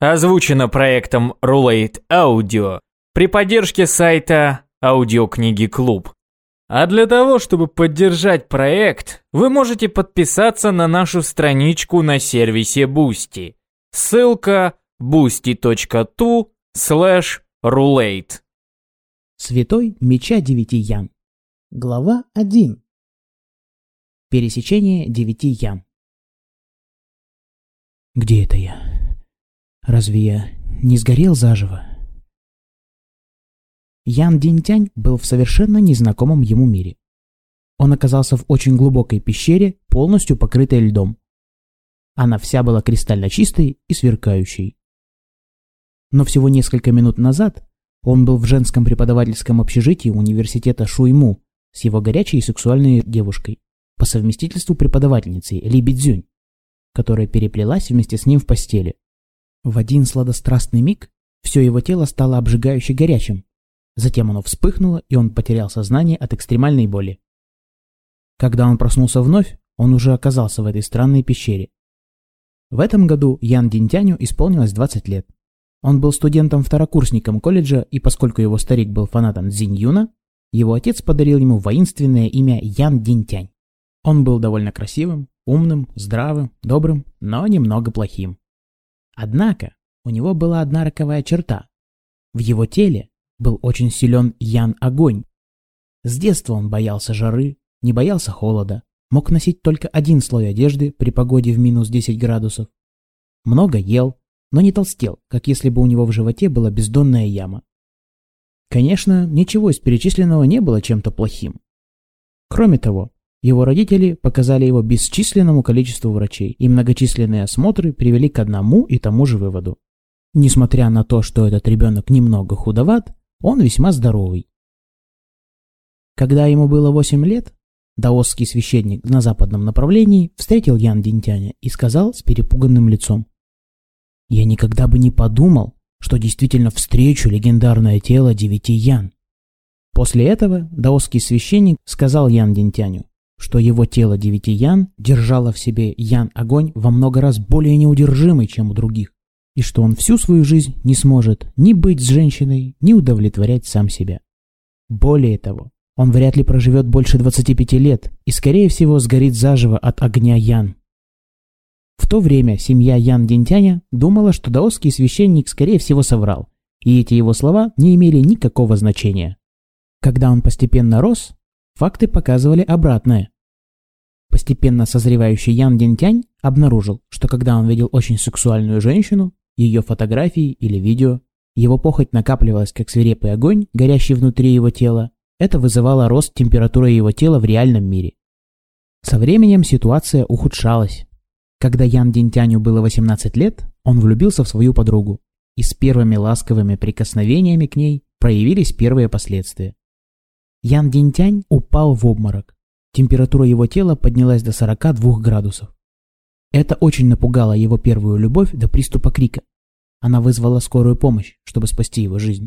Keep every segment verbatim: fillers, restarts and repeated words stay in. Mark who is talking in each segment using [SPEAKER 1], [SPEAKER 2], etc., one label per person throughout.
[SPEAKER 1] Озвучено проектом Roulette Audio при поддержке сайта Аудиокниги Клуб. А для того, чтобы поддержать проект, вы можете подписаться на нашу страничку на сервисе Boosty. Ссылка boosty.to слэш roulette.
[SPEAKER 2] Святой Меча Девяти Ям. Глава один. Пересечение девяти ям. Где это я? Разве я не сгорел заживо? Ян Динтянь был в совершенно незнакомом ему мире. Он оказался в очень глубокой пещере, полностью покрытой льдом. Она вся была кристально чистой и сверкающей. Но всего несколько минут назад он был в женском преподавательском общежитии университета Шуйму с его горячей и сексуальной девушкой, по совместительству преподавательницей Ли Бидзюнь, которая переплелась вместе с ним в постели. В один сладострастный миг все его тело стало обжигающе горячим. Затем оно вспыхнуло, и он потерял сознание от экстремальной боли. Когда он проснулся вновь, он уже оказался в этой странной пещере. В этом году Ян Динтяню исполнилось двадцать лет. Он был студентом-второкурсником колледжа, и поскольку его старик был фанатом Цзинь Юна, его отец подарил ему воинственное имя Ян Динтянь. Он был довольно красивым, умным, здравым, добрым, но немного плохим. Однако у него была одна роковая черта. В его теле был очень силен Ян-огонь. С детства он боялся жары, не боялся холода, мог носить только один слой одежды при погоде в минус десять градусов. Много ел, но не толстел, как если бы у него в животе была бездонная яма. Конечно, ничего из перечисленного не было чем-то плохим. Кроме того, его родители показали его бесчисленному количеству врачей, и многочисленные осмотры привели к одному и тому же выводу. Несмотря на то, что этот ребенок немного худоват, он весьма здоровый. Когда ему было восемь лет, даосский священник на западном направлении встретил Ян Динтяня и сказал с перепуганным лицом: «Я никогда бы не подумал, что действительно встречу легендарное тело девяти Ян». После этого даосский священник сказал Ян Динтяню, что его тело девяти Ян держало в себе Ян-огонь во много раз более неудержимый, чем у других, и что он всю свою жизнь не сможет ни быть с женщиной, ни удовлетворять сам себя. Более того, он вряд ли проживет больше двадцати пяти лет и, скорее всего, сгорит заживо от огня Ян. В то время семья Ян Динтяня думала, что даосский священник, скорее всего, соврал, и эти его слова не имели никакого значения. Когда он постепенно рос, факты показывали обратное. Постепенно созревающий Ян Динтянь обнаружил, что когда он видел очень сексуальную женщину, ее фотографии или видео, его похоть накапливалась как свирепый огонь, горящий внутри его тела. Это вызывало рост температуры его тела в реальном мире. Со временем ситуация ухудшалась. Когда Ян Динтяню было восемнадцать лет, он влюбился в свою подругу, и с первыми ласковыми прикосновениями к ней проявились первые последствия. Ян Динтянь упал в обморок. Температура его тела поднялась до сорока двух градусов. Это очень напугало его первую любовь до приступа крика. Она вызвала скорую помощь, чтобы спасти его жизнь.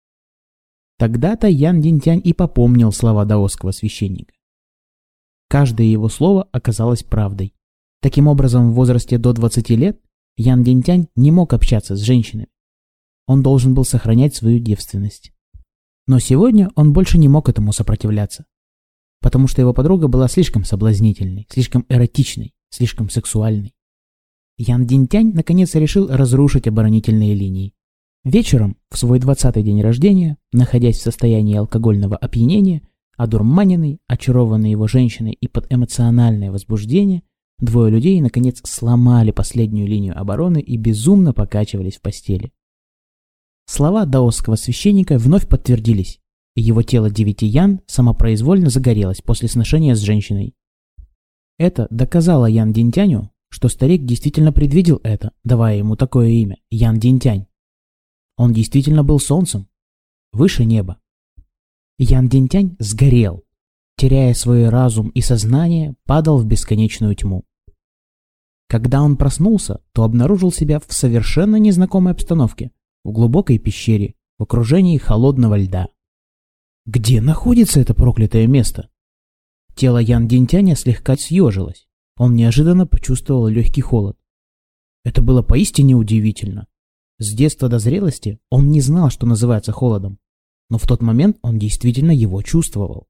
[SPEAKER 2] Тогда-то Ян Динтянь и попомнил слова даосского священника. Каждое его слово оказалось правдой. Таким образом, в возрасте до двадцати лет Ян Динтянь не мог общаться с женщинами. Он должен был сохранять свою девственность. Но сегодня он больше не мог этому сопротивляться, потому что его подруга была слишком соблазнительной, слишком эротичной, слишком сексуальной. Ян Динтянь наконец решил разрушить оборонительные линии. Вечером, в свой двадцатый день рождения, находясь в состоянии алкогольного опьянения, одурманенный, очарованный его женщиной и под эмоциональное возбуждение, двое людей наконец сломали последнюю линию обороны и безумно покачивались в постели. Слова даосского священника вновь подтвердились, и его тело девяти Ян самопроизвольно загорелось после сношения с женщиной. Это доказало Ян Динтяню, что старик действительно предвидел это, давая ему такое имя – Ян Динтянь. Он действительно был солнцем, выше неба. Ян Динтянь сгорел, теряя свой разум и сознание, падал в бесконечную тьму. Когда он проснулся, то обнаружил себя в совершенно незнакомой обстановке, в глубокой пещере, в окружении холодного льда. Где находится это проклятое место? Тело Ян Динтяня слегка съежилось. Он неожиданно почувствовал легкий холод. Это было поистине удивительно. С детства до зрелости он не знал, что называется холодом, но в тот момент он действительно его чувствовал.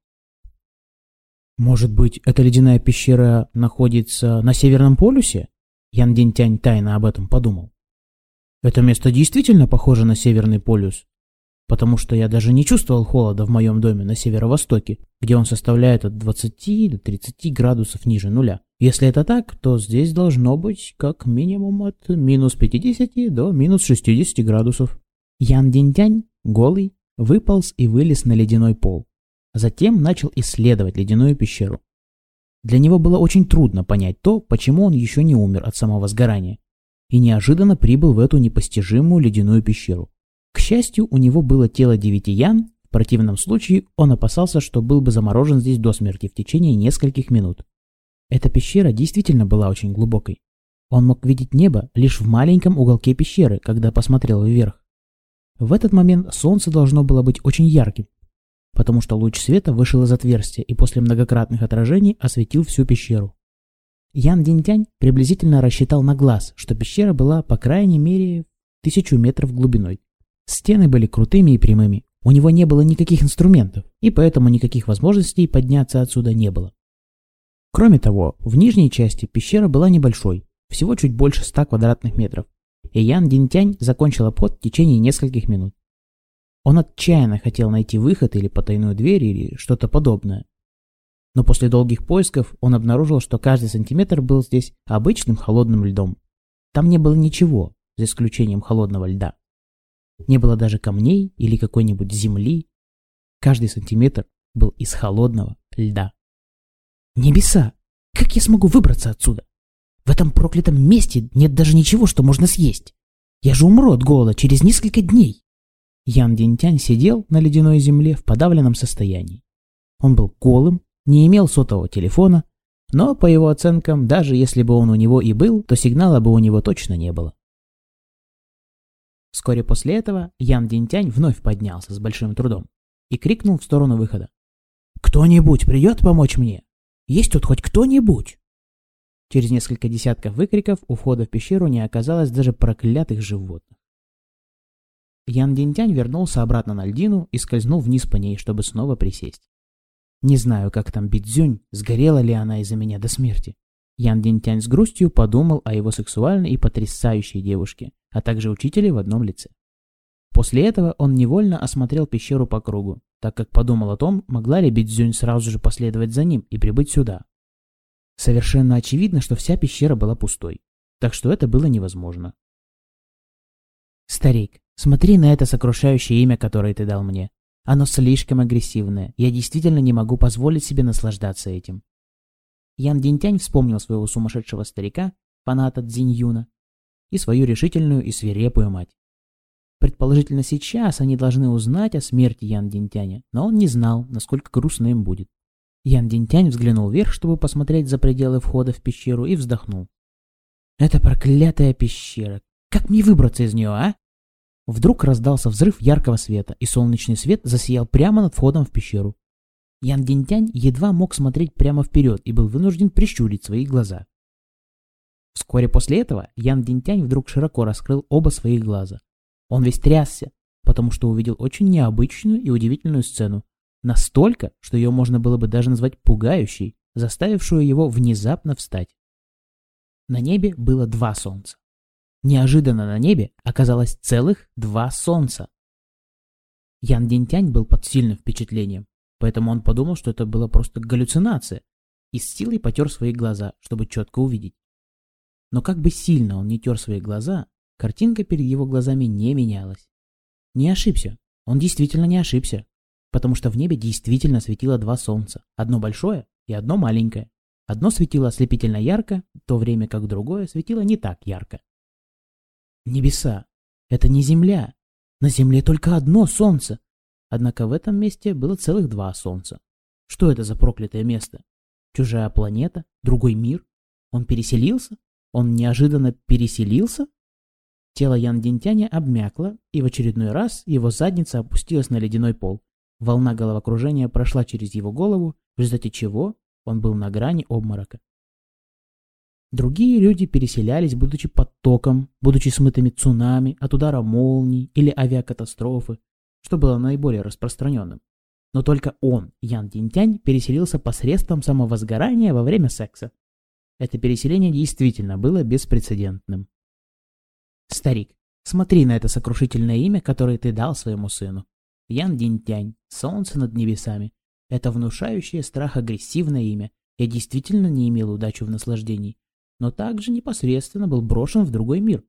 [SPEAKER 2] Может быть, эта ледяная пещера находится на Северном полюсе? Ян Динтянь тайно об этом подумал. Это место действительно похоже на Северный полюс, потому что я даже не чувствовал холода в моем доме на северо-востоке, где он составляет от двадцати до тридцати градусов ниже нуля. Если это так, то здесь должно быть как минимум от минус пятидесяти до минус шестидесяти градусов. Ян Динтянь, голый, выполз и вылез на ледяной пол. Затем начал исследовать ледяную пещеру. Для него было очень трудно понять то, почему он еще не умер от самого сгорания, и неожиданно прибыл в эту непостижимую ледяную пещеру. К счастью, у него было тело девяти ян, в противном случае он опасался, что был бы заморожен здесь до смерти в течение нескольких минут. Эта пещера действительно была очень глубокой. Он мог видеть небо лишь в маленьком уголке пещеры, когда посмотрел вверх. В этот момент солнце должно было быть очень ярким, потому что луч света вышел из отверстия и после многократных отражений осветил всю пещеру. Ян Динтянь приблизительно рассчитал на глаз, что пещера была по крайней мере тысячу метров глубиной. Стены были крутыми и прямыми, у него не было никаких инструментов, и поэтому никаких возможностей подняться отсюда не было. Кроме того, в нижней части пещера была небольшой, всего чуть больше ста квадратных метров, и Ян Динтянь закончил обход в течение нескольких минут. Он отчаянно хотел найти выход или потайную дверь или что-то подобное. Но после долгих поисков он обнаружил, что каждый сантиметр был здесь обычным холодным льдом. Там не было ничего, за исключением холодного льда. Не было даже камней или какой-нибудь земли. Каждый сантиметр был из холодного льда. Небеса! Как я смогу выбраться отсюда? В этом проклятом месте нет даже ничего, что можно съесть. Я же умру от голода через несколько дней. Ян Динтянь сидел на ледяной земле в подавленном состоянии. Он был голым, не имел сотового телефона, но, по его оценкам, даже если бы он у него и был, то сигнала бы у него точно не было. Вскоре после этого Ян Динтянь вновь поднялся с большим трудом и крикнул в сторону выхода. «Кто-нибудь придет помочь мне? Есть тут хоть кто-нибудь?» Через несколько десятков выкриков у входа в пещеру не оказалось даже проклятых животных. Ян Динтянь вернулся обратно на льдину и скользнул вниз по ней, чтобы снова присесть. Не знаю, как там Бидзюнь, сгорела ли она из-за меня до смерти. Ян Динтянь с грустью подумал о его сексуальной и потрясающей девушке, а также учителе в одном лице. После этого он невольно осмотрел пещеру по кругу, так как подумал о том, могла ли Бидзюнь сразу же последовать за ним и прибыть сюда. Совершенно очевидно, что вся пещера была пустой, так что это было невозможно. «Старик, смотри на это сокрушающее имя, которое ты дал мне. Оно слишком агрессивное, я действительно не могу позволить себе наслаждаться этим». Ян Динтянь вспомнил своего сумасшедшего старика, фаната Цзиньюна, и свою решительную и свирепую мать. Предположительно, сейчас они должны узнать о смерти Ян Динтяня, но он не знал, насколько грустно им будет. Ян Динтянь взглянул вверх, чтобы посмотреть за пределы входа в пещеру, и вздохнул. «Это проклятая пещера! Как мне выбраться из нее, а?» Вдруг раздался взрыв яркого света, и солнечный свет засиял прямо над входом в пещеру. Ян Динтянь едва мог смотреть прямо вперед и был вынужден прищурить свои глаза. Вскоре после этого Ян Динтянь вдруг широко раскрыл оба своих глаза. Он весь трясся, потому что увидел очень необычную и удивительную сцену. Настолько, что ее можно было бы даже назвать пугающей, заставившую его внезапно встать. На небе было два солнца. Неожиданно на небе оказалось целых два солнца. Ян Динтянь был под сильным впечатлением, поэтому он подумал, что это была просто галлюцинация, и с силой потер свои глаза, чтобы четко увидеть. Но как бы сильно он не тер свои глаза, картинка перед его глазами не менялась. Не ошибся, он действительно не ошибся, потому что в небе действительно светило два солнца, одно большое и одно маленькое. Одно светило ослепительно ярко, в то время как другое светило не так ярко. Небеса! Это не Земля! На Земле только одно солнце! Однако в этом месте было целых два солнца. Что это за проклятое место? Чужая планета? Другой мир? Он переселился? Он неожиданно переселился? Тело Ян Динтяня обмякло, и в очередной раз его задница опустилась на ледяной пол. Волна головокружения прошла через его голову, в результате чего он был на грани обморока. Другие люди переселялись, будучи под током, будучи смытыми цунами, от удара молний или авиакатастрофы, что было наиболее распространенным. Но только он, Ян Динтянь, переселился посредством самовозгорания во время секса. Это переселение действительно было беспрецедентным. Старик, смотри на это сокрушительное имя, которое ты дал своему сыну. Ян Динтянь, солнце над небесами. Это внушающее страх агрессивное имя. Я действительно не имел удачи в наслаждении, но также непосредственно был брошен в другой мир.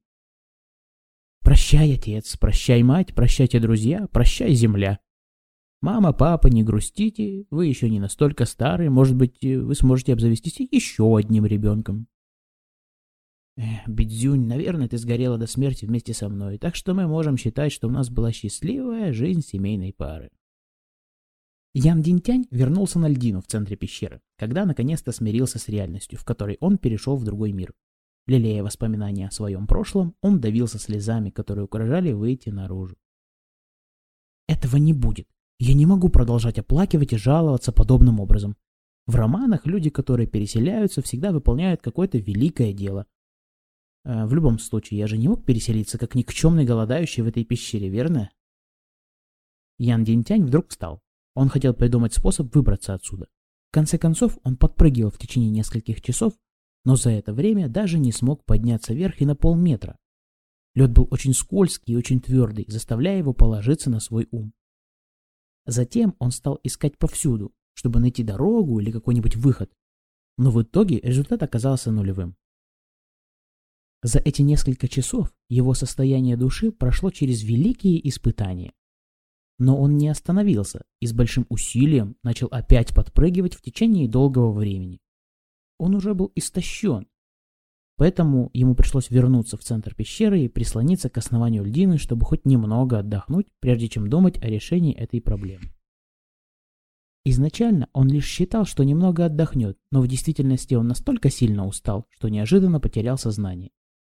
[SPEAKER 2] Прощай, отец, прощай, мать, прощайте, друзья, прощай, земля. Мама, папа, не грустите, вы еще не настолько старые, может быть, вы сможете обзавестись еще одним ребенком. Эх, Бидзюнь, наверное, ты сгорела до смерти вместе со мной, так что мы можем считать, что у нас была счастливая жизнь семейной пары. Ян Динтянь вернулся на льдину в центре пещеры, когда наконец-то смирился с реальностью, в которой он перешел в другой мир. Лелея воспоминания о своем прошлом, он давился слезами, которые угрожали выйти наружу. Этого не будет. Я не могу продолжать оплакивать и жаловаться подобным образом. В романах люди, которые переселяются, всегда выполняют какое-то великое дело. Э, в любом случае, я же не мог переселиться, как никчемный голодающий в этой пещере, верно? Ян Динтянь вдруг встал. Он хотел придумать способ выбраться отсюда. В конце концов, он подпрыгивал в течение нескольких часов, но за это время даже не смог подняться вверх и на полметра. Лед был очень скользкий и очень твердый, заставляя его положиться на свой ум. Затем он стал искать повсюду, чтобы найти дорогу или какой-нибудь выход, но в итоге результат оказался нулевым. За эти несколько часов его состояние души прошло через великие испытания. Но он не остановился и с большим усилием начал опять подпрыгивать в течение долгого времени. Он уже был истощен, поэтому ему пришлось вернуться в центр пещеры и прислониться к основанию льдины, чтобы хоть немного отдохнуть, прежде чем думать о решении этой проблемы. Изначально он лишь считал, что немного отдохнет, но в действительности он настолько сильно устал, что неожиданно потерял сознание.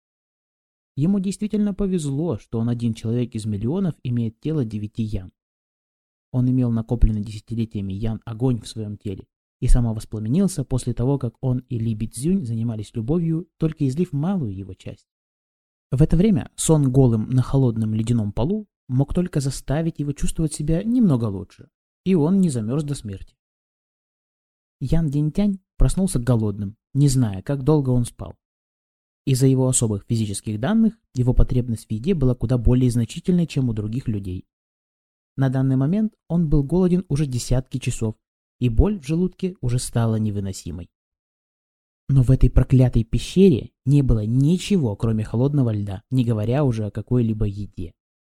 [SPEAKER 2] Ему действительно повезло, что он один человек из миллионов имеет тело девяти ян. Он имел накопленный десятилетиями ян огонь в своем теле и самовоспламенился после того, как он и Ли Бидзюнь занимались любовью, только излив малую его часть. В это время сон голым на холодном ледяном полу мог только заставить его чувствовать себя немного лучше, и он не замерз до смерти. Ян Динтянь проснулся голодным, не зная, как долго он спал. Из-за его особых физических данных, его потребность в еде была куда более значительной, чем у других людей. На данный момент он был голоден уже десятки часов, и боль в желудке уже стала невыносимой. Но в этой проклятой пещере не было ничего, кроме холодного льда, не говоря уже о какой-либо еде.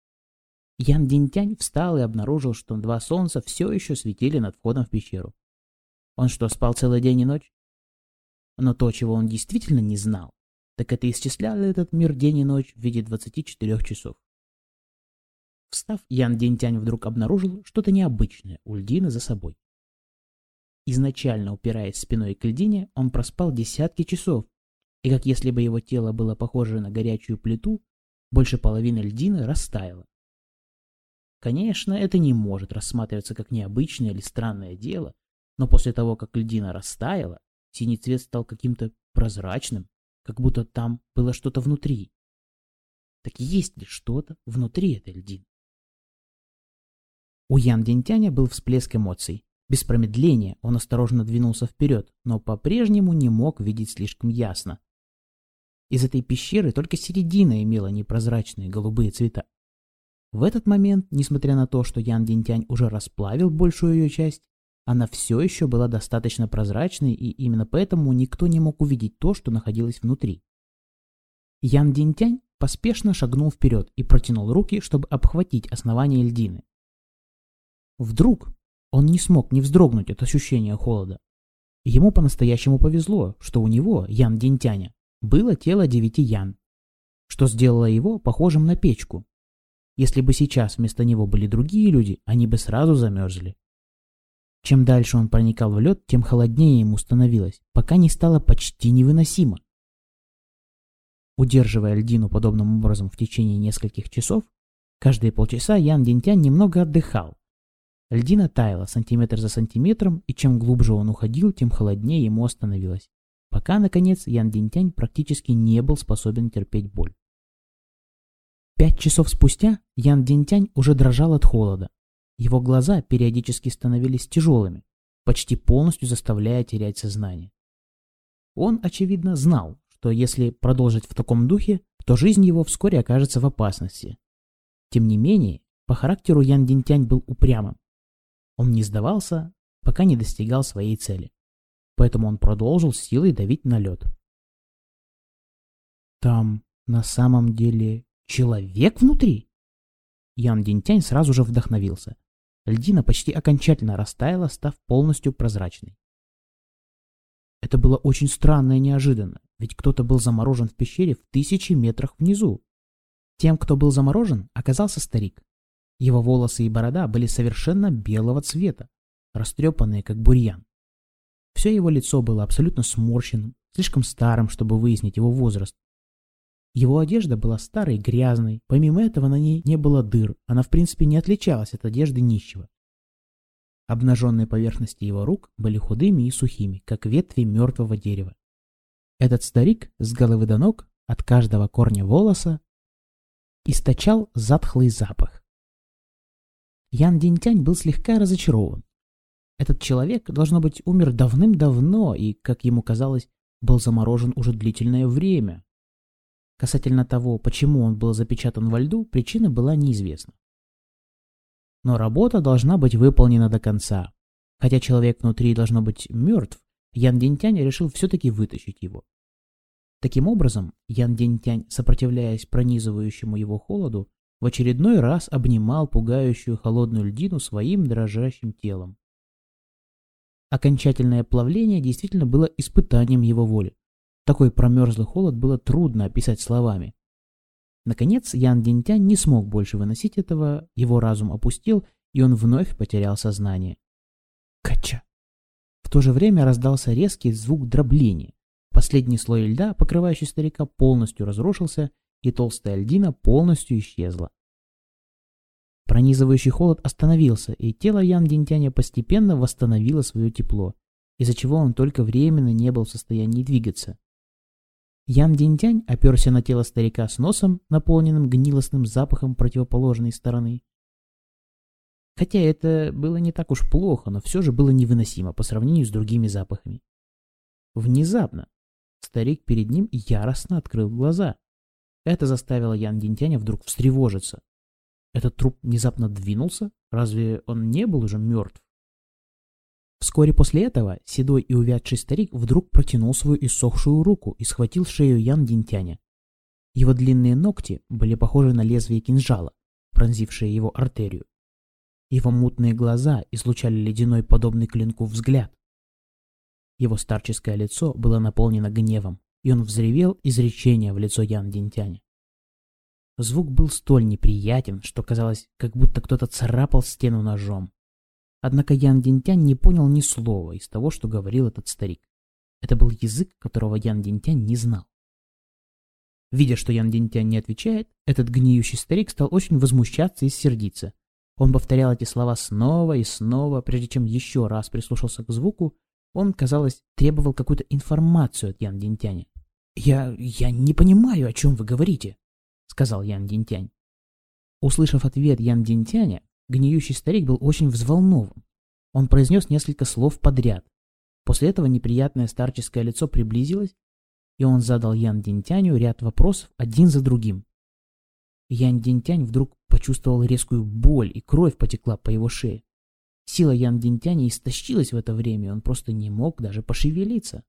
[SPEAKER 2] Ян Динтянь встал и обнаружил, что два солнца все еще светили над входом в пещеру. Он что, спал целый день и ночь? Но то, чего он действительно не знал, так это исчислял этот мир день и ночь в виде двадцати четырёх часов. Встав, Ян Динтянь вдруг обнаружил что-то необычное у льдины за собой. Изначально упираясь спиной к льдине, он проспал десятки часов, и как если бы его тело было похоже на горячую плиту, больше половины льдины растаяло. Конечно, это не может рассматриваться как необычное или странное дело, но после того, как льдина растаяла, синий цвет стал каким-то прозрачным, как будто там было что-то внутри. Так есть ли что-то внутри этой льдины? У Ян Динтяня был всплеск эмоций. Без промедления он осторожно двинулся вперед, но по-прежнему не мог видеть слишком ясно. Из этой пещеры только середина имела непрозрачные голубые цвета. В этот момент, несмотря на то, что Ян Динтянь уже расплавил большую ее часть, она все еще была достаточно прозрачной, и именно поэтому никто не мог увидеть то, что находилось внутри. Ян Динтянь поспешно шагнул вперед и протянул руки, чтобы обхватить основание льдины. Вдруг он не смог не вздрогнуть от ощущения холода. Ему по-настоящему повезло, что у него, Ян Динтяня, было тело девяти ян, что сделало его похожим на печку. Если бы сейчас вместо него были другие люди, они бы сразу замерзли. Чем дальше он проникал в лед, тем холоднее ему становилось, пока не стало почти невыносимо. Удерживая льдину подобным образом в течение нескольких часов, каждые полчаса Ян Динтянь немного отдыхал. Льдина таяла сантиметр за сантиметром, и чем глубже он уходил, тем холоднее ему становилось, пока, наконец, Ян Динтянь практически не был способен терпеть боль. Пять часов спустя Ян Динтянь уже дрожал от холода. Его глаза периодически становились тяжелыми, почти полностью заставляя терять сознание. Он, очевидно, знал, что если продолжить в таком духе, то жизнь его вскоре окажется в опасности. Тем не менее, по характеру Ян Динтянь был упрямым. Он не сдавался, пока не достигал своей цели. Поэтому он продолжил силой давить на лед. «Там на самом деле человек внутри?» Ян Динтянь сразу же вдохновился. Льдина почти окончательно растаяла, став полностью прозрачной. Это было очень странно и неожиданно, ведь кто-то был заморожен в пещере в тысячи метрах внизу. Тем, кто был заморожен, оказался старик. Его волосы и борода были совершенно белого цвета, растрепанные как бурьян. Все его лицо было абсолютно сморщенным, слишком старым, чтобы выяснить его возраст. Его одежда была старой и грязной, помимо этого на ней не было дыр, она в принципе не отличалась от одежды нищего. Обнаженные поверхности его рук были худыми и сухими, как ветви мертвого дерева. Этот старик с головы до ног, от каждого корня волоса, источал затхлый запах. Ян Динтянь был слегка разочарован. Этот человек, должно быть, умер давным-давно и, как ему казалось, был заморожен уже длительное время. Касательно того, почему он был запечатан во льду, причина была неизвестна. Но работа должна быть выполнена до конца. Хотя человек внутри должно быть мертв, Ян Динтянь решил все-таки вытащить его. Таким образом, Ян Динтянь, сопротивляясь пронизывающему его холоду, в очередной раз обнимал пугающую холодную льдину своим дрожащим телом. Окончательное плавление действительно было испытанием его воли. Такой промерзлый холод было трудно описать словами. Наконец, Ян Динтянь не смог больше выносить этого, его разум опустил, и он вновь потерял сознание. Кача! В то же время раздался резкий звук дробления. Последний слой льда, покрывающий старика, полностью разрушился, и толстая льдина полностью исчезла. Пронизывающий холод остановился, и тело Ян Динтяня постепенно восстановило свое тепло, из-за чего он только временно не был в состоянии двигаться. Ян Динтянь оперся на тело старика с носом, наполненным гнилостным запахом противоположной стороны. Хотя это было не так уж плохо, но все же было невыносимо по сравнению с другими запахами. Внезапно старик перед ним яростно открыл глаза. Это заставило Ян Динтяня вдруг встревожиться. Этот труп внезапно двинулся? Разве он не был уже мертв? Вскоре после этого седой и увядший старик вдруг протянул свою иссохшую руку и схватил шею Ян Динтяня. Его длинные ногти были похожи на лезвие кинжала, пронзившие его артерию. Его мутные глаза излучали ледяной, подобный клинку, взгляд. Его старческое лицо было наполнено гневом, и он взревел изречение в лицо Ян Динтяня. Звук был столь неприятен, что казалось, как будто кто-то царапал стену ножом. Однако Ян Динтянь не понял ни слова из того, что говорил этот старик. Это был язык, которого Ян Динтянь не знал. Видя, что Ян Динтянь не отвечает, этот гниющий старик стал очень возмущаться и сердиться. Он повторял эти слова снова и снова, прежде чем еще раз прислушался к звуку. Он, казалось, требовал какую-то информацию от Ян Динтяня. «Я... я не понимаю, о чем вы говорите», — сказал Ян Динтянь. Услышав ответ Ян Динтяня, гниющий старик был очень взволнован. Он произнес несколько слов подряд. После этого неприятное старческое лицо приблизилось, и он задал Ян Динтяню ряд вопросов один за другим. Ян Динтянь вдруг почувствовал резкую боль, и кровь потекла по его шее. Сила Ян Динтяня истощилась в это время, и он просто не мог даже пошевелиться.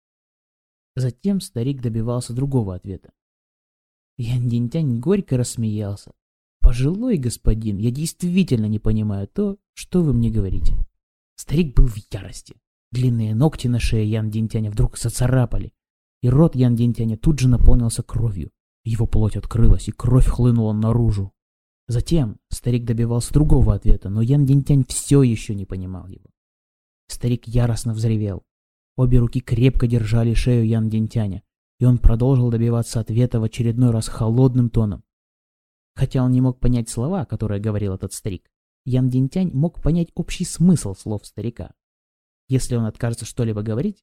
[SPEAKER 2] Затем старик добивался другого ответа. Ян Динтянь горько рассмеялся. «Пожилой господин, я действительно не понимаю то, что вы мне говорите». Старик был в ярости. Длинные ногти на шее Ян Динтяня вдруг зацарапали, и рот Ян Динтяня тут же наполнился кровью. Его плоть открылась, и кровь хлынула наружу. Затем старик добивался другого ответа, но Ян Динтянь все еще не понимал его. Старик яростно взревел. Обе руки крепко держали шею Ян Динтяня, и он продолжил добиваться ответа в очередной раз холодным тоном. Хотя он не мог понять слова, которые говорил этот старик, Ян Динтянь мог понять общий смысл слов старика. Если он откажется что-либо говорить,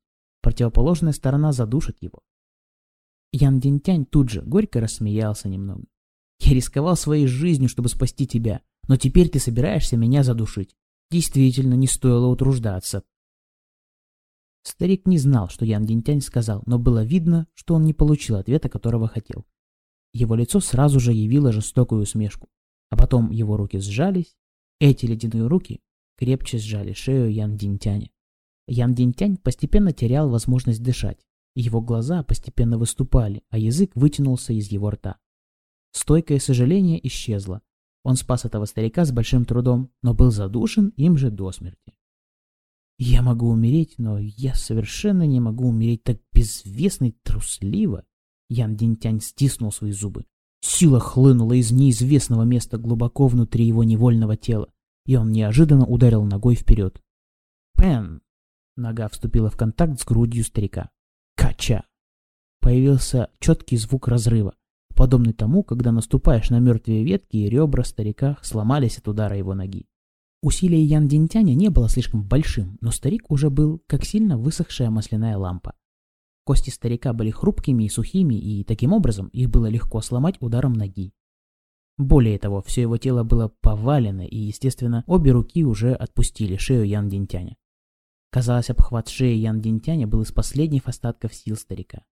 [SPEAKER 2] Противоположная сторона задушит его. Ян Динтянь тут же горько рассмеялся немного. «Я рисковал своей жизнью, чтобы спасти тебя, но теперь ты собираешься меня задушить. Действительно, не стоило утруждаться». Старик не знал, что Ян Динтянь сказал, но было видно, что он не получил ответа, которого хотел. Его лицо сразу же явило жестокую усмешку, а потом его руки сжались. Эти ледяные руки крепче сжали шею Ян Динтяня. Ян Динтянь постепенно терял возможность дышать, его глаза постепенно выступали, а язык вытянулся из его рта. Стойкое сожаление исчезло. Он спас этого старика с большим трудом, но был задушен им же до смерти. «Я могу умереть, но я совершенно не могу умереть так безвестно и трусливо». Ян Динтянь стиснул свои зубы. Сила хлынула из неизвестного места глубоко внутри его невольного тела, и он неожиданно ударил ногой вперед. «Пэн!» Нога вступила в контакт с грудью старика. «Кача!» Появился четкий звук разрыва, подобный тому, когда наступаешь на мертвые ветки, и ребра старика сломались от удара его ноги. Усилие Ян Динтяня не было слишком большим, но старик уже был, как сильно высохшая масляная лампа. Кости старика были хрупкими и сухими, и таким образом их было легко сломать ударом ноги. Более того, все его тело было повалено, и, естественно, обе руки уже отпустили шею Ян Динтяня. Казалось, обхват шеи Ян Динтяня был из последних остатков сил старика.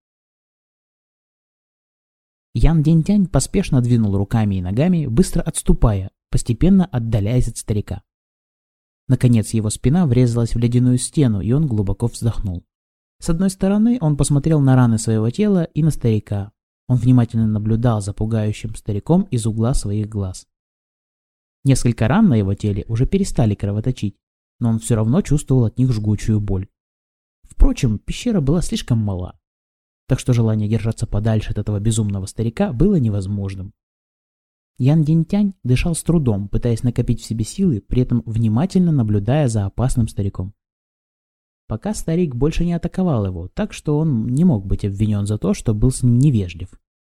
[SPEAKER 2] Ян Динтянь поспешно двинул руками и ногами, быстро отступая, постепенно отдаляясь от старика. Наконец его спина врезалась в ледяную стену, и он глубоко вздохнул. С одной стороны, он посмотрел на раны своего тела и на старика. Он внимательно наблюдал за пугающим стариком из угла своих глаз. Несколько ран на его теле уже перестали кровоточить, но он все равно чувствовал от них жгучую боль. Впрочем, пещера была слишком мала, так что желание держаться подальше от этого безумного старика было невозможным. Ян Динтянь дышал с трудом, пытаясь накопить в себе силы, при этом внимательно наблюдая за опасным стариком. Пока старик больше не атаковал его, так что он не мог быть обвинен за то, что был с ним невежлив.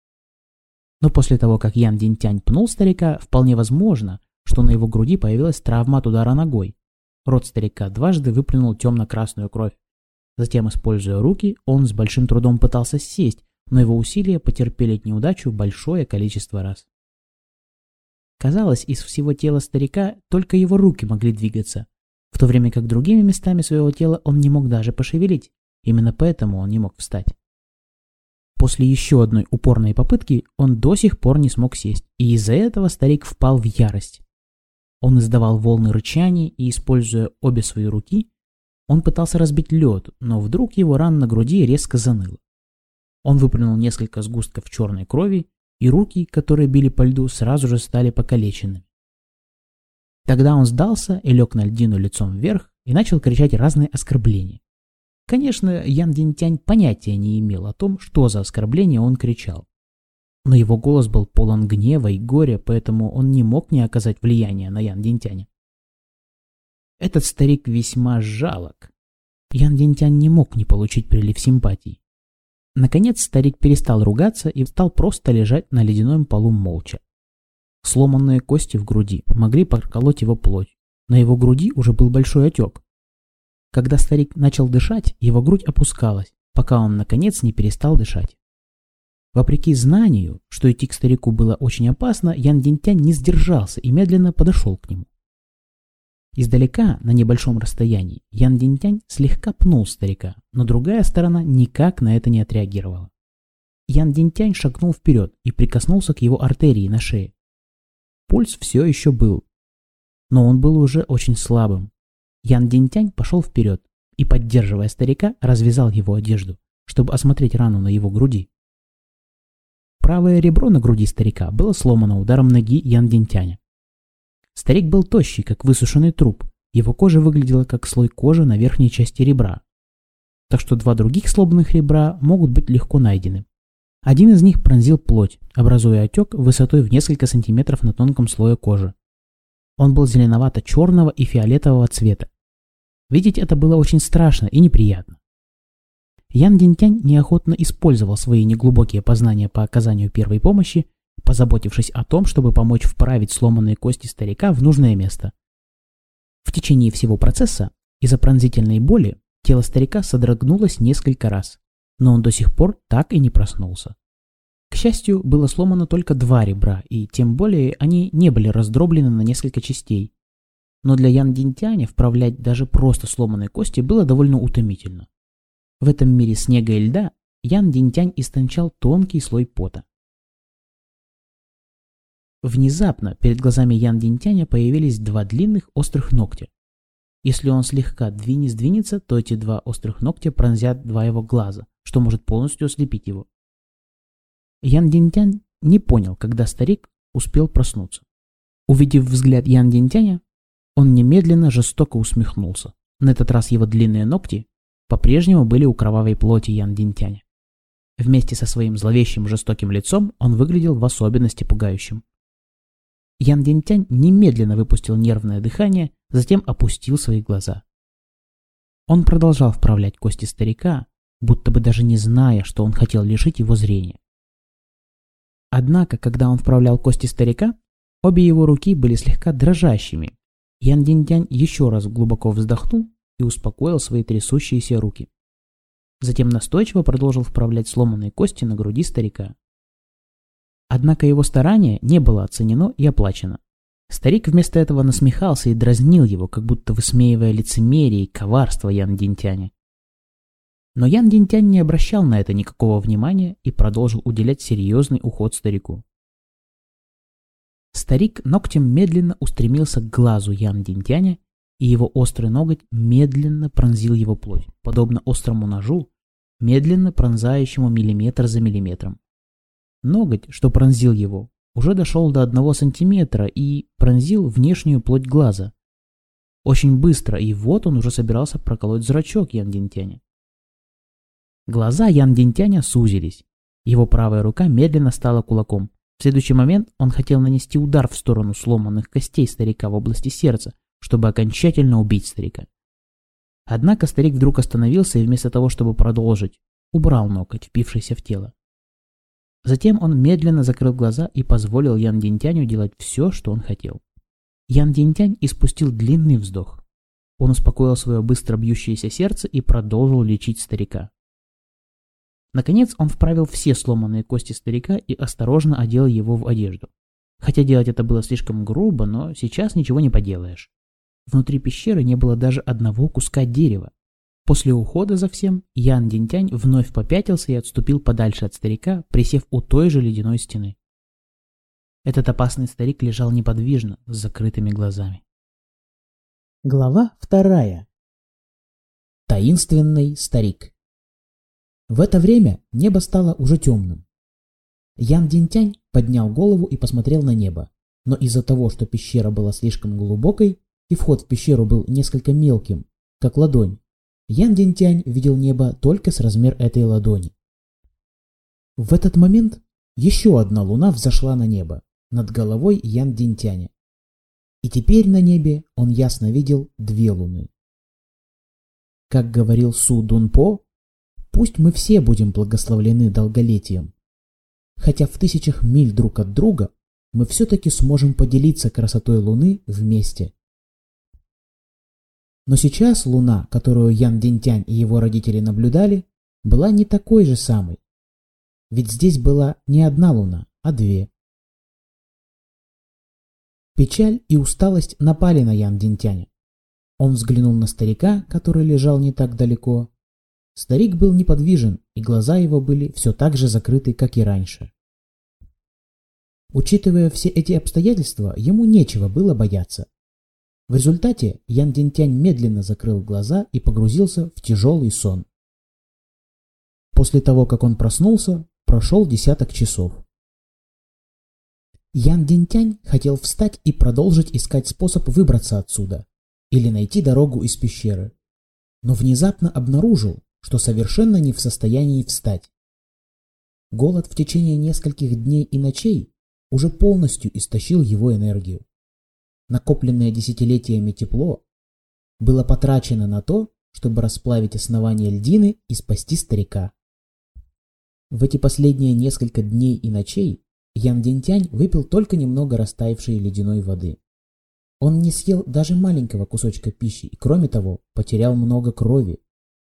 [SPEAKER 2] Но после того, как Ян Динтянь пнул старика, вполне возможно, что на его груди появилась травма от удара ногой. Рот старика дважды выплюнул темно-красную кровь. Затем, используя руки, он с большим трудом пытался сесть, но его усилия потерпели неудачу большое количество раз. Казалось, из всего тела старика только его руки могли двигаться, в то время как другими местами своего тела он не мог даже пошевелить. Именно поэтому он не мог встать. После еще одной упорной попытки он до сих пор не смог сесть, и из-за этого старик впал в ярость. Он издавал волны рычаний, и, используя обе свои руки, он пытался разбить лед, но вдруг его рана на груди резко заныла. Он выплюнул несколько сгустков черной крови, и руки, которые били по льду, сразу же стали покалеченными. Тогда он сдался и лег на льдину лицом вверх и начал кричать разные оскорбления. Конечно, Ян Динтянь понятия не имел о том, что за оскорбления он кричал. Но его голос был полон гнева и горя, поэтому он не мог не оказать влияния на Ян Динтяня. Этот старик весьма жалок. Ян Динтянь не мог не получить прилив симпатии. Наконец старик перестал ругаться и стал просто лежать на ледяном полу молча. Сломанные кости в груди могли проколоть его плоть. На его груди уже был большой отек. Когда старик начал дышать, его грудь опускалась, пока он наконец не перестал дышать. Вопреки знанию, что идти к старику было очень опасно, Ян Динтянь не сдержался и медленно подошел к нему. Издалека, на небольшом расстоянии, Ян Динтянь слегка пнул старика, но другая сторона никак на это не отреагировала. Ян Динтянь шагнул вперед и прикоснулся к его артерии на шее. Пульс все еще был, но он был уже очень слабым. Ян Динтянь пошел вперед и, поддерживая старика, развязал его одежду, чтобы осмотреть рану на его груди. Правое ребро на груди старика было сломано ударом ноги Ян Динтяня. Старик был тощий, как высушенный труп, его кожа выглядела как слой кожи на верхней части ребра. Так что два других сломанных ребра могут быть легко найдены. Один из них пронзил плоть, образуя отек высотой в несколько сантиметров на тонком слое кожи. Он был зеленовато-черного и фиолетового цвета. Видеть это было очень страшно и неприятно. Ян Динтянь неохотно использовал свои неглубокие познания по оказанию первой помощи, позаботившись о том, чтобы помочь вправить сломанные кости старика в нужное место. В течение всего процесса, из-за пронзительной боли, Тело старика содрогнулось несколько раз, но он до сих пор так и не проснулся. К счастью, было сломано только два ребра, и тем более они не были раздроблены на несколько частей. Но для Ян Динтяня вправлять даже просто сломанные кости было довольно утомительно. В этом мире снега и льда Ян Динтянь истончал тонкий слой пота. Внезапно перед глазами Ян Динтяня появились два длинных острых ногтя. Если он слегка двинет-сдвинется, то эти два острых ногтя пронзят два его глаза, что может полностью ослепить его. Ян Динтянь не понял, когда старик успел проснуться. Увидев взгляд Ян Динтяня, он немедленно жестоко усмехнулся. На этот раз его длинные ногти по-прежнему были у кровавой плоти Ян Динтяня. Вместе со своим зловещим жестоким лицом он выглядел в особенности пугающим. Ян Динтянь немедленно выпустил нервное дыхание, затем опустил свои глаза. Он продолжал вправлять кости старика, будто бы даже не зная, что он хотел лишить его зрения. Однако, когда он вправлял кости старика, обе его руки были слегка дрожащими. Ян Динтянь еще раз глубоко вздохнул и успокоил свои трясущиеся руки. Затем настойчиво продолжил вправлять сломанные кости на груди старика. Однако его старание не было оценено и оплачено. Старик вместо этого насмехался и дразнил его, как будто высмеивая лицемерие и коварство Ян Динтяня. Но Ян Динтянь не обращал на это никакого внимания и продолжил уделять серьезный уход старику. Старик ногтем медленно устремился к глазу Ян Динтяня, и его острый ноготь медленно пронзил его плоть, подобно острому ножу, медленно пронзающему миллиметр за миллиметром. Ноготь, что пронзил его, уже дошел до одного сантиметра и пронзил внешнюю плоть глаза. Очень быстро, и вот он уже собирался проколоть зрачок Ян Динтяня. Глаза Ян Динтяня сузились. Его правая рука медленно стала кулаком. В следующий момент он хотел нанести удар в сторону сломанных костей старика в области сердца, чтобы окончательно убить старика. Однако старик вдруг остановился и вместо того, чтобы продолжить, убрал ноготь, впившийся в тело. Затем он медленно закрыл глаза и позволил Ян Динтяню делать все, что он хотел. Ян Динтянь испустил длинный вздох. Он успокоил свое быстро бьющееся сердце и продолжил лечить старика. Наконец он вправил все сломанные кости старика и осторожно одел его в одежду. Хотя делать это было слишком грубо, но сейчас ничего не поделаешь. Внутри пещеры не было даже одного куска дерева. После ухода за всем, Ян Динтянь вновь попятился и отступил подальше от старика, присев у той же ледяной стены. Этот опасный старик лежал неподвижно, с закрытыми глазами. Глава вторая. Таинственный старик. В это время небо стало уже темным. Ян Динтянь поднял голову и посмотрел на небо, но из-за того, что пещера была слишком глубокой и вход в пещеру был несколько мелким, как ладонь, Ян Динтянь видел небо только с размер этой ладони. В этот момент еще одна луна взошла на небо над головой Ян Динтяня. И теперь на небе он ясно видел две луны. Как говорил Су Дунпо, пусть мы все будем благословлены долголетием. Хотя в тысячах миль друг от друга мы все-таки сможем поделиться красотой Луны вместе. Но сейчас Луна, которую Ян Динтянь и его родители наблюдали, была не такой же самой. Ведь здесь была не одна Луна, а две. Печаль и усталость напали на Ян Динтяня. Он взглянул на старика, который лежал не так далеко. Старик был неподвижен, и глаза его были все так же закрыты, как и раньше. Учитывая все эти обстоятельства, ему нечего было бояться. В результате Ян Динтянь медленно закрыл глаза и погрузился в тяжелый сон. После того, как он проснулся, прошел десяток часов. Ян Динтянь хотел встать и продолжить искать способ выбраться отсюда или найти дорогу из пещеры, но внезапно обнаружил, что совершенно не в состоянии встать. Голод в течение нескольких дней и ночей уже полностью истощил его энергию. Накопленное десятилетиями тепло было потрачено на то, чтобы расплавить основание льдины и спасти старика. В эти последние несколько дней и ночей Ян Динтянь выпил только немного растаявшей ледяной воды. Он не съел даже маленького кусочка пищи и, кроме того, потерял много крови.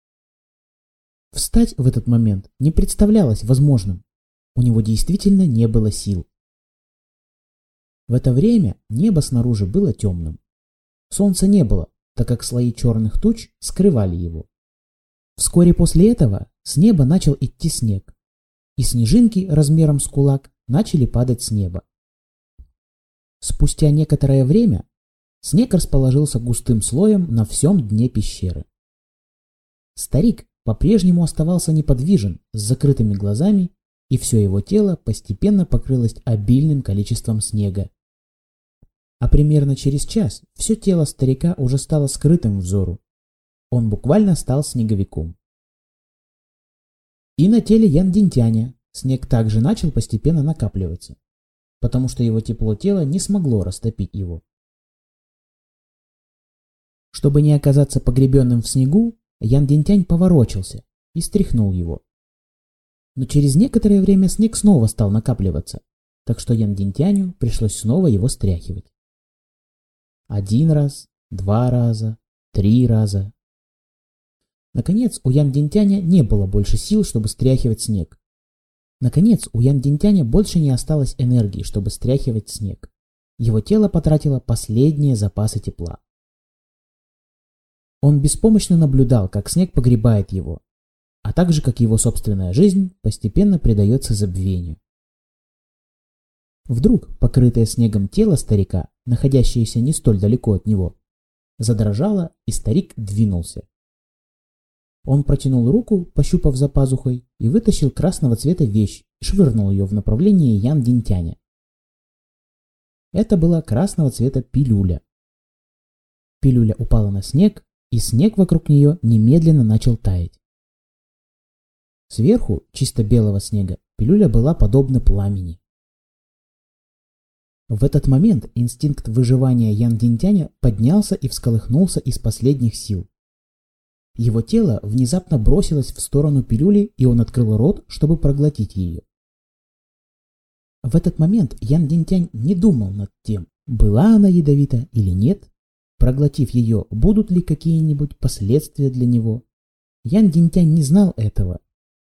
[SPEAKER 2] Встать в этот момент не представлялось возможным. У него действительно не было сил. В это время небо снаружи было темным. Солнца не было, так как слои черных туч скрывали его. Вскоре после этого с неба начал идти снег, и снежинки размером с кулак начали падать с неба. Спустя некоторое время снег расположился густым слоем на всем дне пещеры. Старик по-прежнему оставался неподвижен, с закрытыми глазами, и все его тело постепенно покрылось обильным количеством снега. А примерно через час все тело старика уже стало скрытым взору. Он буквально стал снеговиком. И на теле Ян Динтяня снег также начал постепенно накапливаться, потому что его тепло тела не смогло растопить его. Чтобы не оказаться погребенным в снегу, Ян Динтянь поворочился и стряхнул его. Но через некоторое время снег снова стал накапливаться, так что Ян Динтяню пришлось снова его стряхивать. Один раз, два раза, три раза. Наконец, у Ян Динтяня не было больше сил, чтобы стряхивать снег. Наконец, у Ян Динтяня больше не осталось энергии, чтобы стряхивать снег. Его тело потратило последние запасы тепла. Он беспомощно наблюдал, как снег погребает его, а также как его собственная жизнь постепенно предается забвению. Вдруг покрытое снегом тело старика, находящееся не столь далеко от него, задрожало, и старик двинулся. Он протянул руку, пощупав за пазухой, и вытащил красного цвета вещь и швырнул ее в направлении Ян Динтяня. Это была красного цвета пилюля. Пилюля упала на снег, и снег вокруг нее немедленно начал таять. Сверху, чисто белого снега, пилюля была подобна пламени. В этот момент инстинкт выживания Ян Динтяня поднялся и всколыхнулся из последних сил. Его тело внезапно бросилось в сторону пилюли, и он открыл рот, чтобы проглотить ее. В этот момент Ян Динтянь не думал над тем, была она ядовита или нет. Проглотив ее, будут ли какие-нибудь последствия для него? Ян Динтянь не знал этого.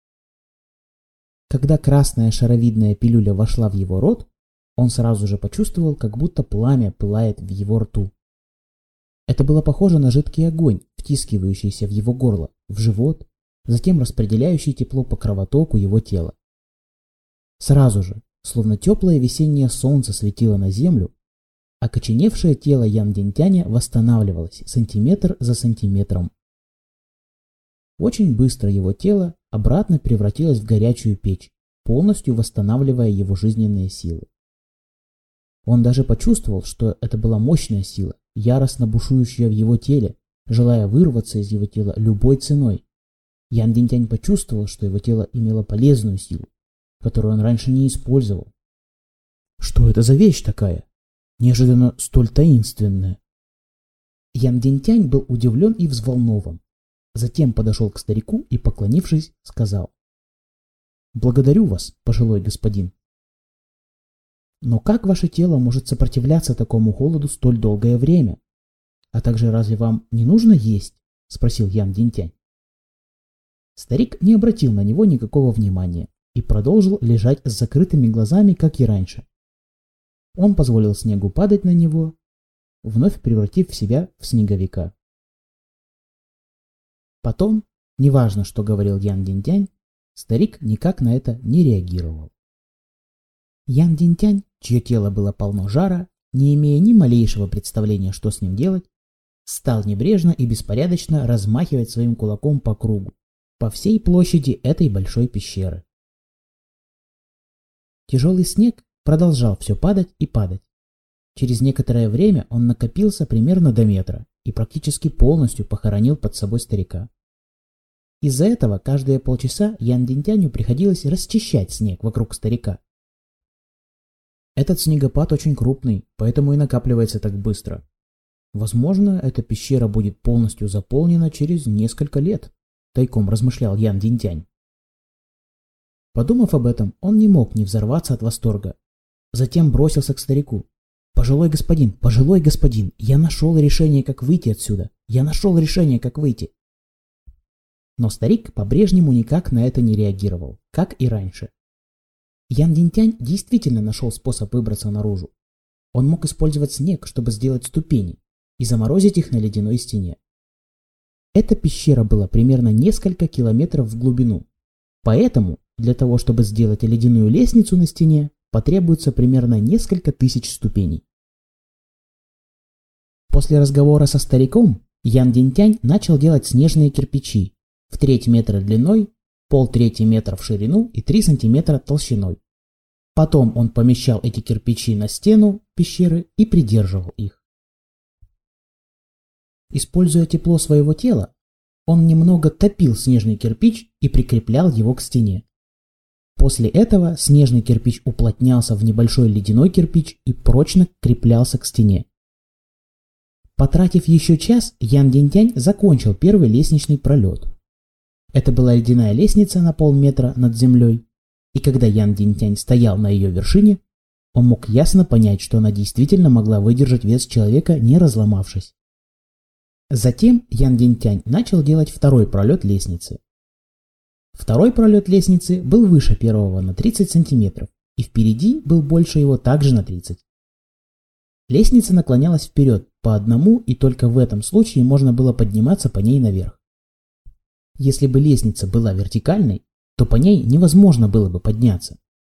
[SPEAKER 2] Когда красная шаровидная пилюля вошла в его рот, он сразу же почувствовал, как будто пламя пылает в его рту. Это было похоже на жидкий огонь, втискивающийся в его горло, в живот, затем распределяющий тепло по кровотоку его тела. Сразу же, словно теплое весеннее солнце светило на землю, окоченевшее тело Ян Динтяня восстанавливалось сантиметр за сантиметром. Очень быстро его тело обратно превратилось в горячую печь, полностью восстанавливая его жизненные силы. Он даже почувствовал, что это была мощная сила, яростно бушующая в его теле, желая вырваться из его тела любой ценой. Ян Динтянь почувствовал, что его тело имело полезную силу, которую он раньше не использовал. Что это за вещь такая? Неожиданно столь таинственная. Ян Динтянь был удивлен и взволнован. Затем подошел к старику и, поклонившись, сказал: «Благодарю вас, пожилой господин. Но как ваше тело может сопротивляться такому холоду столь долгое время? А также разве вам не нужно есть?» — спросил Ян Динтянь. Старик не обратил на него никакого внимания и продолжил лежать с закрытыми глазами, как и раньше. Он позволил снегу падать на него, вновь превратив себя в снеговика. Потом, неважно, что говорил Ян Динтянь, старик никак на это не реагировал. Ян Динтянь, чье тело было полно жара, не имея ни малейшего представления, что с ним делать, стал небрежно и беспорядочно размахивать своим кулаком по кругу, по всей площади этой большой пещеры. Тяжелый снег продолжал все падать и падать. Через некоторое время он накопился примерно до метра и практически полностью похоронил под собой старика. Из-за этого каждые полчаса Ян Динтяню приходилось расчищать снег вокруг старика. Этот снегопад очень крупный, поэтому и накапливается так быстро. Возможно, эта пещера будет полностью заполнена через несколько лет, тайком размышлял Ян Динтянь. Подумав об этом, он не мог не взорваться от восторга. Затем бросился к старику. «Пожилой господин, пожилой господин, я нашел решение, как выйти отсюда. Я нашел решение, как выйти». Но старик по-прежнему никак на это не реагировал, как и раньше. Ян Динтянь действительно нашел способ выбраться наружу. Он мог использовать снег, чтобы сделать ступени, и заморозить их на ледяной стене. Эта пещера была примерно несколько километров в глубину, поэтому для того, чтобы сделать ледяную лестницу на стене, потребуется примерно несколько тысяч ступеней. После разговора со стариком Ян Динтянь начал делать снежные кирпичи в треть метра длиной, полтрети метра в ширину и три сантиметра толщиной. Потом он помещал эти кирпичи на стену пещеры и придерживал их. Используя тепло своего тела, он немного топил снежный кирпич и прикреплял его к стене. После этого снежный кирпич уплотнялся в небольшой ледяной кирпич и прочно креплялся к стене. Потратив еще час, Ян Динтянь закончил первый лестничный пролет. Это была ледяная лестница на полметра над землей, и когда Ян Динтянь стоял на ее вершине, он мог ясно понять, что она действительно могла выдержать вес человека, не разломавшись. Затем Ян Динтянь начал делать второй пролет лестницы. Второй пролет лестницы был выше первого на тридцать сантиметров, и впереди был больше его также на тридцать. Лестница наклонялась вперед по одному, и только в этом случае можно было подниматься по ней наверх. Если бы лестница была вертикальной, то по ней невозможно было бы подняться.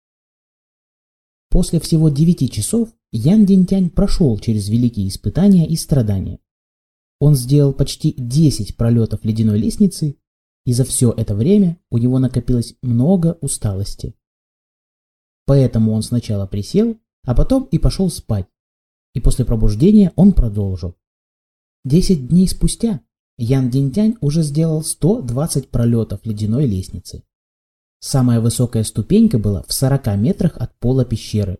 [SPEAKER 2] После всего девяти часов Ян Динтянь прошел через великие испытания и страдания. Он сделал почти десять пролетов ледяной лестницы, и за все это время у него накопилось много усталости. Поэтому он сначала присел, а потом и пошел спать, и после пробуждения он продолжил. Десять дней спустя Ян Динтянь уже сделал сто двадцать пролетов ледяной лестницы. Самая высокая ступенька была в сорока метрах от пола пещеры.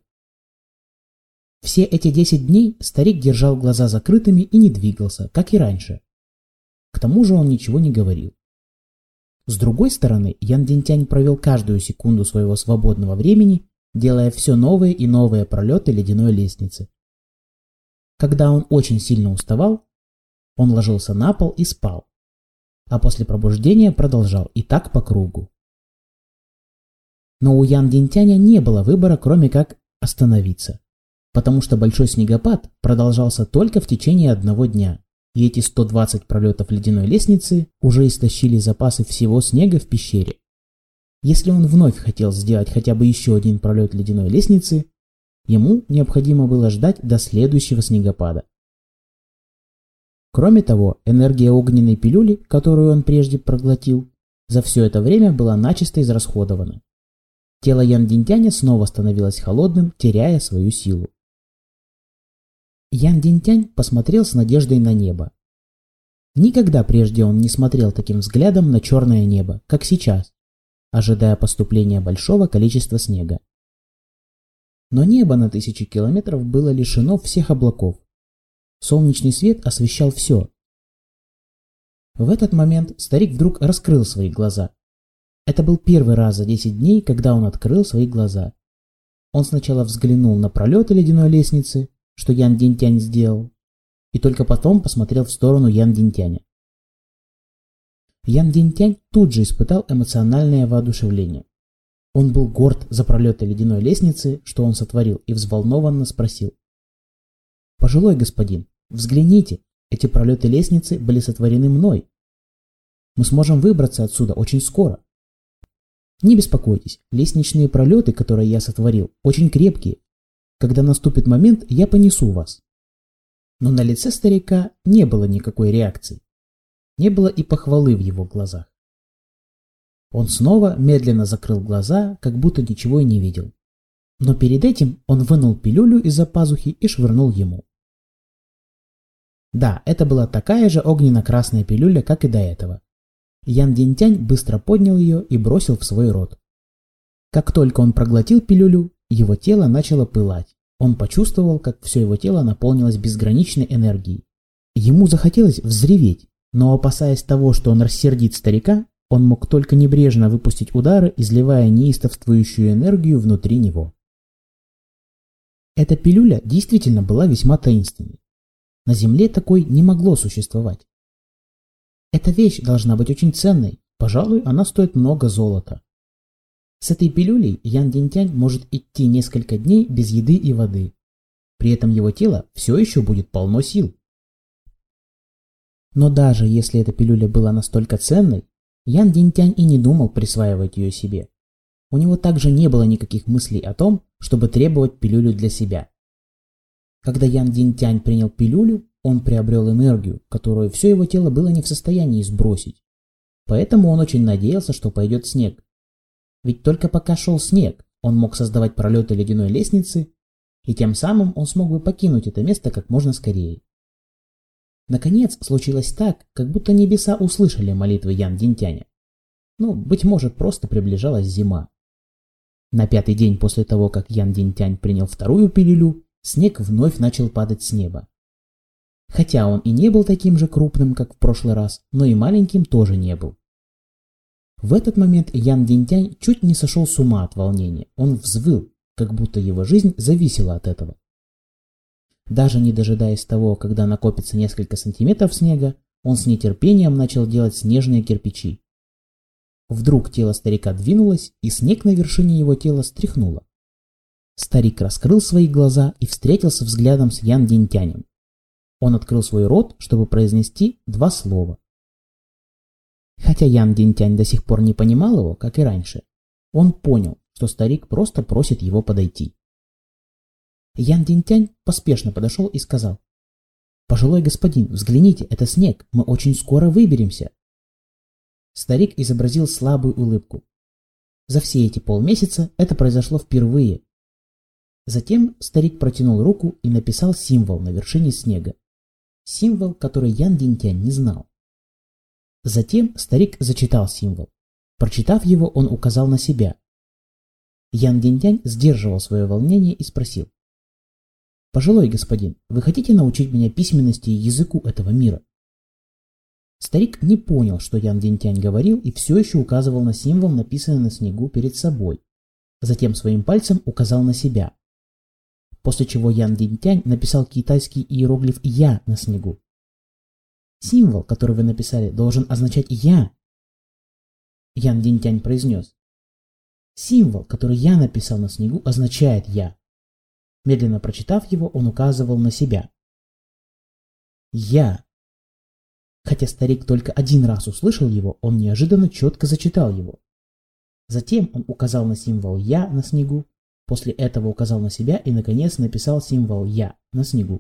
[SPEAKER 2] Все эти десять дней старик держал глаза закрытыми и не двигался, как и раньше. К тому же он ничего не говорил. С другой стороны, Ян Динтянь провел каждую секунду своего свободного времени, делая все новые и новые пролеты ледяной лестницы. Когда он очень сильно уставал, он ложился на пол и спал, а после пробуждения продолжал и так по кругу. Но у Ян Динтяня не было выбора, кроме как остановиться, потому что большой снегопад продолжался только в течение одного дня, и эти сто двадцать пролетов ледяной лестницы уже истощили запасы всего снега в пещере. Если он вновь хотел сделать хотя бы еще один пролет ледяной лестницы, ему необходимо было ждать до следующего снегопада. Кроме того, энергия огненной пилюли, которую он прежде проглотил, за все это время была начисто израсходована. Тело Ян Динтяня снова становилось холодным, теряя свою силу. Ян Динтянь посмотрел с надеждой на небо. Никогда прежде он не смотрел таким взглядом на черное небо, как сейчас, ожидая поступления большого количества снега. Но небо на тысячи километров было лишено всех облаков. Солнечный свет освещал все. В этот момент старик вдруг раскрыл свои глаза. Это был первый раз за десять дней, когда он открыл свои глаза. Он сначала взглянул на пролеты ледяной лестницы, что Ян Динтянь сделал, и только потом посмотрел в сторону Ян Динтяня. Ян Динтянь тут же испытал эмоциональное воодушевление. Он был горд за пролеты ледяной лестницы, что он сотворил, и взволнованно спросил: «Пожилой господин, взгляните, эти пролеты лестницы были сотворены мной. Мы сможем выбраться отсюда очень скоро. Не беспокойтесь, лестничные пролеты, которые я сотворил, очень крепкие. Когда наступит момент, я понесу вас». Но на лице старика не было никакой реакции. Не было и похвалы в его глазах. Он снова медленно закрыл глаза, как будто ничего и не видел. Но перед этим он вынул пилюлю из-за пазухи и швырнул ему. Да, это была такая же огненно-красная пилюля, как и до этого. Ян Динтянь быстро поднял ее и бросил в свой рот. Как только он проглотил пилюлю, его тело начало пылать. Он почувствовал, как все его тело наполнилось безграничной энергией. Ему захотелось взреветь, но опасаясь того, что он рассердит старика, он мог только небрежно выпустить удары, изливая неистовствующую энергию внутри него. Эта пилюля действительно была весьма таинственной. На Земле такой не могло существовать. «Эта вещь должна быть очень ценной», – Пожалуй, она стоит много золота. С этой пилюлей Ян Динтянь может идти несколько дней без еды и воды. При этом его тело все еще будет полно сил. Но даже если эта пилюля была настолько ценной, Ян Динтянь и не думал присваивать ее себе. У него также не было никаких мыслей о том, чтобы требовать пилюлю для себя. Когда Ян Динтянь принял пилюлю, он приобрел энергию, которую все его тело было не в состоянии сбросить. Поэтому он очень надеялся, что пойдет снег. Ведь только пока шел снег, он мог создавать пролеты ледяной лестницы, и тем самым он смог бы покинуть это место как можно скорее. Наконец, случилось так, как будто небеса услышали молитвы Ян Динтяня. Ну, быть может, просто приближалась зима. На пятый день после того, как Ян Динтянь принял вторую пилюлю, снег вновь начал падать с неба. Хотя он и не был таким же крупным, как в прошлый раз, но и маленьким тоже не был. В этот момент Ян Динтянь чуть не сошел с ума от волнения. Он взвыл, как будто его жизнь зависела от этого. Даже не дожидаясь того, когда накопится несколько сантиметров снега, он с нетерпением начал делать снежные кирпичи. Вдруг тело старика двинулось, и снег на вершине его тела стряхнуло. Старик раскрыл свои глаза и встретился взглядом с Ян Динтянем. Он открыл свой рот, чтобы произнести два слова. Хотя Ян Динтянь до сих пор не понимал его, как и раньше, он понял, что старик просто просит его подойти. Ян Динтянь поспешно подошел и сказал: «Пожилой господин, взгляните, это снег, мы очень скоро выберемся». Старик изобразил слабую улыбку. За все эти полмесяца это произошло впервые. Затем старик протянул руку и написал символ на вершине снега. Символ, который Ян Динтянь не знал. Затем старик зачитал символ. Прочитав его, он указал на себя. Ян Динтянь сдерживал свое волнение и спросил: «Пожилой господин, вы хотите научить меня письменности и языку этого мира?» Старик не понял, что Ян Динтянь говорил, и все еще указывал на символ, написанный на снегу перед собой. Затем своим пальцем указал на себя. После чего Ян Динтянь написал китайский иероглиф «Я» на снегу. «Символ, который вы написали, должен означать «Я». Ян Динтянь произнес: «Символ, который я написал на снегу, означает «Я». Медленно прочитав его, он указывал на себя. «Я». Хотя старик только один раз услышал его, он неожиданно четко зачитал его. Затем он указал на символ «Я» на снегу, после этого указал на себя и, наконец, написал символ «Я» на снегу.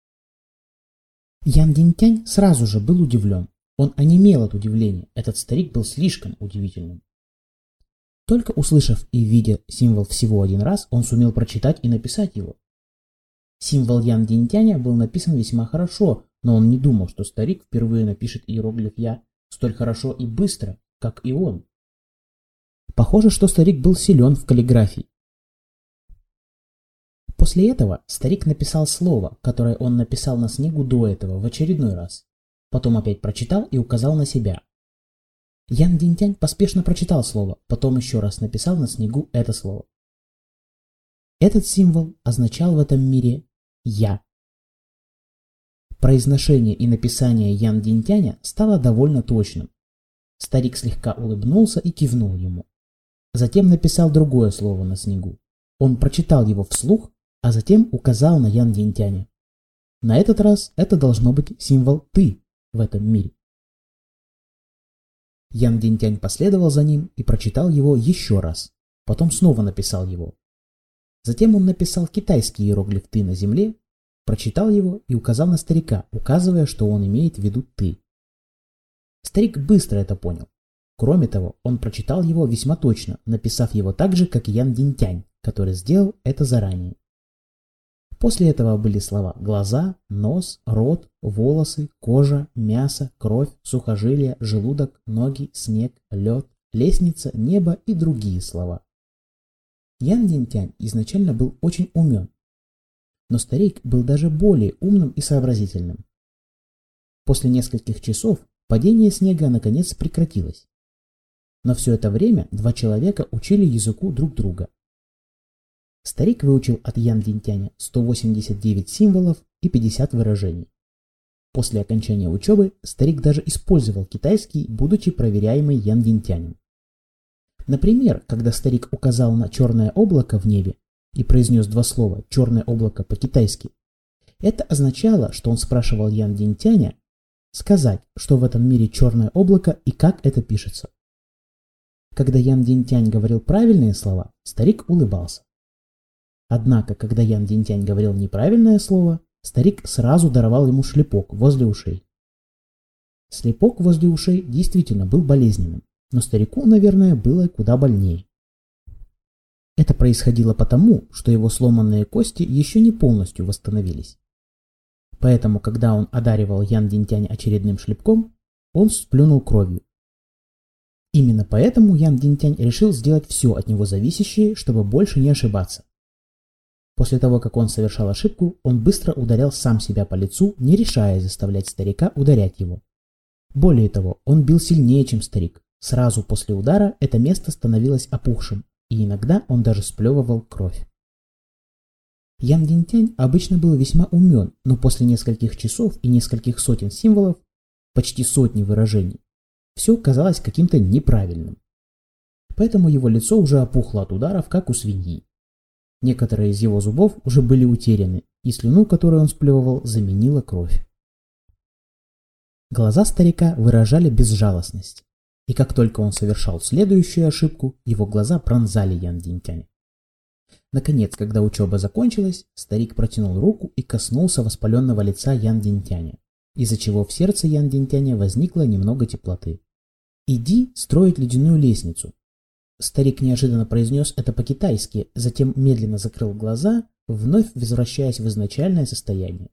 [SPEAKER 2] Ян Динтянь сразу же был удивлен. Он онемел от удивления. Этот старик был слишком удивительным. Только услышав и видя символ всего один раз, он сумел прочитать и написать его. Символ Ян Динтяня был написан весьма хорошо, но он не думал, что старик впервые напишет иероглиф «Я» столь хорошо и быстро, как и он. Похоже, что старик был силен в каллиграфии. После этого старик написал слово, которое он написал на снегу до этого в очередной раз. Потом опять прочитал и указал на себя. Ян Динтянь поспешно прочитал слово, потом еще раз написал на снегу это слово. Этот символ означал в этом мире «Я». Произношение и написание Ян Динтяня стало довольно точным. Старик слегка улыбнулся и кивнул ему. Затем написал другое слово на снегу. Он прочитал его вслух, а затем указал на Ян Динтяня. На этот раз это должно быть символ «Ты» в этом мире. Ян Динтянь последовал за ним и прочитал его еще раз. Потом снова написал его. Затем он написал китайский иероглиф «Ты» на земле, прочитал его и указал на старика, указывая, что он имеет в виду «Ты». Старик быстро это понял. Кроме того, он прочитал его весьма точно, написав его так же, как Ян Динтянь, который сделал это заранее. После этого были слова глаза, нос, рот, волосы, кожа, мясо, кровь, сухожилия, желудок, ноги, снег, лед, лестница, небо и другие слова. Ян Динтянь изначально был очень умен, но старик был даже более умным и сообразительным. После нескольких часов падение снега наконец прекратилось. Но все это время два человека учили языку друг друга. Старик выучил от Ян Динтяня сто восемьдесят девять символов и пятьдесят выражений. После окончания учебы старик даже использовал китайский, будучи проверяемый Ян Динтянем. Например, когда старик указал на черное облако в небе и произнес два слова «черное облако» по-китайски, это означало, что он спрашивал Ян Динтяня сказать, что в этом мире черное облако и как это пишется. Когда Ян Динтянь говорил правильные слова, старик улыбался. Однако, когда Ян Динтянь говорил неправильное слово, старик сразу даровал ему шлепок возле ушей. Шлепок возле ушей действительно был болезненным, но старику, наверное, было куда больнее. Это происходило потому, что его сломанные кости еще не полностью восстановились. Поэтому, когда он одаривал Ян Динтяня очередным шлепком, он сплюнул кровью. Именно поэтому Ян Динтянь решил сделать все от него зависящее, чтобы больше не ошибаться. После того, как он совершал ошибку, он быстро ударял сам себя по лицу, не решаясь заставлять старика ударять его. Более того, он бил сильнее, чем старик. Сразу после удара это место становилось опухшим, и иногда он даже сплевывал кровь. Ян Динтянь обычно был весьма умен, но после нескольких часов и нескольких сотен символов, почти сотни выражений, все казалось каким-то неправильным. Поэтому его лицо уже опухло от ударов, как у свиньи. Некоторые из его зубов уже были утеряны, и слюну, которую он сплевывал, заменила кровь. Глаза старика выражали безжалостность, и как только он совершал следующую ошибку, его глаза пронзали Ян Динтяня. Наконец, когда учеба закончилась, старик протянул руку и коснулся воспаленного лица Ян Динтяня, из-за чего в сердце Ян Динтяня возникло немного теплоты. «Иди строить ледяную лестницу». Старик неожиданно произнес это по-китайски, затем медленно закрыл глаза, вновь возвращаясь в изначальное состояние.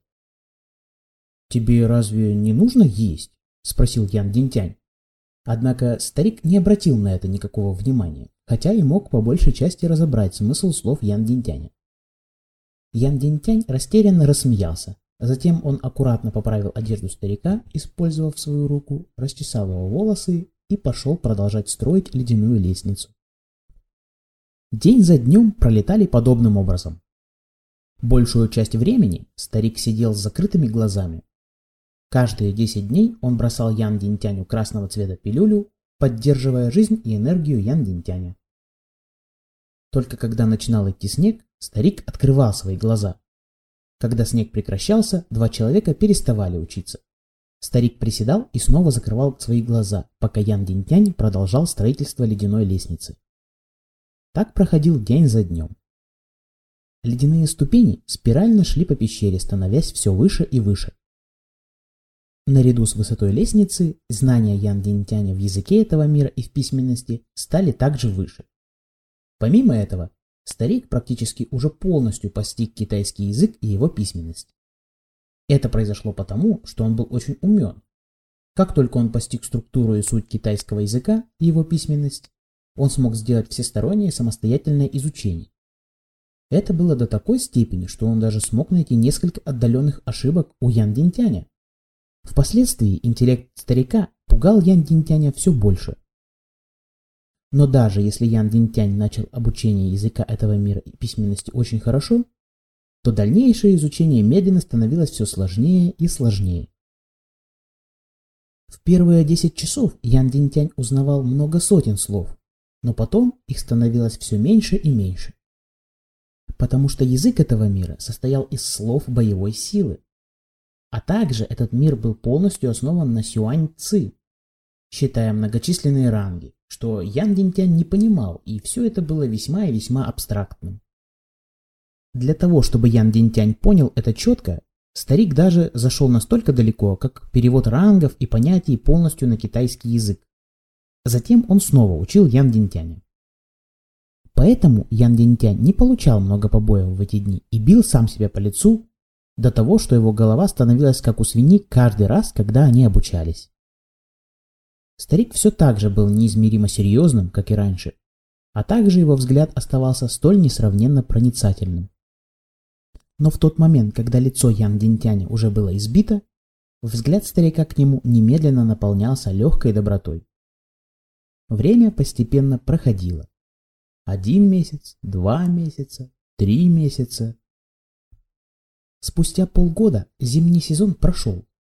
[SPEAKER 2] «Тебе разве не нужно есть?» – спросил Ян Динтянь. Однако старик не обратил на это никакого внимания, хотя и мог по большей части разобрать смысл слов Ян Динтяня. Ян Динтянь растерянно рассмеялся, затем он аккуратно поправил одежду старика, использовав свою руку, расчесал его волосы и пошел продолжать строить ледяную лестницу. День за днем пролетали подобным образом. Большую часть времени старик сидел с закрытыми глазами. Каждые десять дней он бросал Ян Динтяню красного цвета пилюлю, поддерживая жизнь и энергию Ян Динтяня. Только когда начинал идти снег, старик открывал свои глаза. Когда снег прекращался, два человека переставали учиться. Старик приседал и снова закрывал свои глаза, пока Ян Динтянь продолжал строительство ледяной лестницы. Так проходил день за днем. Ледяные ступени спирально шли по пещере, становясь все выше и выше. Наряду с высотой лестницы, знания Ян Динтяня в языке этого мира и в письменности стали также выше. Помимо этого, старик практически уже полностью постиг китайский язык и его письменность. Это произошло потому, что он был очень умен. Как только он постиг структуру и суть китайского языка и его письменность, он смог сделать всестороннее самостоятельное изучение. Это было до такой степени, что он даже смог найти несколько отдаленных ошибок у Ян Динтяня. Впоследствии интеллект старика пугал Ян Динтяня все больше. Но даже если Ян Динтянь начал обучение языка этого мира и письменности очень хорошо, то дальнейшее изучение медленно становилось все сложнее и сложнее. В первые десять часов Ян Динтянь узнавал много сотен слов, но потом их становилось все меньше и меньше. Потому что язык этого мира состоял из слов боевой силы. А также этот мир был полностью основан на сюань-ци, считая многочисленные ранги, что Ян Динтянь не понимал, и все это было весьма и весьма абстрактным. Для того, чтобы Ян Динтянь понял это четко, старик даже зашел настолько далеко, как перевод рангов и понятий полностью на китайский язык. Затем он снова учил Ян Динтяня. Поэтому Ян Динтянь не получал много побоев в эти дни и бил сам себя по лицу до того, что его голова становилась как у свиньи каждый раз, когда они обучались. Старик все так же был неизмеримо серьезным, как и раньше, а также его взгляд оставался столь несравненно проницательным. Но в тот момент, когда лицо Ян Динтяня уже было избито, взгляд старика к нему немедленно наполнялся легкой добротой. Время постепенно проходило. Один месяц, два месяца, три месяца. Спустя полгода зимний сезон прошел,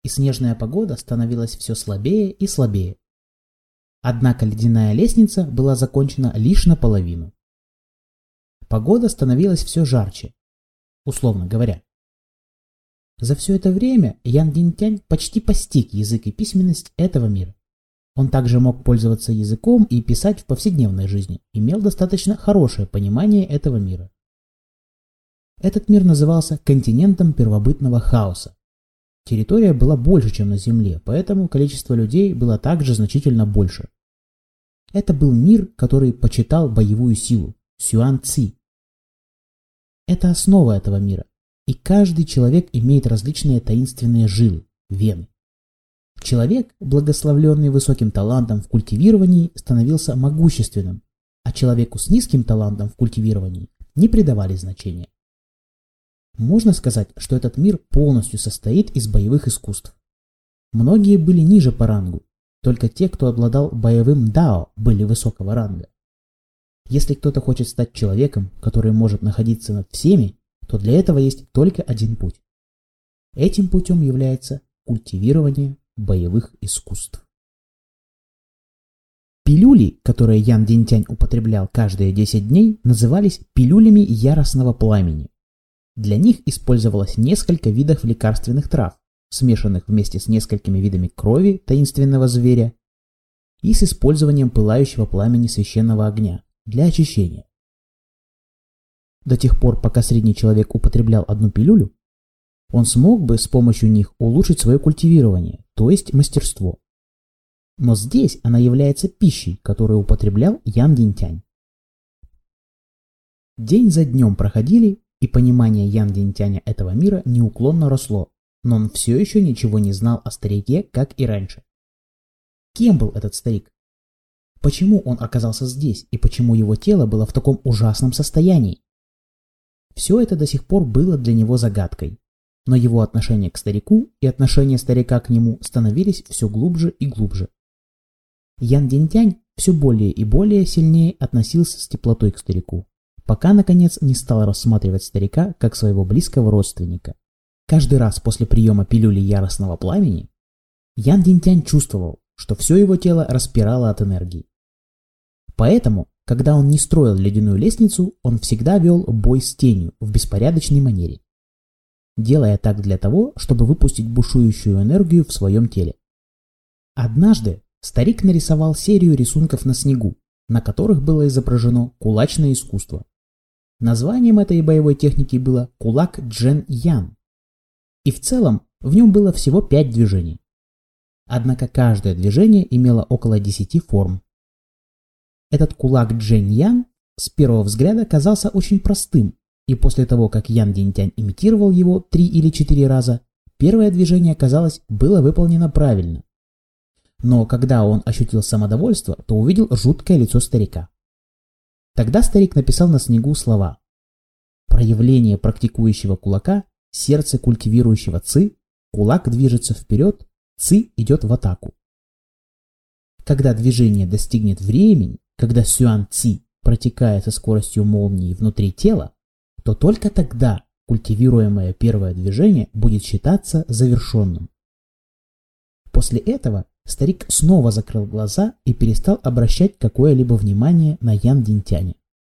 [SPEAKER 2] и снежная погода становилась все слабее и слабее. Однако ледяная лестница была закончена лишь наполовину. Погода становилась все жарче, условно говоря. За все это время Ян Динтянь почти постиг язык и письменность этого мира. Он также мог пользоваться языком и писать в повседневной жизни, имел достаточно хорошее понимание этого мира. Этот мир назывался континентом первобытного хаоса. Территория была больше, чем на Земле, поэтому количество людей было также значительно больше. Это был мир, который почитал боевую силу – Сюань Ци. Это основа этого мира, и каждый человек имеет различные таинственные жилы – вены. Человек, благословленный высоким талантом в культивировании, становился могущественным, а человеку с низким талантом в культивировании не придавали значения. Можно сказать, что этот мир полностью состоит из боевых искусств. Многие были ниже по рангу, только те, кто обладал боевым дао, были высокого ранга. Если кто-то хочет стать человеком, который может находиться над всеми, то для этого есть только один путь. Этим путем является культивирование боевых искусств. Пилюли, которые Ян Динтянь употреблял каждые десять дней, назывались пилюлями яростного пламени. Для них использовалось несколько видов лекарственных трав, смешанных вместе с несколькими видами крови таинственного зверя и с использованием пылающего пламени священного огня для очищения. До тех пор, пока средний человек употреблял одну пилюлю, он смог бы с помощью них улучшить свое культивирование, то есть мастерство. Но здесь она является пищей, которую употреблял Ян Динтянь. День за днем проходили, и понимание Ян Динтяня этого мира неуклонно росло, но он все еще ничего не знал о старике, как и раньше. Кем был этот старик? Почему он оказался здесь, и почему его тело было в таком ужасном состоянии? Все это до сих пор было для него загадкой, но его отношение к старику и отношение старика к нему становились все глубже и глубже. Ян Динтянь все более и более сильнее относился с теплотой к старику, пока, наконец, не стал рассматривать старика как своего близкого родственника. Каждый раз после приема пилюли яростного пламени Ян Динтянь чувствовал, что все его тело распирало от энергии. Поэтому, когда он не строил ледяную лестницу, он всегда вел бой с тенью в беспорядочной манере, делая так для того, чтобы выпустить бушующую энергию в своем теле. Однажды старик нарисовал серию рисунков на снегу, на которых было изображено кулачное искусство. Названием этой боевой техники было кулак Джен Ян. И в целом в нем было всего пять движений. Однако каждое движение имело около десяти форм. Этот кулак Джен Ян с первого взгляда казался очень простым, и после того, как Ян Динтянь имитировал его три или четыре раза, первое движение, казалось, было выполнено правильно. Но когда он ощутил самодовольство, то увидел жуткое лицо старика. Тогда старик написал на снегу слова: «Проявление практикующего кулака, сердце культивирующего ци, кулак движется вперед, ци идет в атаку». Когда движение достигнет времени, когда сюань ци протекает со скоростью молнии внутри тела, то только тогда культивируемое первое движение будет считаться завершенным. После этого старик снова закрыл глаза и перестал обращать какое-либо внимание на Ян Динтяня.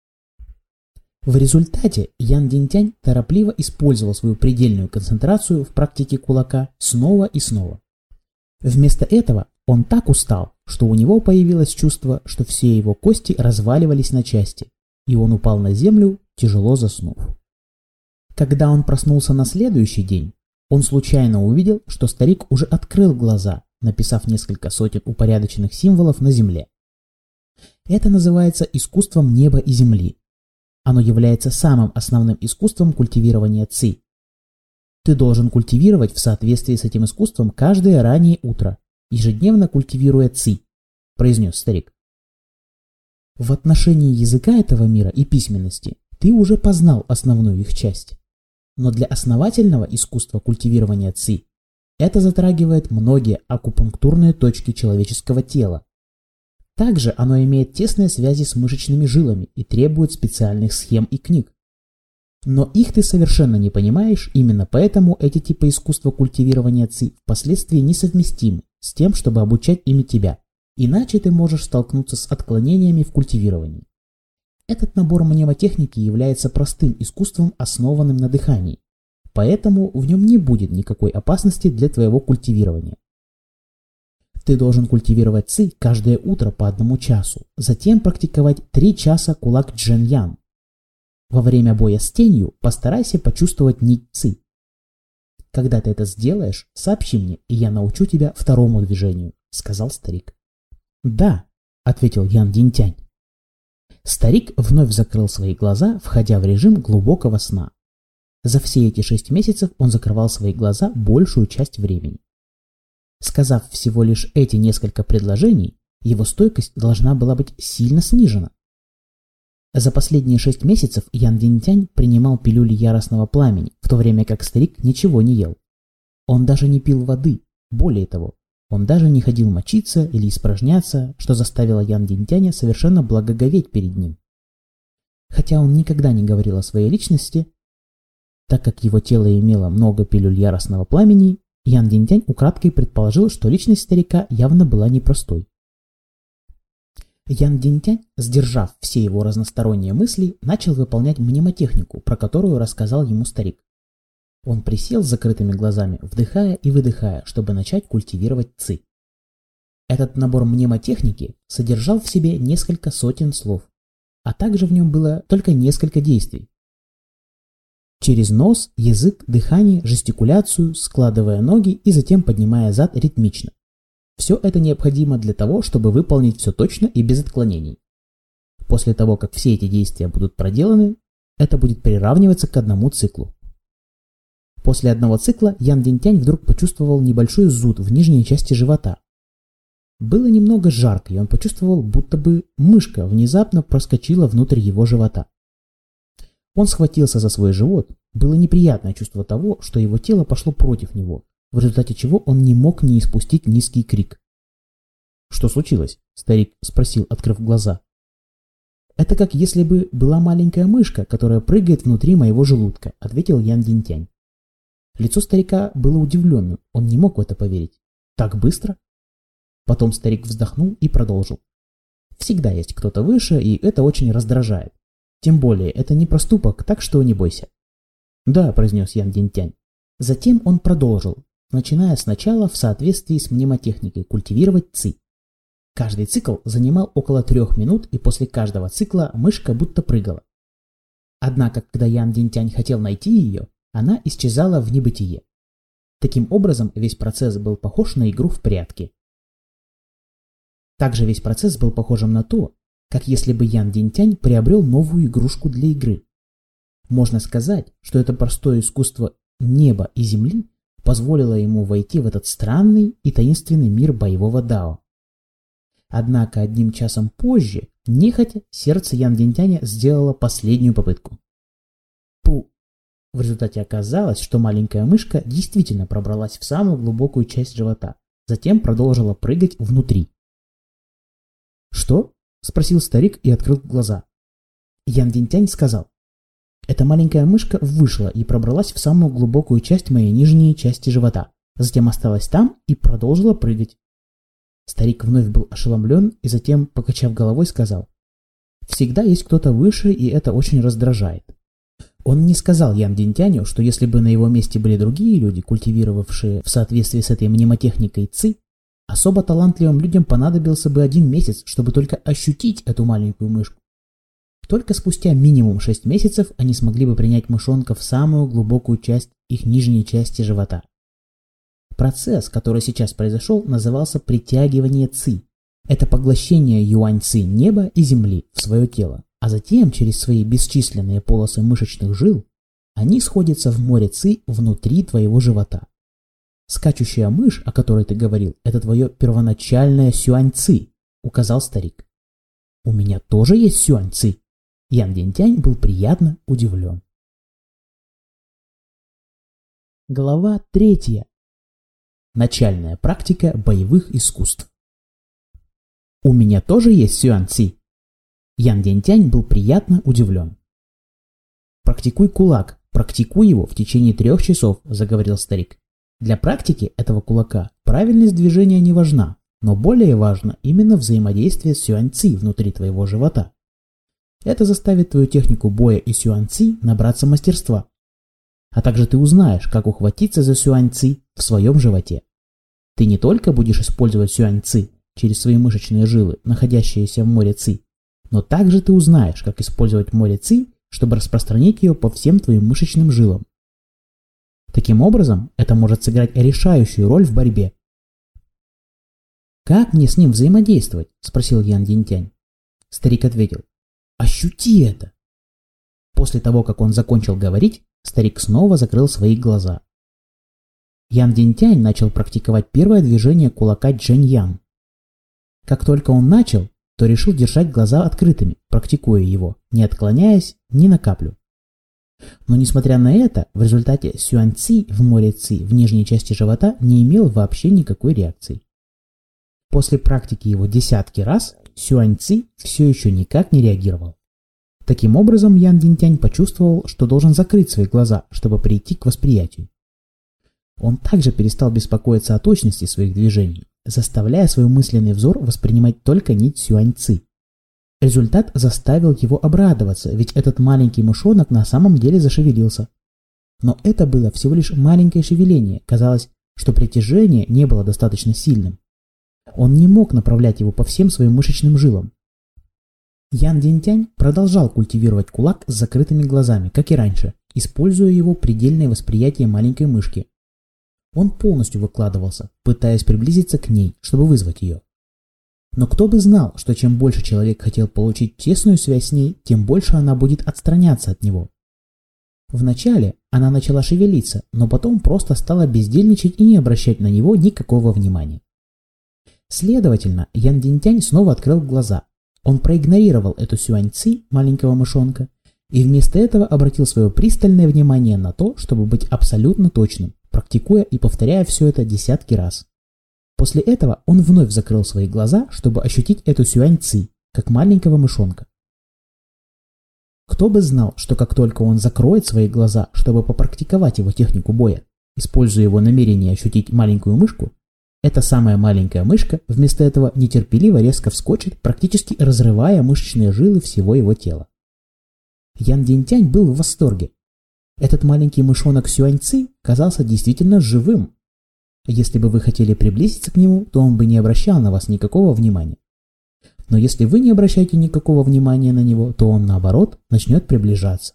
[SPEAKER 2] В результате Ян Динтянь торопливо использовал свою предельную концентрацию в практике кулака снова и снова. Вместо этого он так устал, что у него появилось чувство, что все его кости разваливались на части, и он упал на землю, тяжело заснув. Когда он проснулся на следующий день, он случайно увидел, что старик уже открыл глаза, написав несколько сотен упорядоченных символов на земле. Это называется искусством неба и земли. Оно является самым основным искусством культивирования ци. Ты должен культивировать в соответствии с этим искусством каждое раннее утро, ежедневно культивируя ци, произнес старик. В отношении языка этого мира и письменности ты уже познал основную их часть. Но для основательного искусства культивирования ци это затрагивает многие акупунктурные точки человеческого тела. Также оно имеет тесные связи с мышечными жилами и требует специальных схем и книг. Но их ты совершенно не понимаешь, именно поэтому эти типы искусства культивирования ци впоследствии несовместимы с тем, чтобы обучать ими тебя. Иначе ты можешь столкнуться с отклонениями в культивировании. Этот набор мнемотехники является простым искусством, основанным на дыхании, поэтому в нем не будет никакой опасности для твоего культивирования. Ты должен культивировать ци каждое утро по одному часу, затем практиковать три часа кулак Джен-Ян. Во время боя с тенью постарайся почувствовать нить ци. Когда ты это сделаешь, сообщи мне, и я научу тебя второму движению, сказал старик. Да, ответил Ян Динтянь. Старик вновь закрыл свои глаза, входя в режим глубокого сна. За все эти шесть месяцев он закрывал свои глаза большую часть времени. Сказав всего лишь эти несколько предложений, его стойкость должна была быть сильно снижена. За последние шесть месяцев Ян Динтянь принимал пилюли яростного пламени, в то время как старик ничего не ел. Он даже не пил воды, более того, он даже не ходил мочиться или испражняться, что заставило Ян Динтяня совершенно благоговеть перед ним. Хотя он никогда не говорил о своей личности, так как его тело имело много пилюль яростного пламени, Ян Динтянь украдкой предположил, что личность старика явно была непростой. Ян Динтянь, сдержав все его разносторонние мысли, начал выполнять мнемотехнику, про которую рассказал ему старик. Он присел с закрытыми глазами, вдыхая и выдыхая, чтобы начать культивировать ци. Этот набор мнемотехники содержал в себе несколько сотен слов, а также в нем было только несколько действий. Через нос, язык, дыхание, жестикуляцию, складывая ноги и затем поднимая зад ритмично. Все это необходимо для того, чтобы выполнить все точно и без отклонений. После того, как все эти действия будут проделаны, это будет приравниваться к одному циклу. После одного цикла Ян Динтянь вдруг почувствовал небольшой зуд в нижней части живота. Было немного жарко, и он почувствовал, будто бы мышка внезапно проскочила внутрь его живота. Он схватился за свой живот. Было неприятное чувство того, что его тело пошло против него, в результате чего он не мог не испустить низкий крик. «Что случилось?» – старик спросил, открыв глаза. «Это как если бы была маленькая мышка, которая прыгает внутри моего желудка», – ответил Ян Динтянь. Лицо старика было удивленным, он не мог в это поверить. «Так быстро?» Потом старик вздохнул и продолжил. «Всегда есть кто-то выше, и это очень раздражает. Тем более, это не проступок, так что не бойся». «Да», – произнес Ян Динтянь. Затем он продолжил, начиная сначала в соответствии с мнемотехникой культивировать ци. Каждый цикл занимал около трех минут, и после каждого цикла мышка будто прыгала. Однако, когда Ян Динтянь хотел найти ее, она исчезала в небытие. Таким образом, весь процесс был похож на игру в прятки. Также весь процесс был похожим на то, как если бы Ян Динтянь приобрел новую игрушку для игры. Можно сказать, что это простое искусство неба и земли позволило ему войти в этот странный и таинственный мир боевого дао. Однако одним часом позже, нехотя, сердце Ян Динтяня сделало последнюю попытку. Пу! В результате оказалось, что маленькая мышка действительно пробралась в самую глубокую часть живота, затем продолжила прыгать внутри. «Что?» – спросил старик и открыл глаза. Ян Динтянь сказал: «Эта маленькая мышка вышла и пробралась в самую глубокую часть моей нижней части живота, затем осталась там и продолжила прыгать». Старик вновь был ошеломлен и затем, покачав головой, сказал: «Всегда есть кто-то выше, и это очень раздражает». Он не сказал Ян Динтяню, что если бы на его месте были другие люди, культивировавшие в соответствии с этой мнемотехникой ци, особо талантливым людям понадобился бы один месяц, чтобы только ощутить эту маленькую мышку. Только спустя минимум шесть месяцев они смогли бы принять мышонка в самую глубокую часть их нижней части живота. Процесс, который сейчас произошел, назывался притягивание ци. Это поглощение юань-ци неба и земли в свое тело, а затем через свои бесчисленные полосы мышечных жил они сходятся в море ци внутри твоего живота. Скачущая мышь, о которой ты говорил, это твое первоначальное сюань-ци, указал старик. У меня тоже есть сюань-ци. Ян Динтянь был приятно удивлен. Глава третья. Начальная практика боевых искусств. У меня тоже есть сюань-ци. Ян Динтянь был приятно удивлен. Практикуй кулак, практикуй его в течение трех часов, заговорил старик. Для практики этого кулака правильность движения не важна, но более важно именно взаимодействие с сюань-ци внутри твоего живота. Это заставит твою технику боя и сюань-ци набраться мастерства. А также ты узнаешь, как ухватиться за сюань-ци в своем животе. Ты не только будешь использовать сюань-ци через свои мышечные жилы, находящиеся в море ци, но также ты узнаешь, как использовать море ци, чтобы распространить ее по всем твоим мышечным жилам. Таким образом, это может сыграть решающую роль в борьбе. «Как мне с ним взаимодействовать?» – спросил Ян Динтянь. Старик ответил: «Ощути это!» После того, как он закончил говорить, старик снова закрыл свои глаза. Ян Динтянь начал практиковать первое движение кулака Джэнь-Ян. Как только он начал, то решил держать глаза открытыми, практикуя его, не отклоняясь ни на каплю. Но несмотря на это, в результате сюань-ци в море ци в нижней части живота не имел вообще никакой реакции. После практики его десятки раз, сюань-ци все еще никак не реагировал. Таким образом, Ян Динтянь почувствовал, что должен закрыть свои глаза, чтобы прийти к восприятию. Он также перестал беспокоиться о точности своих движений, заставляя свой мысленный взор воспринимать только нить сюань-ци. Результат заставил его обрадоваться, ведь этот маленький мышонок на самом деле зашевелился. Но это было всего лишь маленькое шевеление, казалось, что притяжение не было достаточно сильным. Он не мог направлять его по всем своим мышечным жилам. Ян Динтянь продолжал культивировать кулак с закрытыми глазами, как и раньше, используя его предельное восприятие маленькой мышки. Он полностью выкладывался, пытаясь приблизиться к ней, чтобы вызвать ее. Но кто бы знал, что чем больше человек хотел получить тесную связь с ней, тем больше она будет отстраняться от него. Вначале она начала шевелиться, но потом просто стала бездельничать и не обращать на него никакого внимания. Следовательно, Ян Динтянь снова открыл глаза. Он проигнорировал эту сюань-ци маленького мышонка и вместо этого обратил свое пристальное внимание на то, чтобы быть абсолютно точным, практикуя и повторяя все это десятки раз. После этого он вновь закрыл свои глаза, чтобы ощутить эту сюань-ци, как маленького мышонка. Кто бы знал, что как только он закроет свои глаза, чтобы попрактиковать его технику боя, используя его намерение ощутить маленькую мышку, эта самая маленькая мышка вместо этого нетерпеливо резко вскочит, практически разрывая мышечные жилы всего его тела. Ян Динтянь был в восторге. Этот маленький мышонок сюань-ци казался действительно живым. Если бы вы хотели приблизиться к нему, то он бы не обращал на вас никакого внимания. Но если вы не обращаете никакого внимания на него, то он, наоборот, начнет приближаться.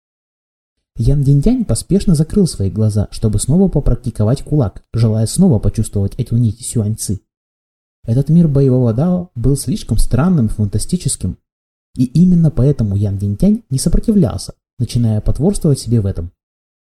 [SPEAKER 2] Ян Динтянь поспешно закрыл свои глаза, чтобы снова попрактиковать кулак, желая снова почувствовать эту нить сюань-ци. Этот мир боевого дао был слишком странным и фантастическим, и именно поэтому Ян Динтянь не сопротивлялся, начиная потворствовать себе в этом.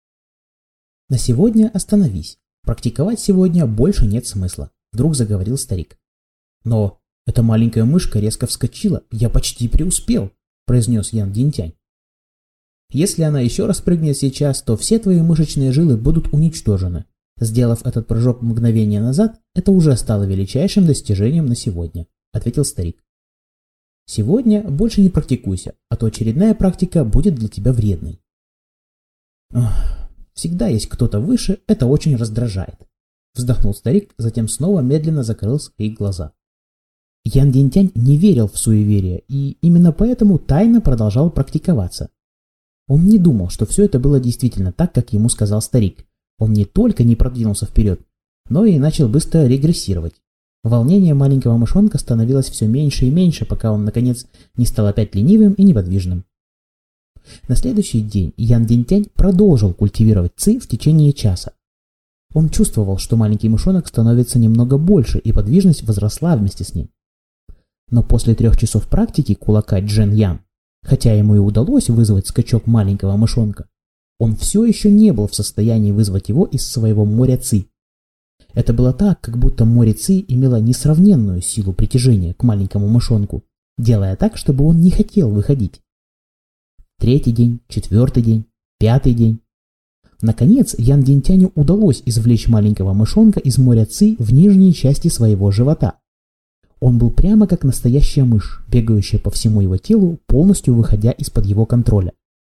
[SPEAKER 2] «На сегодня остановись. Практиковать сегодня больше нет смысла», — вдруг заговорил старик. «Но эта маленькая мышка резко вскочила, я почти преуспел», — произнес Ян Динтянь. «Если она еще раз прыгнет сейчас, то все твои мышечные жилы будут уничтожены. Сделав этот прыжок мгновение назад, это уже стало величайшим достижением на сегодня», — ответил старик. «Сегодня больше не практикуйся, а то очередная практика будет для тебя вредной». «Ох, всегда есть кто-то выше, это очень раздражает», — вздохнул старик, затем снова медленно закрыл свои глаза. Ян Динтянь не верил в суеверие и именно поэтому тайно продолжал практиковаться. Он не думал, что все это было действительно так, как ему сказал старик. Он не только не продвинулся вперед, но и начал быстро регрессировать. Волнение маленького мышонка становилось все меньше и меньше, пока он, наконец, не стал опять ленивым и неподвижным. На следующий день Ян Динтянь продолжил культивировать ци в течение часа. Он чувствовал, что маленький мышонок становится немного больше, и подвижность возросла вместе с ним. Но после трех часов практики кулака Джэнь-Ян, хотя ему и удалось вызвать скачок маленького мышонка, он все еще не был в состоянии вызвать его из своего моря ци. Это было так, как будто море ци имело несравненную силу притяжения к маленькому мышонку, делая так, чтобы он не хотел выходить. Третий день, четвертый день, пятый день. Наконец, Ян Динтяню удалось извлечь маленького мышонка из моря ци в нижней части своего живота. Он был прямо как настоящая мышь, бегающая по всему его телу, полностью выходя из-под его контроля.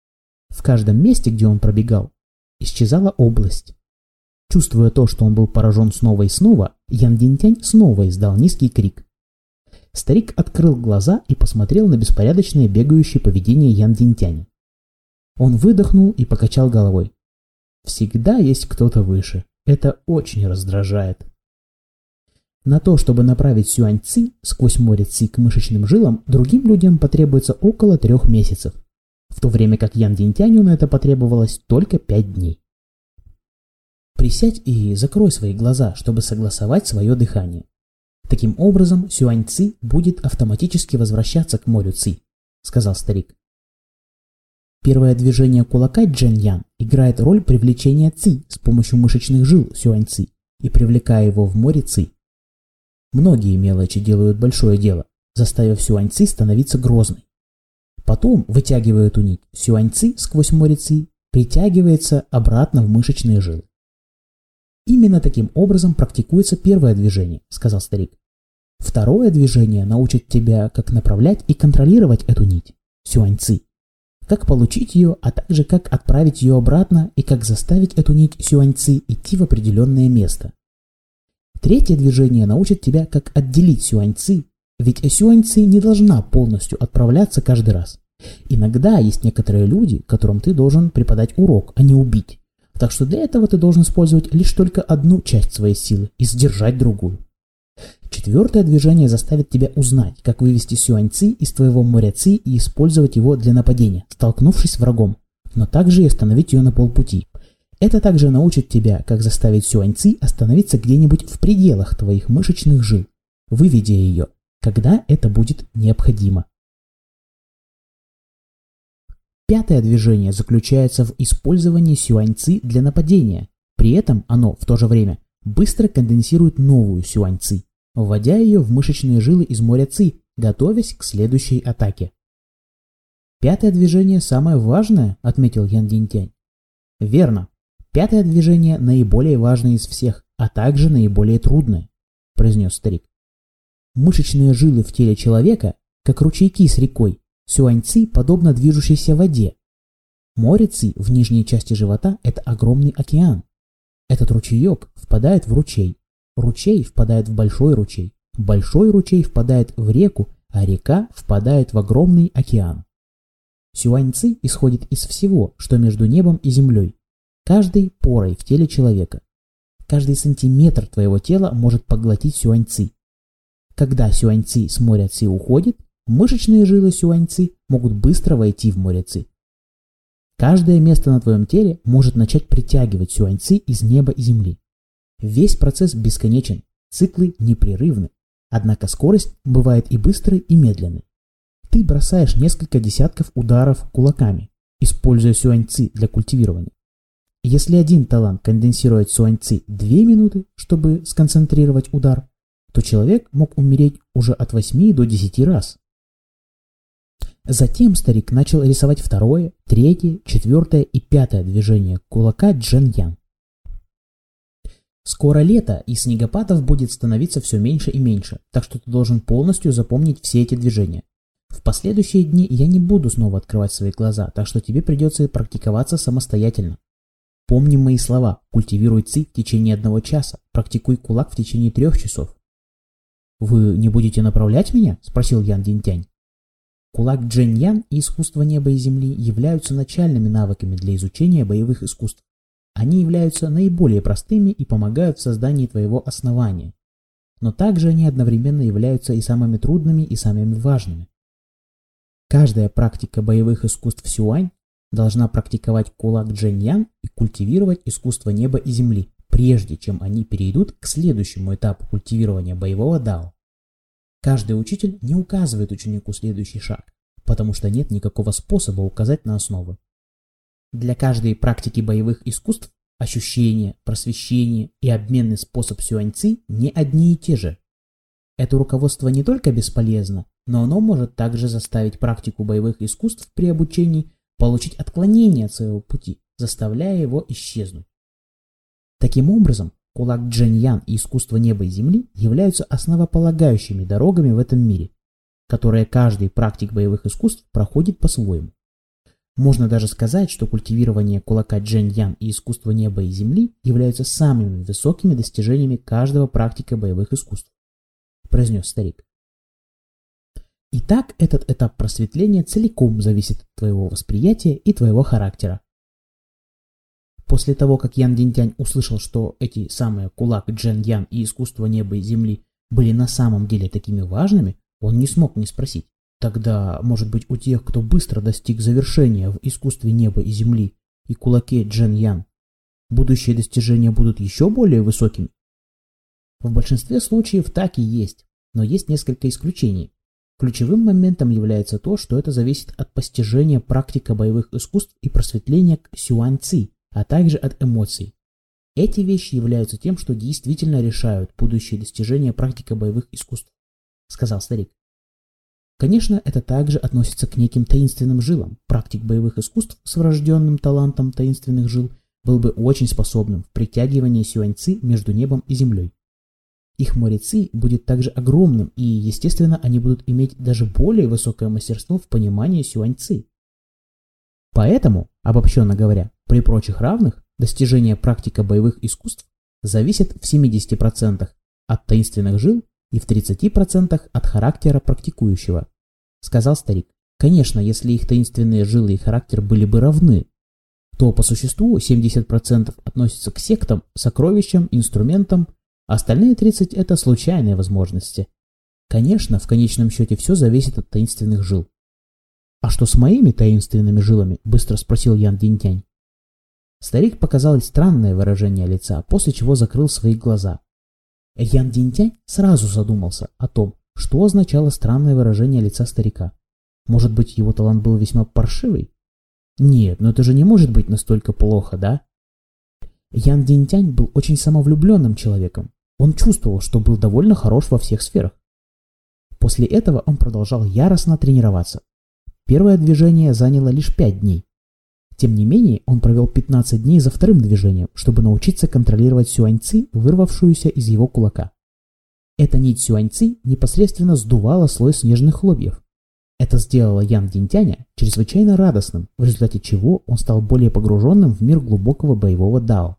[SPEAKER 2] В каждом месте, где он пробегал, исчезала область. Чувствуя то, что он был поражен снова и снова, Ян Динтянь снова издал низкий крик. Старик открыл глаза и посмотрел на беспорядочное бегающее поведение Ян Динтяня. Он выдохнул и покачал головой. Всегда есть кто-то выше. Это очень раздражает. На то, чтобы направить Сюань Ци сквозь море Ци к мышечным жилам, другим людям потребуется около трех месяцев, в то время как Ян Динтяню на это потребовалось только пять дней. Присядь и закрой свои глаза, чтобы согласовать свое дыхание. Таким образом, Сюань Ци будет автоматически возвращаться к морю Ци, сказал старик. Первое движение кулака Джен Ян играет роль привлечения Ци с помощью мышечных жил Сюань Ци и привлекая его в море Ци. Многие мелочи делают большое дело, заставив Сюань Ци становиться грозной. Потом вытягивая эту нить, Сюань Ци сквозь море Ци притягивается обратно в мышечные жилы. Именно таким образом практикуется первое движение, сказал старик. Второе движение научит тебя, как направлять и контролировать эту нить, Сюань Ци, как получить ее, а также как отправить ее обратно и как заставить эту нить Сюань Ци идти в определенное место. Третье движение научит тебя, как отделить Сюань Ци, ведь Сюань Ци не должна полностью отправляться каждый раз. Иногда есть некоторые люди, которым ты должен преподать урок, а не убить. Так что для этого ты должен использовать лишь только одну часть своей силы и сдержать другую. Четвертое движение заставит тебя узнать, как вывести Сюань Ци из твоего моря Ци и использовать его для нападения, столкнувшись с врагом, но также и остановить ее на полпути. Это также научит тебя, как заставить Сюань Ци остановиться где-нибудь в пределах твоих мышечных жил, выведя ее, когда это будет необходимо. Пятое движение заключается в использовании Сюань Ци для нападения. При этом оно в то же время быстро конденсирует новую Сюань Ци, вводя ее в мышечные жилы из моря Ци, готовясь к следующей атаке. Пятое движение самое важное, отметил Ян Динтянь. Верно. Пятое движение наиболее важное из всех, а также наиболее трудное, произнес старик. Мышечные жилы в теле человека, как ручейки с рекой, Сюань Ци подобно движущейся воде. Море Ци в нижней части живота – это огромный океан. Этот ручеек впадает в ручей, ручей впадает в большой ручей, большой ручей впадает в реку, а река впадает в огромный океан. Сюань Ци исходит из всего, что между небом и землей, каждой порой в теле человека. Каждый сантиметр твоего тела может поглотить Сюань Ци. Когда Сюань Ци с моря Ци уходит, мышечные жилы Сюань Ци могут быстро войти в море Ци. Каждое место на твоем теле может начать притягивать Сюань Ци из неба и земли. Весь процесс бесконечен, циклы непрерывны, однако скорость бывает и быстрой, и медленной. Ты бросаешь несколько десятков ударов кулаками, используя Сюань Ци для культивирования. Если один талант конденсирует Сюань Ци две минуты, чтобы сконцентрировать удар, то человек мог умереть уже от восьми до десяти раз. Затем старик начал рисовать второе, третье, четвертое и пятое движение кулака Джен Ян. Скоро лето, и снегопадов будет становиться все меньше и меньше, так что ты должен полностью запомнить все эти движения. В последующие дни я не буду снова открывать свои глаза, так что тебе придется практиковаться самостоятельно. Помни мои слова, культивируй ци в течение одного часа, практикуй кулак в течение трех часов. «Вы не будете направлять меня?» – спросил Ян Динтянь. Кулак Джен Ян и искусство неба и земли являются начальными навыками для изучения боевых искусств. Они являются наиболее простыми и помогают в создании твоего основания. Но также они одновременно являются и самыми трудными, и самыми важными. Каждая практика боевых искусств Сюань должна практиковать кулак Джен Ян и культивировать искусство неба и земли, прежде чем они перейдут к следующему этапу культивирования боевого дао. Каждый учитель не указывает ученику следующий шаг, потому что нет никакого способа указать на основы. Для каждой практики боевых искусств ощущение, просвещение и обменный способ сюань-ци не одни и те же. Это руководство не только бесполезно, но оно может также заставить практику боевых искусств при обучении получить отклонение от своего пути, заставляя его исчезнуть. Таким образом, кулак Джен Ян и искусство неба и земли являются основополагающими дорогами в этом мире, которые каждый практик боевых искусств проходит по-своему. Можно даже сказать, что культивирование кулака Джэнь-Ян и искусство неба и земли являются самыми высокими достижениями каждого практика боевых искусств, произнес старик. Итак, этот этап просветления целиком зависит от твоего восприятия и твоего характера. После того, как Ян Динтянь услышал, что эти самые кулак Джэнь-Ян и искусство неба и земли были на самом деле такими важными, он не смог не спросить. Тогда, может быть, у тех, кто быстро достиг завершения в искусстве неба и земли и кулаке Джэнь-Ян, будущие достижения будут еще более высокими? В большинстве случаев так и есть, но есть несколько исключений. Ключевым моментом является то, что это зависит от постижения практика боевых искусств и просветления к сюань-ци, а также от эмоций. Эти вещи являются тем, что действительно решают будущие достижения практика боевых искусств, сказал старик. Конечно, это также относится к неким таинственным жилам. Практик боевых искусств с врожденным талантом таинственных жил был бы очень способным в притягивании сюань-ци между небом и землей. Их море ци будет также огромным, и, естественно, они будут иметь даже более высокое мастерство в понимании сюань-ци. Поэтому, обобщенно говоря, при прочих равных, достижение практика боевых искусств зависит в семидесяти процентах от таинственных жил и в тридцати процентах от характера практикующего, сказал старик. Конечно, если их таинственные жилы и характер были бы равны, то по существу семьдесят процентов относятся к сектам, сокровищам, инструментам, а остальные тридцать процентов это случайные возможности. Конечно, в конечном счете все зависит от таинственных жил. А что с моими таинственными жилами? Быстро спросил Ян Динтянь. Старик показал странное выражение лица, после чего закрыл свои глаза. Ян Динтянь сразу задумался о том, что означало странное выражение лица старика. Может быть, его талант был весьма паршивый? Нет, но это же не может быть настолько плохо, да? Ян Динтянь был очень самовлюбленным человеком. Он чувствовал, что был довольно хорош во всех сферах. После этого он продолжал яростно тренироваться. Первое движение заняло лишь пять дней. Тем не менее, он провел пятнадцать дней за вторым движением, чтобы научиться контролировать сюань-ци, вырвавшуюся из его кулака. Эта нить сюань-ци непосредственно сдувала слой снежных хлопьев. Это сделало Ян Динтяня чрезвычайно радостным, в результате чего он стал более погруженным в мир глубокого боевого дао.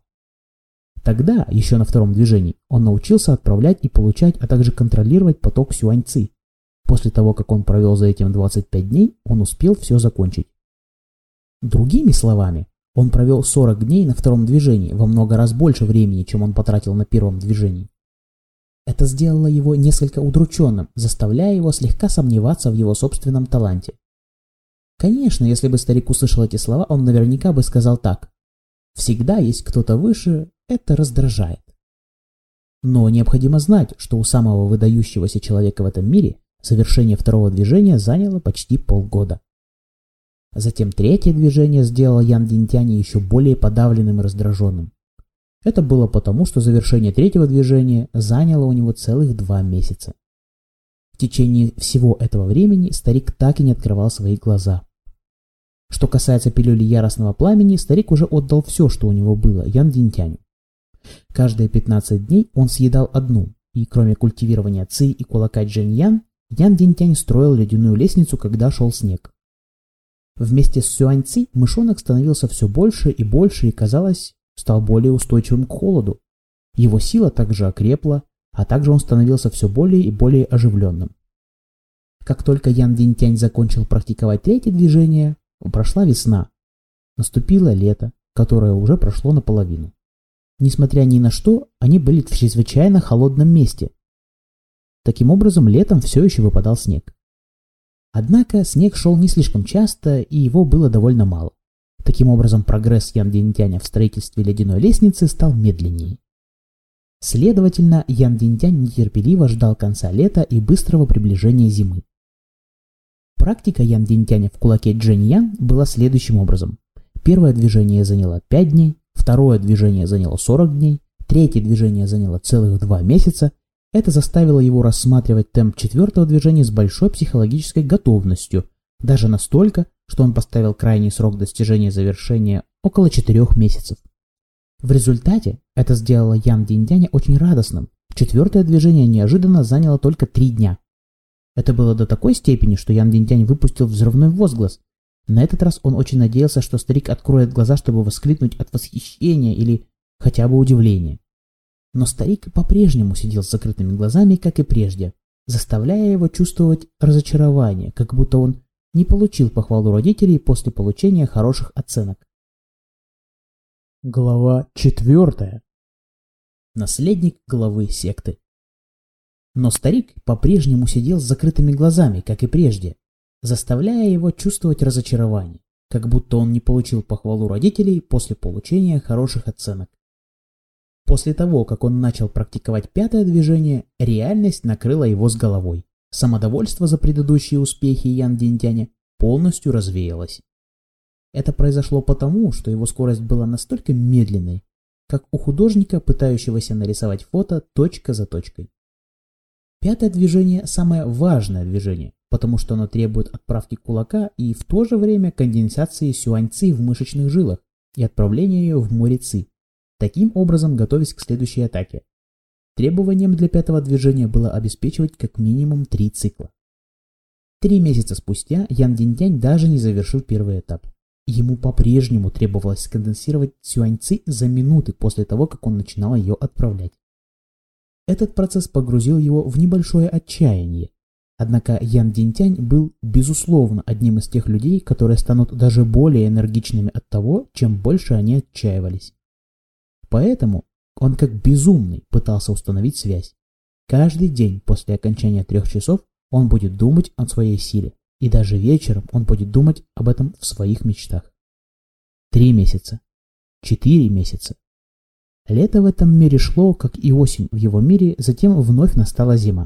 [SPEAKER 2] Тогда, еще на втором движении, он научился отправлять и получать, а также контролировать поток сюань-ци. После того, как он провел за этим двадцать пять дней, он успел все закончить. Другими словами, он провел сорок дней на втором движении, во много раз больше времени, чем он потратил на первом движении. Это сделало его несколько удрученным, заставляя его слегка сомневаться в его собственном таланте. Конечно, если бы старик услышал эти слова, он наверняка бы сказал так: «Всегда есть кто-то выше, это раздражает». Но необходимо знать, что у самого выдающегося человека в этом мире завершение второго движения заняло почти полгода. Затем третье движение сделало Ян Динтяня еще более подавленным и раздраженным. Это было потому, что завершение третьего движения заняло у него целых два месяца. В течение всего этого времени старик так и не открывал свои глаза. Что касается пилюли яростного пламени, старик уже отдал все, что у него было, Ян Динтяню. Каждые пятнадцать дней он съедал одну, и кроме культивирования ци и кулака Джэнь-Ян, Ян Динтянь строил ледяную лестницу, когда шел снег. Вместе с сюань-ци мышонок становился все больше и больше и, казалось, стал более устойчивым к холоду. Его сила также окрепла, а также он становился все более и более оживленным. Как только Ян Динтянь закончил практиковать третье движение, прошла весна. Наступило лето, которое уже прошло наполовину. Несмотря ни на что, они были в чрезвычайно холодном месте. Таким образом, летом все еще выпадал снег. Однако снег шел не слишком часто, и его было довольно мало. Таким образом, прогресс Ян Динтяня в строительстве ледяной лестницы стал медленнее. Следовательно, Ян Динтянь нетерпеливо ждал конца лета и быстрого приближения зимы. Практика Ян Динтяня в кулаке Джэнь-Ян была следующим образом. Первое движение заняло пять дней, второе движение заняло сорок дней, третье движение заняло целых два месяца. Это заставило его рассматривать темп четвертого движения с большой психологической готовностью, даже настолько, что он поставил крайний срок достижения завершения около четырех месяцев. В результате это сделало Ян Динтяня очень радостным. Четвертое движение неожиданно заняло только три дня. Это было до такой степени, что Ян Динтянь выпустил взрывной возглас. На этот раз он очень надеялся, что старик откроет глаза, чтобы воскликнуть от восхищения или хотя бы удивления. Но старик по-прежнему сидел с закрытыми глазами, как и прежде, заставляя его чувствовать разочарование, как будто он не получил похвалу родителей после получения хороших оценок. Глава четвертая. Наследник главы секты. Но старик по-прежнему сидел с закрытыми глазами, как и прежде, заставляя его чувствовать разочарование, как будто он не получил похвалу родителей после получения хороших оценок. После того, как он начал практиковать пятое движение, реальность накрыла его с головой. Самодовольство за предыдущие успехи Ян Динтяня полностью развеялось. Это произошло потому, что его скорость была настолько медленной, как у художника, пытающегося нарисовать фото точка за точкой. Пятое движение – самое важное движение, потому что оно требует отправки кулака и в то же время конденсации сюань-ци в мышечных жилах и отправления ее в море ци, таким образом готовясь к следующей атаке. Требованием для пятого движения было обеспечивать как минимум три цикла. Три месяца спустя Ян Динтянь даже не завершил первый этап. Ему по-прежнему требовалось сконденсировать сюань-ци за минуты после того, как он начинал ее отправлять. Этот процесс погрузил его в небольшое отчаяние. Однако Ян Динтянь был, безусловно, одним из тех людей, которые станут даже более энергичными от того, чем больше они отчаивались. Поэтому он как безумный пытался установить связь. Каждый день после окончания трех часов он будет думать о своей силе, и даже вечером он будет думать об этом в своих мечтах. Три месяца. Четыре месяца. Лето в этом мире шло, как и осень в его мире, затем вновь настала зима.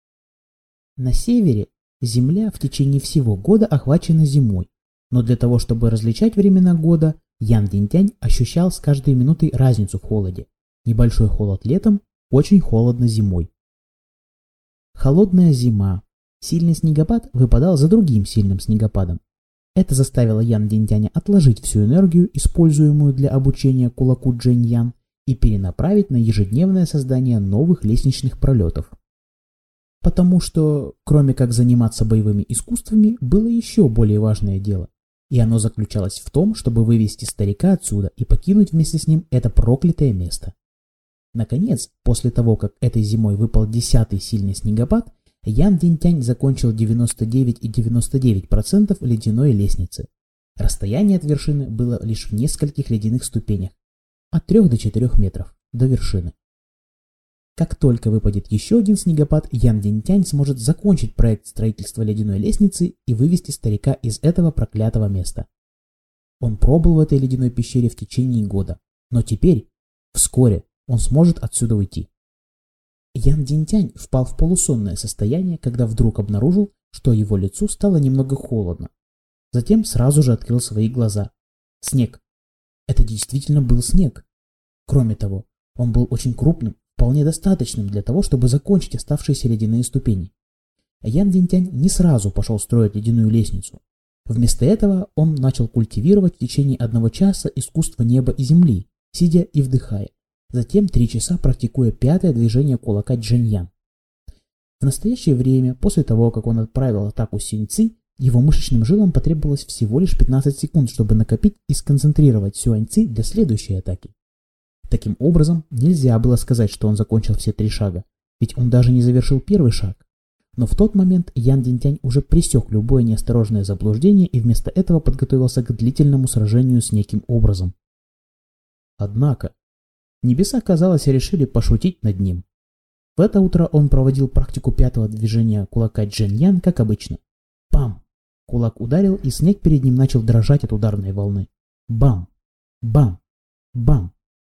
[SPEAKER 2] На севере Земля в течение всего года охвачена зимой, но для того, чтобы различать времена года, Ян Динтянь ощущал с каждой минутой разницу в холоде. Небольшой холод летом, очень холодно зимой. Холодная зима. Сильный снегопад выпадал за другим сильным снегопадом. Это заставило Ян Динтяня отложить всю энергию, используемую для обучения кулаку Джэнь-Ян, и перенаправить на ежедневное создание новых лестничных пролетов. Потому что, кроме как заниматься боевыми искусствами, было еще более важное дело. И оно заключалось в том, чтобы вывести старика отсюда и покинуть вместе с ним это проклятое место. Наконец, после того, как этой зимой выпал десятый сильный снегопад, Ян Динтянь закончил девяносто девять целых девяносто девять сотых процента ледяной лестницы. Расстояние от вершины было лишь в нескольких ледяных ступенях, от трёх до четырёх метров, до вершины. Как только выпадет еще один снегопад, Ян Динтянь сможет закончить проект строительства ледяной лестницы и вывести старика из этого проклятого места. Он пробыл в этой ледяной пещере в течение года, но теперь, вскоре, он сможет отсюда уйти. Ян Динтянь впал в полусонное состояние, когда вдруг обнаружил, что его лицу стало немного холодно. Затем сразу же открыл свои глаза. Снег. Это действительно был снег. Кроме того, он был очень крупным, вполне достаточным для того, чтобы закончить оставшиеся ледяные ступени. Ян Динтянь не сразу пошел строить ледяную лестницу. Вместо этого он начал культивировать в течение одного часа искусство неба и земли, сидя и вдыхая. Затем три часа практикуя пятое движение кулака Джэнь-Ян. В настоящее время, после того, как он отправил атаку Сюань-Ци, его мышечным жилам потребовалось всего лишь пятнадцать секунд, чтобы накопить и сконцентрировать Сюань-Ци для следующей атаки. Таким образом, нельзя было сказать, что он закончил все три шага, ведь он даже не завершил первый шаг. Но в тот момент Ян Динтянь уже пресек любое неосторожное заблуждение и вместо этого подготовился к длительному сражению с неким образом. Однако, небеса, казалось, решили пошутить над ним. В это утро он проводил практику пятого движения кулака Джэнь-Ян, как обычно. Пам! Кулак ударил, и снег перед ним начал дрожать от ударной волны. Бам! Бам! Бам!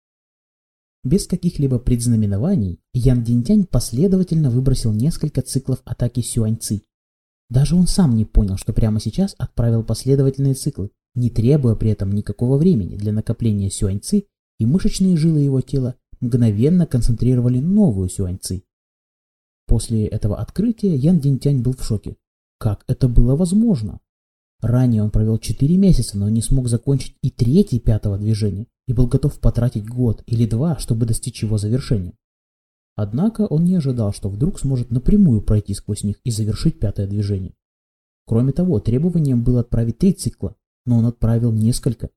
[SPEAKER 2] Без каких-либо предзнаменований Ян Динтянь последовательно выбросил несколько циклов атаки Сюань-Ци. Даже он сам не понял, что прямо сейчас отправил последовательные циклы, не требуя при этом никакого времени для накопления Сюань-Ци, и мышечные жилы его тела мгновенно концентрировали новую Сюань-Ци. После этого открытия Ян Динтянь был в шоке. Как это было возможно? Ранее он провел четыре месяца, но не смог закончить и третий пятого движения, и был готов потратить год или два, чтобы достичь его завершения. Однако он не ожидал, что вдруг сможет напрямую пройти сквозь них и завершить пятое движение. Кроме того, требованием было отправить три цикла, но он отправил несколько.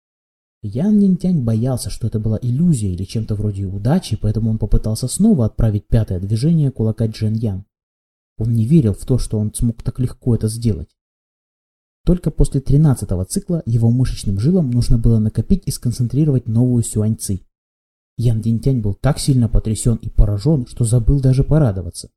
[SPEAKER 2] Ян Нинтянь боялся, что это была иллюзия или чем-то вроде удачи, поэтому он попытался снова отправить пятое движение кулака Джен Ян. Он не верил в то, что он смог так легко это сделать. Только после тринадцатого цикла его мышечным жилам нужно было накопить и сконцентрировать новую сюань-ци. Ян Нинтянь был так сильно потрясен и поражен, что забыл даже порадоваться.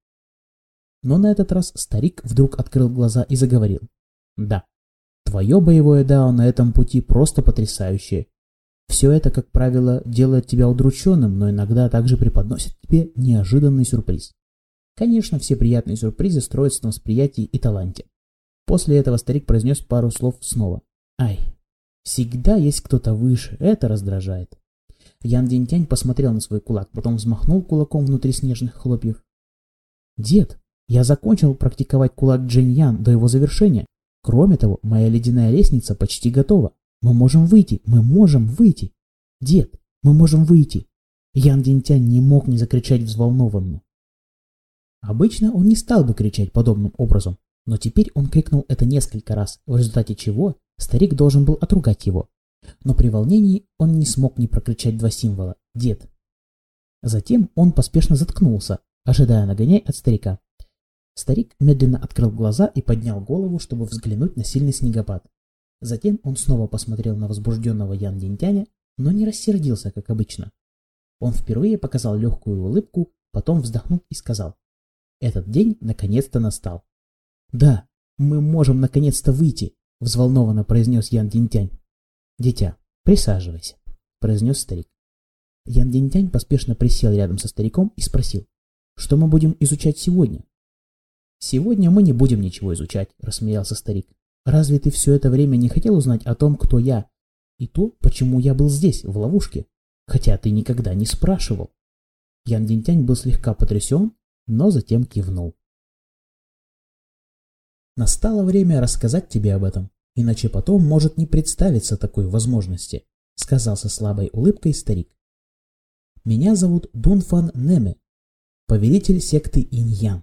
[SPEAKER 2] Но на этот раз старик вдруг открыл глаза и заговорил. «Да, твое боевое дао на этом пути просто потрясающее. Все это, как правило, делает тебя удрученным, но иногда также преподносит тебе неожиданный сюрприз. Конечно, все приятные сюрпризы строятся на восприятии и таланте». После этого старик произнес пару слов снова. «Ай, всегда есть кто-то выше, это раздражает». Ян Нинтянь посмотрел на свой кулак, потом взмахнул кулаком внутри снежных хлопьев. «Дед, я закончил практиковать кулак Джен Ян до его завершения. Кроме того, моя ледяная лестница почти готова. Мы можем выйти, мы можем выйти. Дед, мы можем выйти». Ян Нинтянь не мог не закричать взволнованно. Обычно он не стал бы кричать подобным образом, но теперь он крикнул это несколько раз, в результате чего старик должен был отругать его. Но при волнении он не смог не прокричать два символа «Дед». Затем он поспешно заткнулся, ожидая нагоняй от старика. Старик медленно открыл глаза и поднял голову, чтобы взглянуть на сильный снегопад. Затем он снова посмотрел на возбужденного Ян Нинтяня, но не рассердился, как обычно. Он впервые показал легкую улыбку, потом вздохнул и сказал: «Этот день наконец-то настал». «Да, мы можем наконец-то выйти», — взволнованно произнес Ян Нинтянь. «Дитя, присаживайся», — произнес старик. Ян Нинтянь поспешно присел рядом со стариком и спросил: «Что мы будем изучать сегодня?» «Сегодня мы не будем ничего изучать», — рассмеялся старик. «Разве ты все это время не хотел узнать о том, кто я, и то, почему я был здесь, в ловушке? Хотя ты никогда не спрашивал». Ян Нинтянь был слегка потрясен, но затем кивнул. «Настало время рассказать тебе об этом. Иначе потом может не представиться такой возможности», — сказал со слабой улыбкой старик. «Меня зовут Дунфан Неме, повелитель секты Инь-Ян».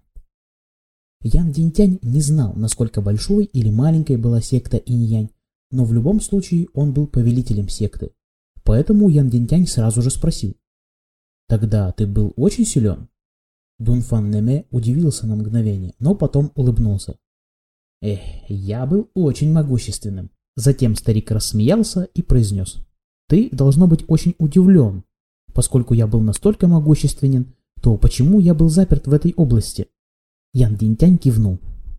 [SPEAKER 2] Ян Нинтянь не знал, насколько большой или маленькой была секта Инь-Янь, но в любом случае он был повелителем секты. Поэтому Ян Нинтянь сразу же спросил: «Тогда ты был очень силен?» Дунфан Неме удивился на мгновение, но потом улыбнулся. «Эх, я был очень могущественным». Затем старик рассмеялся и произнес: «Ты должно быть очень удивлен. Поскольку я был настолько могущественен, то почему я был заперт в этой области?» Ян Нинтянь кивнул.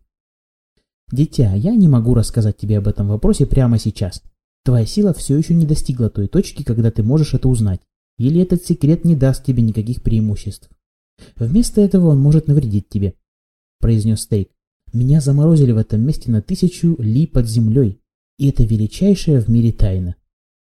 [SPEAKER 2] «Дитя, я не могу рассказать тебе об этом вопросе прямо сейчас. Твоя сила все еще не достигла той точки, когда ты можешь это узнать, или этот секрет не даст тебе никаких преимуществ. Вместо этого он может навредить тебе», — произнес старик. «Меня заморозили в этом месте на тысячу ли под землей, и это величайшая в мире тайна.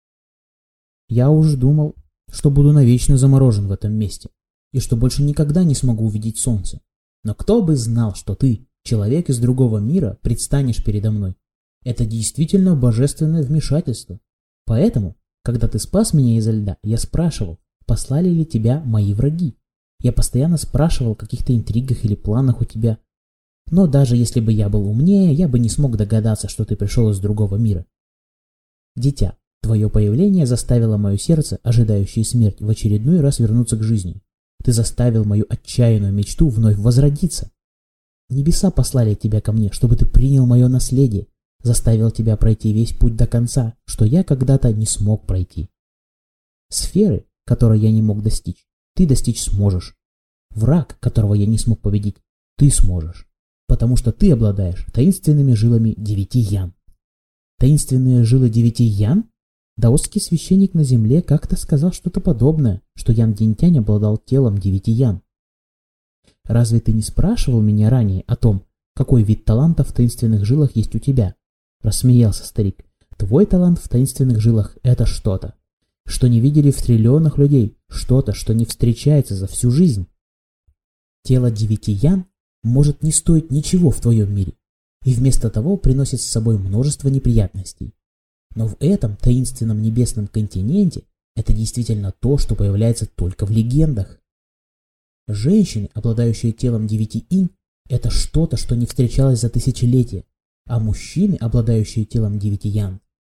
[SPEAKER 2] Я уж думал, что буду навечно заморожен в этом месте, и что больше никогда не смогу увидеть солнце. Но кто бы знал, что ты, человек из другого мира, предстанешь передо мной. Это действительно божественное вмешательство. Поэтому, когда ты спас меня изо льда, я спрашивал, послали ли тебя мои враги. Я постоянно спрашивал о каких-то интригах или планах у тебя. Но даже если бы я был умнее, я бы не смог догадаться, что ты пришел из другого мира. Дитя, твое появление заставило мое сердце, ожидающее смерть, в очередной раз вернуться к жизни. Ты заставил мою отчаянную мечту вновь возродиться. Небеса послали тебя ко мне, чтобы ты принял мое наследие, заставил тебя пройти весь путь до конца, что я когда-то не смог пройти. Сферы, которой я не мог достичь, ты достичь сможешь. Враг, которого я не смог победить, ты сможешь. Потому что ты обладаешь таинственными жилами девяти ян. Таинственные жилы девяти ян? Даосский священник на земле как-то сказал что-то подобное, что Ян Нинтянь обладал телом девяти ян. Разве ты не спрашивал меня ранее о том, какой вид таланта в таинственных жилах есть у тебя? Рассмеялся старик. Твой талант в таинственных жилах – это что-то, что не видели в триллионах людей, что-то, что не встречается за всю жизнь. Тело девяти ян может не стоить ничего в твоем мире, и вместо того приносит с собой множество неприятностей. Но в этом таинственном небесном континенте это действительно то, что появляется только в легендах. Женщины, обладающие телом девяти инь, это что-то, что не встречалось за тысячелетия, а мужчины, обладающие телом девяти ян,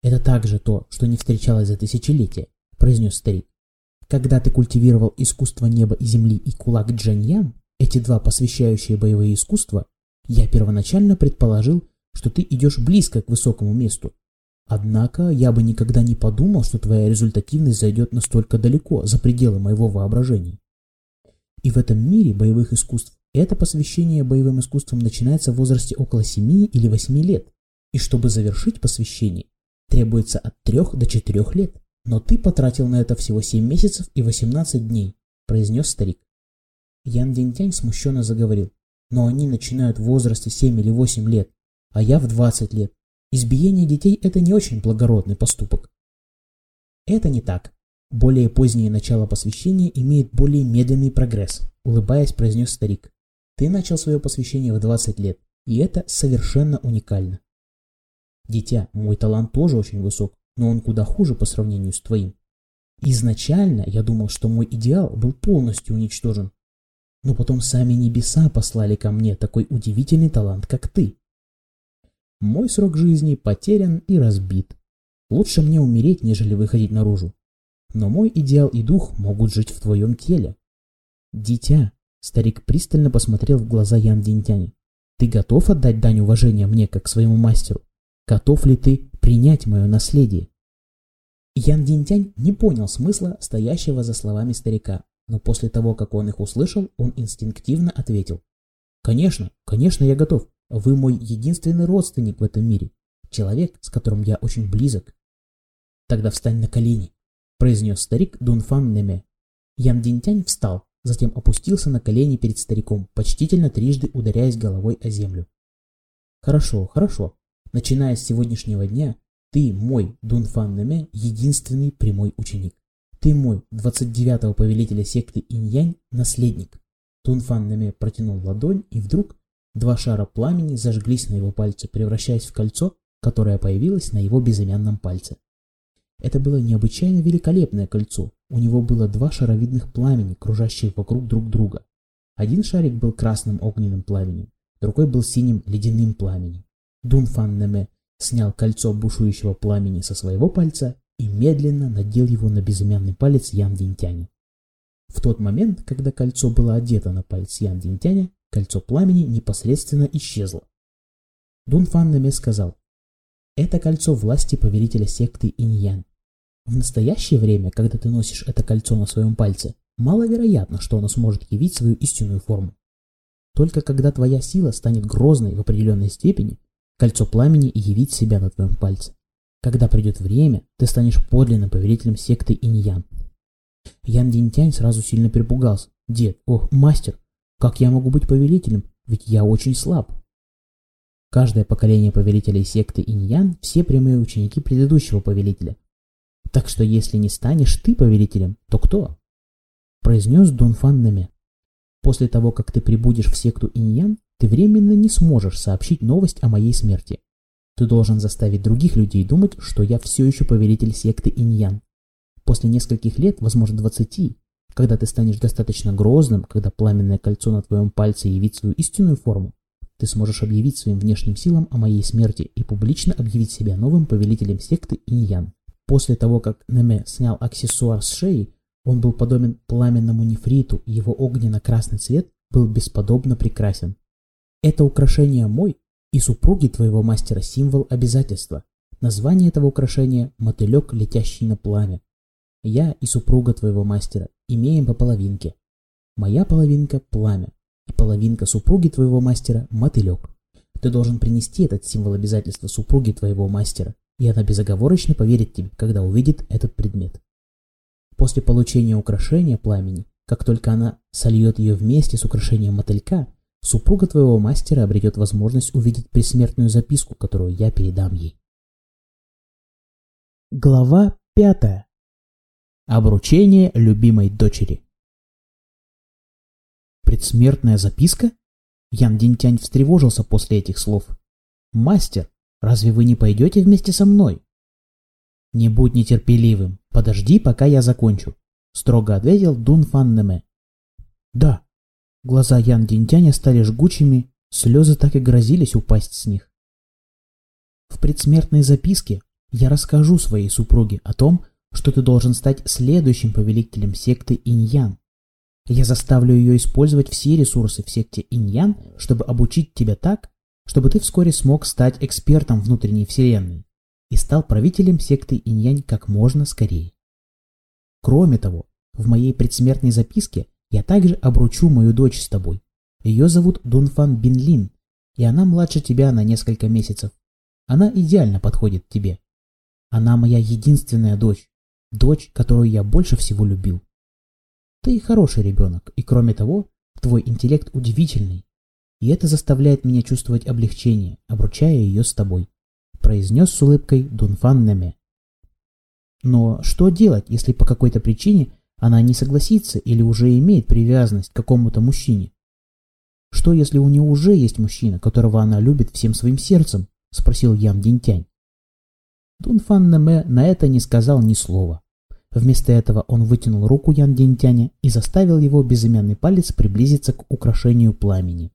[SPEAKER 2] Это также то, что не встречалось за тысячелетия, произнес старик. Когда ты культивировал искусство неба и земли и кулак Джаньян, эти два посвящающие боевые искусства, я первоначально предположил, что ты идешь близко к высокому месту. Однако я бы никогда не подумал, что твоя результативность зайдет настолько далеко, за пределы моего воображения. И в этом мире боевых искусств это посвящение боевым искусствам начинается в возрасте около семи или восьми лет, и чтобы завершить посвящение, требуется от трех до четырех лет. Но ты потратил на это всего семь месяцев и восемнадцать дней, произнес старик. Ян Динтянь смущенно заговорил. Но они начинают в возрасте семь или восемь лет, а я в двадцать лет. Избиение детей – это не очень благородный поступок. Это не так. Более позднее начало посвящения имеет более медленный прогресс, улыбаясь, произнес старик. Ты начал свое посвящение в двадцать лет, и это совершенно уникально. Дитя, мой талант тоже очень высок, но он куда хуже по сравнению с твоим. Изначально я думал, что мой идеал был полностью уничтожен. Но потом сами небеса послали ко мне такой удивительный талант, как ты. Мой срок жизни потерян и разбит. Лучше мне умереть, нежели выходить наружу. Но мой идеал и дух могут жить в твоем теле. Дитя, старик пристально посмотрел в глаза Ян Динтяня. Ты готов отдать дань уважения мне, как своему мастеру? Готов ли ты принять мое наследие? Ян Динтянь не понял смысла стоящего за словами старика, но после того, как он их услышал, он инстинктивно ответил. Конечно, конечно, я готов. Вы мой единственный родственник в этом мире. Человек, с которым я очень близок. Тогда встань на колени, произнес старик Дунфан Неме. Ян Динтянь встал, затем опустился на колени перед стариком, почтительно трижды ударяясь головой о землю. Хорошо, хорошо. Начиная с сегодняшнего дня, ты мой, Дунфан Неме, единственный прямой ученик. Ты мой, двадцать девятого повелителя секты Инь-Янь, наследник. Дунфан Неме протянул ладонь, и вдруг два шара пламени зажглись на его пальце, превращаясь в кольцо, которое появилось на его безымянном пальце. Это было необычайно великолепное кольцо. У него было два шаровидных пламени, кружащих вокруг друг друга. Один шарик был красным огненным пламенем, другой был синим ледяным пламенем. Дунфан Неме снял кольцо бушующего пламени со своего пальца и медленно надел его на безымянный палец Ян Динтяня. В тот момент, когда кольцо было одето на палец Ян Динтяня, кольцо пламени непосредственно исчезло. Дунфан Неме сказал: «Это кольцо власти повелителя секты Инь-Янь. В настоящее время, когда ты носишь это кольцо на своем пальце, маловероятно, что оно сможет явить свою истинную форму. Только когда твоя сила станет грозной в определенной степени, кольцо пламени явит себя на твоем пальце. Когда придет время, ты станешь подлинным повелителем секты Инь-Янь». Ян Динтянь сразу сильно перепугался. «Дед, ох, мастер, как я могу быть повелителем? Ведь я очень слаб». Каждое поколение повелителей секты Инь-Янь – все прямые ученики предыдущего повелителя. Так что если не станешь ты повелителем, то кто? Произнес Дунфан Неме. После того, как ты прибудешь в секту Инь-Янь, ты временно не сможешь сообщить новость о моей смерти. Ты должен заставить других людей думать, что я все еще повелитель секты Инь-Янь. После нескольких лет, возможно двадцати, когда ты станешь достаточно грозным, когда пламенное кольцо на твоем пальце явит свою истинную форму, ты сможешь объявить своим внешним силам о моей смерти и публично объявить себя новым повелителем секты Инь-Янь. После того, как Неме снял аксессуар с шеи, он был подобен пламенному нефриту, и его огненно-красный цвет был бесподобно прекрасен. Это украшение мой и супруги твоего мастера символ обязательства. Название этого украшения – мотылек, летящий на пламя. Я и супруга твоего мастера имеем по половинке. Моя половинка – пламя, и половинка супруги твоего мастера – мотылек. Ты должен принести этот символ обязательства супруге твоего мастера, и она безоговорочно поверит тебе, когда увидит этот предмет. После получения украшения пламени, как только она сольет ее вместе с украшением мотылька, супруга твоего мастера обретет возможность увидеть предсмертную записку, которую я передам ей. Глава пятая. Обручение любимой дочери. Предсмертная записка? Ян Динтянь встревожился после этих слов. «Мастер, разве вы не пойдете вместе со мной?» «Не будь нетерпеливым, подожди, пока я закончу», — строго ответил Дунфан Неме. «Да». Глаза Ян Динтяня стали жгучими, слезы так и грозились упасть с них. В предсмертной записке Я расскажу своей супруге о том, что ты должен стать следующим повелителем секты Инь-Ян. Я заставлю ее использовать все ресурсы в секте Инь-Ян, чтобы обучить тебя так, чтобы ты вскоре смог стать экспертом внутренней вселенной и стал правителем секты Инь-Янь как можно скорее. Кроме того, в моей предсмертной записке я также обручу мою дочь с тобой. Ее зовут Дунфан Бинлин, и она младше тебя на несколько месяцев. Она идеально подходит тебе. Она моя единственная дочь, дочь, которую я больше всего любил. Ты хороший ребенок, и кроме того, твой интеллект удивительный, и это заставляет меня чувствовать облегчение, обручая ее с тобой, произнес с улыбкой Дунфан Неме. Но что делать, если по какой-то причине она не согласится или уже имеет привязанность к какому-то мужчине? Что если у нее уже есть мужчина, которого она любит всем своим сердцем? Спросил Ян Динтянь. Дунфан Неме на это не сказал ни слова. Вместо этого он вытянул руку Ян Динтяня и заставил его безымянный палец приблизиться к украшению пламени.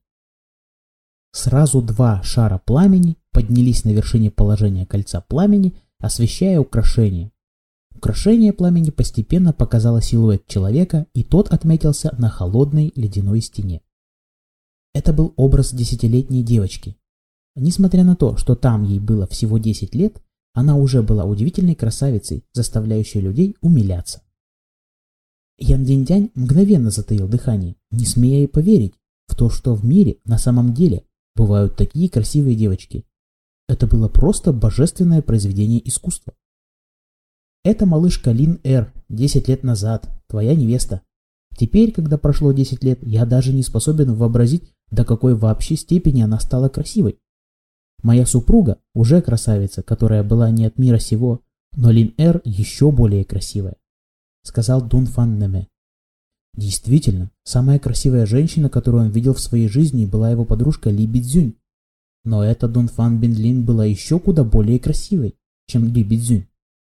[SPEAKER 2] Сразу два шара пламени поднялись на вершине положения кольца пламени, освещая украшение. Украшение пламени постепенно показало силуэт человека, и тот отметился на холодной ледяной стене. Это был образ десятилетней девочки. Несмотря на то, что там ей было всего десять лет, она уже была удивительной красавицей, заставляющей людей умиляться. Ян Динтянь мгновенно затаил дыхание, не смея и поверить в то, что в мире на самом деле бывают такие красивые девочки. Это было просто божественное произведение искусства. Это малышка Лин Эр, десять лет назад, твоя невеста. Теперь, когда прошло десять лет, я даже не способен вообразить, до какой вообще степени она стала красивой. Моя супруга уже красавица, которая была не от мира сего, но Лин Эр еще более красивая, сказал Дунфан Неме. Действительно, самая красивая женщина, которую он видел в своей жизни, была его подружка Ли Бидзюнь. Но эта Дунфан Бинлин была еще куда более красивой, чем Ли Бидзюнь.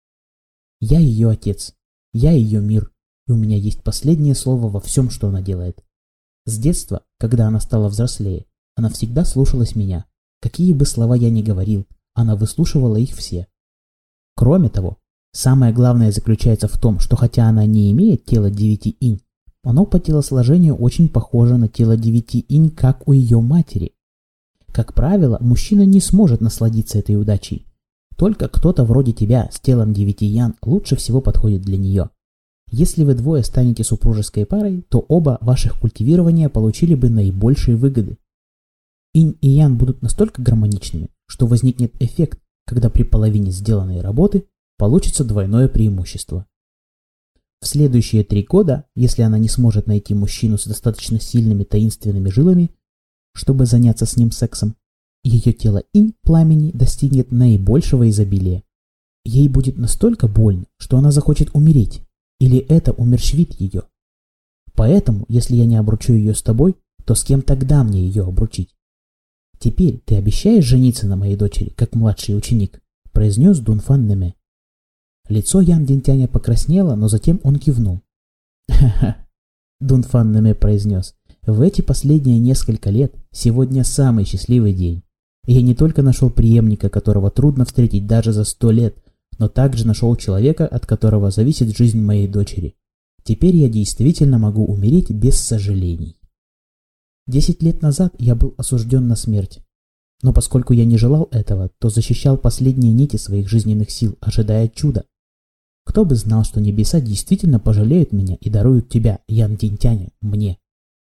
[SPEAKER 2] Я ее отец, я ее мир, и у меня есть последнее слово во всем, что она делает. С детства, когда она стала взрослее, она всегда слушалась меня. Какие бы слова я ни говорил, она выслушивала их все. Кроме того, самое главное заключается в том, что хотя она не имеет тела девяти инь, оно по телосложению очень похоже на тело девяти инь, как у ее матери. Как правило, мужчина не сможет насладиться этой удачей. Только кто-то вроде тебя с телом девяти ян лучше всего подходит для нее. Если вы двое станете супружеской парой, то оба ваших культивирования получили бы наибольшие выгоды. Инь и ян будут настолько гармоничными, что возникнет эффект, когда при половине сделанной работы получится двойное преимущество. В следующие три года, если она не сможет найти мужчину с достаточно сильными таинственными жилами, чтобы заняться с ним сексом, ее тело инь пламени достигнет наибольшего изобилия. Ей будет настолько больно, что она захочет умереть, или это умерщвит ее. Поэтому, если я не обручу ее с тобой, то с кем тогда мне ее обручить? Теперь ты обещаешь жениться на моей дочери, как младший ученик, произнес Дунфан Неме. Лицо Ян Динтяня покраснело, но затем он кивнул. «Ха-ха», Дунфан Неме произнес, в эти последние несколько лет сегодня самый счастливый день. Я не только нашел преемника, которого трудно встретить даже за сто лет, но также нашел человека, от которого зависит жизнь моей дочери. Теперь я действительно могу умереть без сожалений. Десять лет назад я был осужден на смерть. Но поскольку я не желал этого, то защищал последние нити своих жизненных сил, ожидая чуда. Кто бы знал, что небеса действительно пожалеют меня и даруют тебя, Ян Динтяня, мне.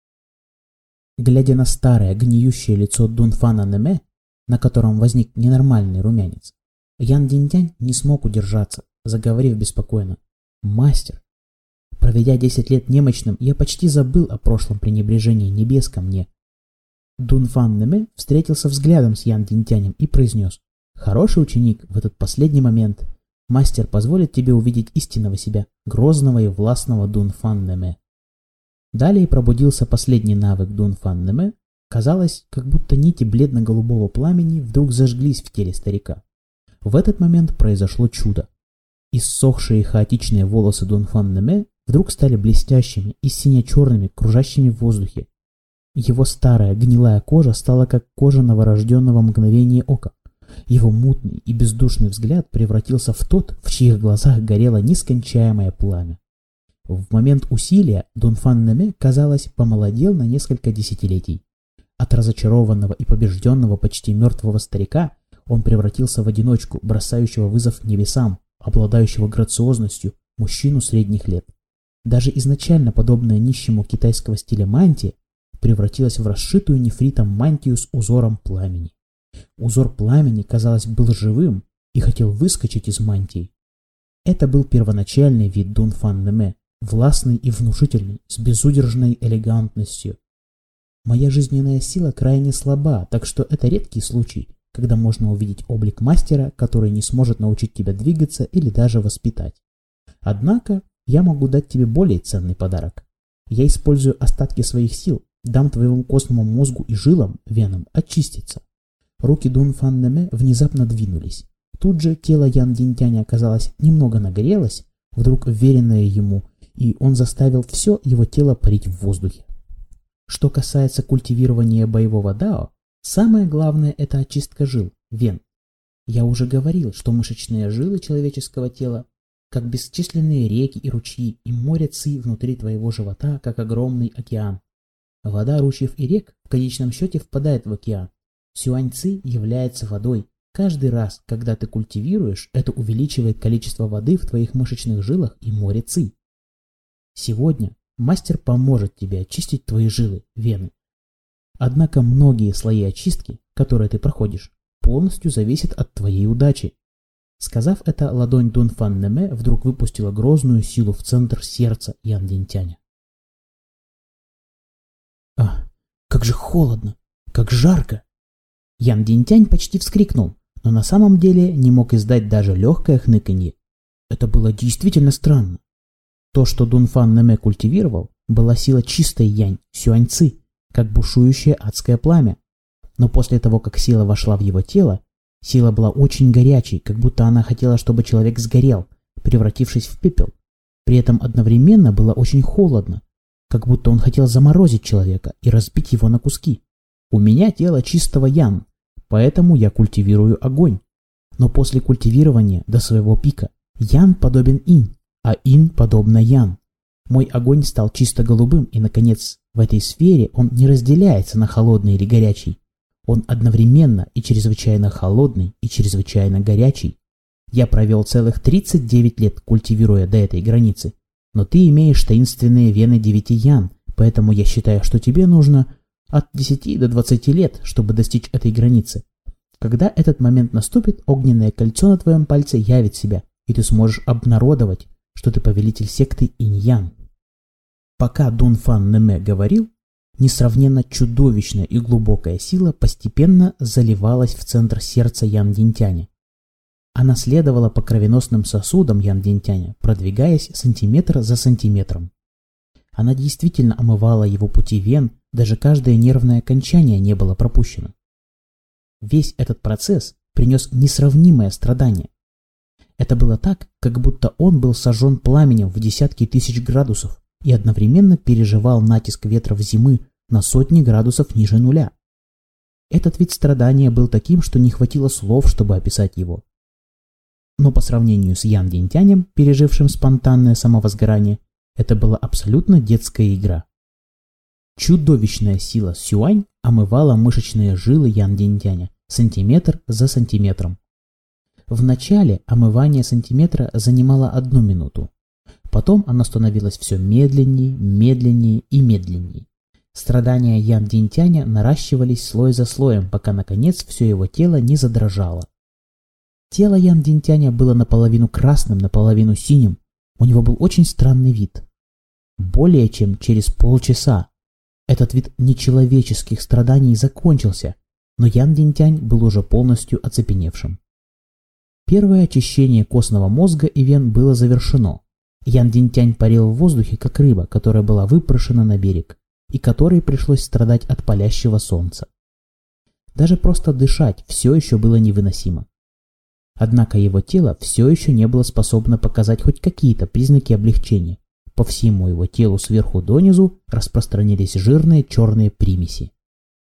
[SPEAKER 2] Глядя на старое, гниющее лицо Дунфана Неме, на котором возник ненормальный румянец, Ян Динтянь не смог удержаться, заговорив беспокойно. «Мастер, проведя десять лет немощным, я почти забыл о прошлом пренебрежении небес ко мне». Дунфан Неме встретился взглядом с Ян Динтянем и произнес: «Хороший ученик, в этот последний момент мастер позволит тебе увидеть истинного себя, грозного и властного Дунфан Неме». Далее пробудился последний навык Дунфан Неме. Казалось, как будто нити бледно-голубого пламени вдруг зажглись в теле старика. В этот момент произошло чудо. Иссохшие хаотичные волосы Дунфан Неме вдруг стали блестящими и сине-черными, кружащими в воздухе. Его старая гнилая кожа стала как кожа новорожденного мгновения ока. Его мутный и бездушный взгляд превратился в тот, в чьих глазах горело нескончаемое пламя. В момент усилия Дун Фан Неме, казалось, помолодел на несколько десятилетий. От разочарованного и побежденного почти мертвого старика он превратился в одиночку, бросающего вызов небесам, обладающего грациозностью, мужчину средних лет. Даже изначально подобная нищему китайского стиля мантия превратилась в расшитую нефритом мантию с узором пламени. Узор пламени, казалось, был живым и хотел выскочить из мантии. Это был первоначальный вид Дун Фан Неме, властный и внушительный, с безудержной элегантностью. Моя жизненная сила крайне слаба, так что это редкий случай, когда можно увидеть облик мастера, который не сможет научить тебя двигаться или даже воспитать. Однако, я могу дать тебе более ценный подарок. Я использую остатки своих сил, дам твоему костному мозгу и жилам, венам, очиститься. Руки Дун Фан Неме внезапно двинулись. Тут же тело Ян Динтяня, оказалось, немного нагрелось, вдруг вверенное ему, и он заставил все его тело парить в воздухе. Что касается культивирования боевого дао, самое главное – это очистка жил, вен. Я уже говорил, что мышечные жилы человеческого тела, как бесчисленные реки и ручьи, и море ци внутри твоего живота, как огромный океан. Вода ручьев и рек в конечном счете впадает в океан. Сюань ци является водой. Каждый раз, когда ты культивируешь, это увеличивает количество воды в твоих мышечных жилах и море ци. Сегодня мастер поможет тебе очистить твои жилы, вены. Однако многие слои очистки, которые ты проходишь, полностью зависят от твоей удачи. Сказав это, ладонь Дун Фан Неме вдруг выпустила грозную силу в центр сердца Ян Динтяня. А, как же холодно, как жарко! Ян Динтянь почти вскрикнул, но на самом деле не мог издать даже легкое хныканье. Это было действительно странно. То, что Дун Фан Неме культивировал, была сила чистой янь, сюань ци, как бушующее адское пламя. Но после того, как сила вошла в его тело, сила была очень горячей, как будто она хотела, чтобы человек сгорел, превратившись в пепел. При этом одновременно было очень холодно, как будто он хотел заморозить человека и разбить его на куски. У меня тело чистого ян, поэтому я культивирую огонь. Но после культивирования до своего пика ян подобен инь, а инь подобно ян. Мой огонь стал чисто голубым, и, наконец, в этой сфере он не разделяется на холодный или горячий. Он одновременно и чрезвычайно холодный, и чрезвычайно горячий. Я провел целых тридцать девять лет, культивируя до этой границы. Но ты имеешь таинственные вены девяти ян, поэтому я считаю, что тебе нужно от десяти до двадцати лет, чтобы достичь этой границы. Когда этот момент наступит, огненное кольцо на твоем пальце явит себя, и ты сможешь обнародовать, что ты повелитель секты Инь-Ян. Пока Дун Фан Неме говорил, несравненно чудовищная и глубокая сила постепенно заливалась в центр сердца Ян Динтяня. Она следовала по кровеносным сосудам Ян Динтяня, продвигаясь сантиметр за сантиметром. Она действительно омывала его пути вен, даже каждое нервное окончание не было пропущено. Весь этот процесс принес несравнимое страдание. Это было так, как будто он был сожжен пламенем в десятки тысяч градусов и одновременно переживал натиск ветров зимы на сотни градусов ниже нуля. Этот вид страдания был таким, что не хватило слов, чтобы описать его. Но по сравнению с Ян Динтянем, пережившим спонтанное самовозгорание, это была абсолютно детская игра. Чудовищная сила Сюань омывала мышечные жилы Ян Динтяня сантиметр за сантиметром. В начале омывание сантиметра занимало одну минуту. Потом оно становилось все медленнее, медленнее и медленнее. Страдания Ян Динтяня наращивались слой за слоем, пока наконец все его тело не задрожало. Тело Ян Динтяня было наполовину красным, наполовину синим. У него был очень странный вид. Более чем через полчаса этот вид нечеловеческих страданий закончился, но Ян Динтянь был уже полностью оцепеневшим. Первое очищение костного мозга и вен было завершено. Ян Динтянь парил в воздухе, как рыба, которая была выброшена на берег, и которой пришлось страдать от палящего солнца. Даже просто дышать все еще было невыносимо. Однако его тело все еще не было способно показать хоть какие-то признаки облегчения. По всему его телу сверху донизу распространились жирные черные примеси.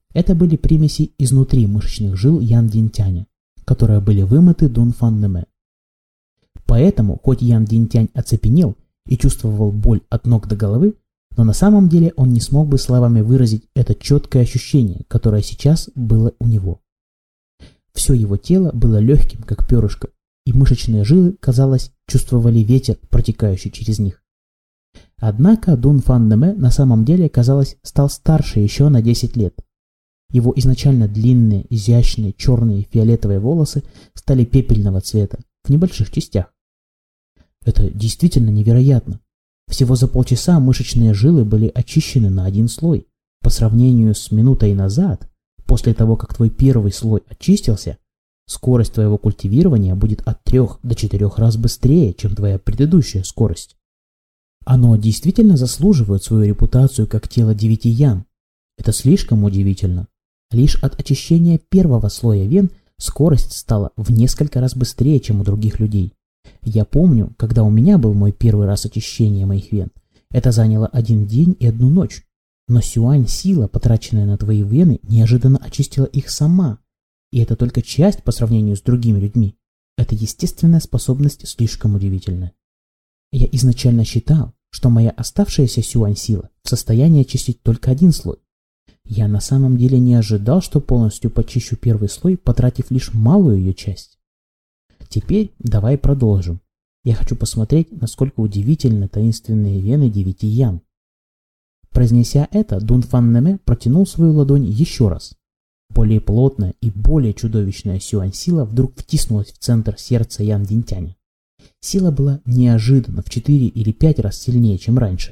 [SPEAKER 2] Это были примеси изнутри мышечных жил Ян Динтяня, которые были вымыты Дун Фан Неме. Поэтому, хоть Ян Динтянь оцепенел и чувствовал боль от ног до головы, но на самом деле он не смог бы словами выразить это четкое ощущение, которое сейчас было у него. Все его тело было легким, как перышко, и мышечные жилы, казалось, чувствовали ветер, протекающий через них. Однако Дун Фан Неме на самом деле, казалось, стал старше еще на десять лет. Его изначально длинные, изящные, черные и фиолетовые волосы стали пепельного цвета, в небольших частях. Это действительно невероятно. Всего за полчаса мышечные жилы были очищены на один слой. По сравнению с минутой назад, после того, как твой первый слой очистился, скорость твоего культивирования будет от трех до четырех раз быстрее, чем твоя предыдущая скорость. Оно действительно заслуживает свою репутацию как тело девяти ян. Это слишком удивительно. Лишь от очищения первого слоя вен скорость стала в несколько раз быстрее, чем у других людей. Я помню, когда у меня был мой первый раз очищения моих вен, это заняло один день и одну ночь. Но сюань сила, потраченная на твои вены, неожиданно очистила их сама. И это только часть по сравнению с другими людьми. Эта естественная способность слишком удивительна. Я изначально считал, что моя оставшаяся сюань сила в состоянии очистить только один слой. Я на самом деле не ожидал, что полностью почищу первый слой, потратив лишь малую ее часть. Теперь давай продолжим. Я хочу посмотреть, насколько удивительны таинственные вены девяти ян. Произнеся это, Дун Фан Неме протянул свою ладонь еще раз. Более плотная и более чудовищная сюань-сила вдруг втиснулась в центр сердца Ян Динтяня. Сила была неожиданно в четыре или пять раз сильнее, чем раньше.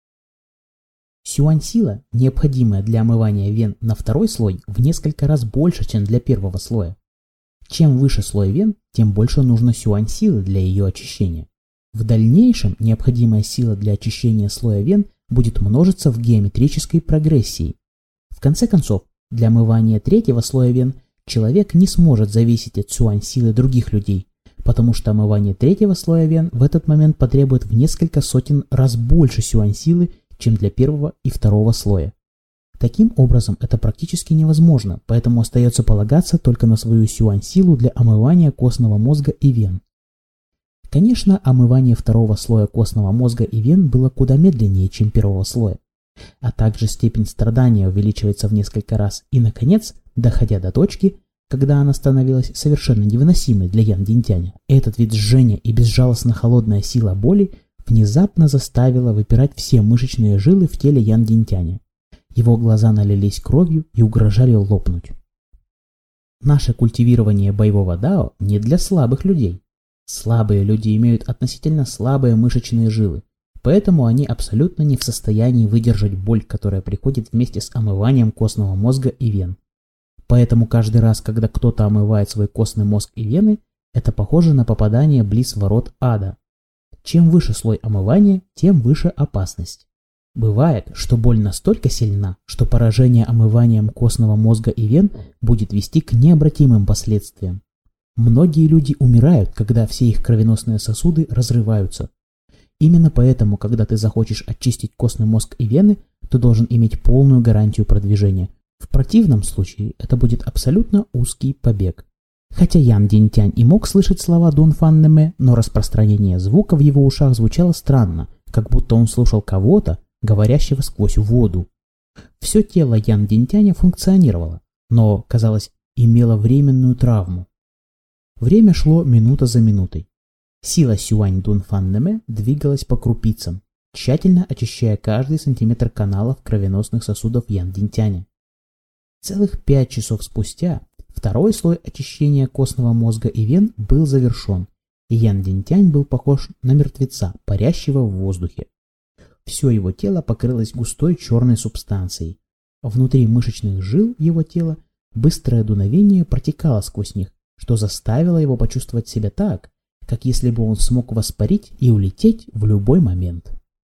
[SPEAKER 2] Сюань-сила, необходимая для омывания вен на второй слой, в несколько раз больше, чем для первого слоя. Чем выше слой вен, тем больше нужно сюань-силы для ее очищения. В дальнейшем необходимая сила для очищения слоя вен будет множиться в геометрической прогрессии. В конце концов, для омывания третьего слоя вен человек не сможет зависеть от сюань-силы других людей, потому что омывание третьего слоя вен в этот момент потребует в несколько сотен раз больше сюань-силы, чем для первого и второго слоя. Таким образом, это практически невозможно, поэтому остается полагаться только на свою сюань-силу для омывания костного мозга и вен. Конечно, омывание второго слоя костного мозга и вен было куда медленнее, чем первого слоя, а также степень страдания увеличивается в несколько раз и, наконец, доходя до точки, когда она становилась совершенно невыносимой для Ян Динтяня, этот вид жжения и безжалостно холодная сила боли внезапно заставила выпирать все мышечные жилы в теле Ян Динтяня. Его глаза налились кровью и угрожали лопнуть. Наше культивирование боевого дао не для слабых людей. Слабые люди имеют относительно слабые мышечные жилы, поэтому они абсолютно не в состоянии выдержать боль, которая приходит вместе с омыванием костного мозга и вен. Поэтому каждый раз, когда кто-то омывает свой костный мозг и вены, это похоже на попадание близ ворот ада. Чем выше слой омывания, тем выше опасность. Бывает, что боль настолько сильна, что поражение омыванием костного мозга и вен будет вести к необратимым последствиям. Многие люди умирают, когда все их кровеносные сосуды разрываются. Именно поэтому, когда ты захочешь очистить костный мозг и вены, ты должен иметь полную гарантию продвижения. В противном случае это будет абсолютно узкий побег. Хотя Ян Динтянь и мог слышать слова Дун Фан Неме, но распространение звука в его ушах звучало странно, как будто он слушал кого-то, говорящего сквозь воду. Все тело Ян Динтяня функционировало, но, казалось, имело временную травму. Время шло минута за минутой. Сила Сюань Дун Фан Неме двигалась по крупицам, тщательно очищая каждый сантиметр каналов кровеносных сосудов Ян Динтяня. Целых пять часов спустя второй слой очищения костного мозга и вен был завершен, и Ян Динтянь был похож на мертвеца, парящего в воздухе. Все его тело покрылось густой черной субстанцией. Внутри мышечных жил его тела быстрое дуновение протекало сквозь них, что заставило его почувствовать себя так, как если бы он смог воспарить и улететь в любой момент.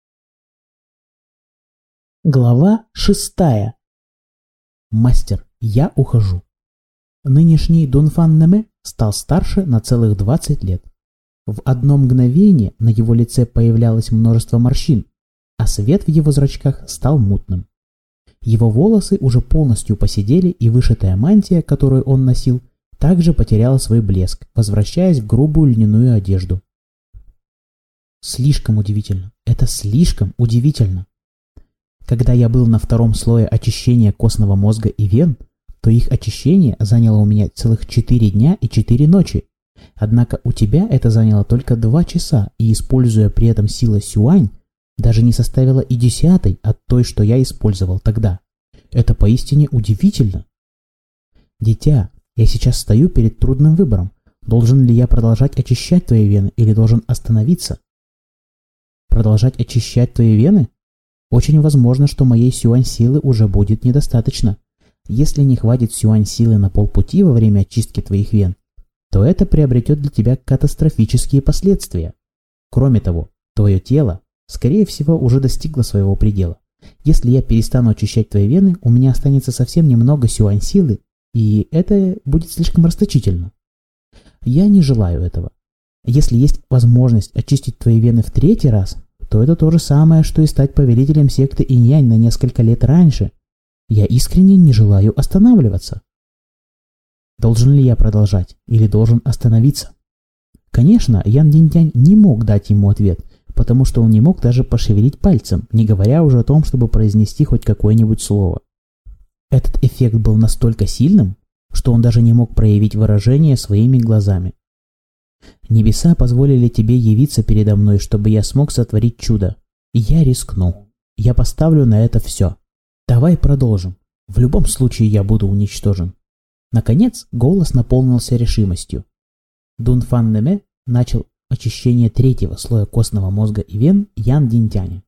[SPEAKER 2] Глава шестая. Мастер, я ухожу. Нынешний Дун Фан Неме стал старше на целых двадцать лет. В одно мгновение на его лице появлялось множество морщин, а свет в его зрачках стал мутным. Его волосы уже полностью поседели, и вышитая мантия, которую он носил, также потеряла свой блеск, возвращаясь в грубую льняную одежду. Слишком удивительно. Это слишком удивительно. Когда я был на втором слое очищения костного мозга и вен, то их очищение заняло у меня целых четыре дня и четыре ночи. Однако у тебя это заняло только два часа, и, используя при этом силу Сюань, даже не составила и десятой от той, что я использовал тогда. Это поистине удивительно. Дитя, я сейчас стою перед трудным выбором. Должен ли я продолжать очищать твои вены или должен остановиться? Продолжать очищать твои вены? Очень возможно, что моей сюань-силы уже будет недостаточно. Если не хватит сюань-силы на полпути во время очистки твоих вен, то это приобретет для тебя катастрофические последствия. Кроме того, твое тело, скорее всего, уже достигло своего предела. Если я перестану очищать твои вены, у меня останется совсем немного сюань-силы, и это будет слишком расточительно. Я не желаю этого. Если есть возможность очистить твои вены в третий раз, то это то же самое, что и стать повелителем секты Инь-Янь на несколько лет раньше. Я искренне не желаю останавливаться. Должен ли я продолжать или должен остановиться? Конечно, Ян Динтянь не мог дать ему ответ, потому что он не мог даже пошевелить пальцем, не говоря уже о том, чтобы произнести хоть какое-нибудь слово. Этот эффект был настолько сильным, что он даже не мог проявить выражение своими глазами. «Небеса позволили тебе явиться передо мной, чтобы я смог сотворить чудо. И я рискну. Я поставлю на это все. Давай продолжим. В любом случае я буду уничтожен». Наконец, голос наполнился решимостью. Дун Фан Неме начал очищение третьего слоя костного мозга и вен Ян Динтяня.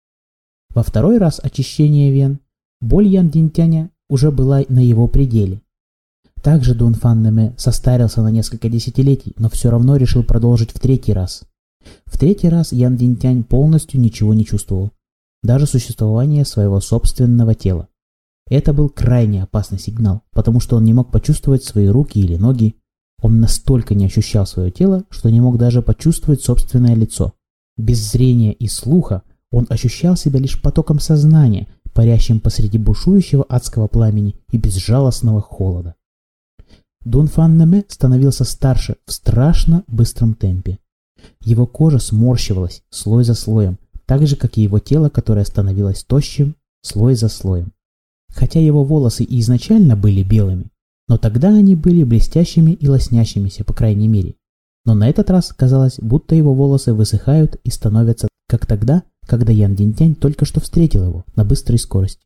[SPEAKER 2] Во второй раз очищение вен боль Ян Динтяня уже была на его пределе. Также Дун Фан Неме состарился на несколько десятилетий, но все равно решил продолжить в третий раз. В третий раз Ян Динтянь полностью ничего не чувствовал, даже существование своего собственного тела. Это был крайне опасный сигнал, потому что он не мог почувствовать свои руки или ноги. Он настолько не ощущал свое тело, что не мог даже почувствовать собственное лицо. Без зрения и слуха он ощущал себя лишь потоком сознания, парящим посреди бушующего адского пламени и безжалостного холода. Дун Фан Неме становился старше в страшно быстром темпе. Его кожа сморщивалась слой за слоем, так же, как и его тело, которое становилось тощим слой за слоем. Хотя его волосы и изначально были белыми, но тогда они были блестящими и лоснящимися, по крайней мере. Но на этот раз казалось, будто его волосы высыхают и становятся как тогда, когда Ян Динтянь только что встретил его на быстрой скорости.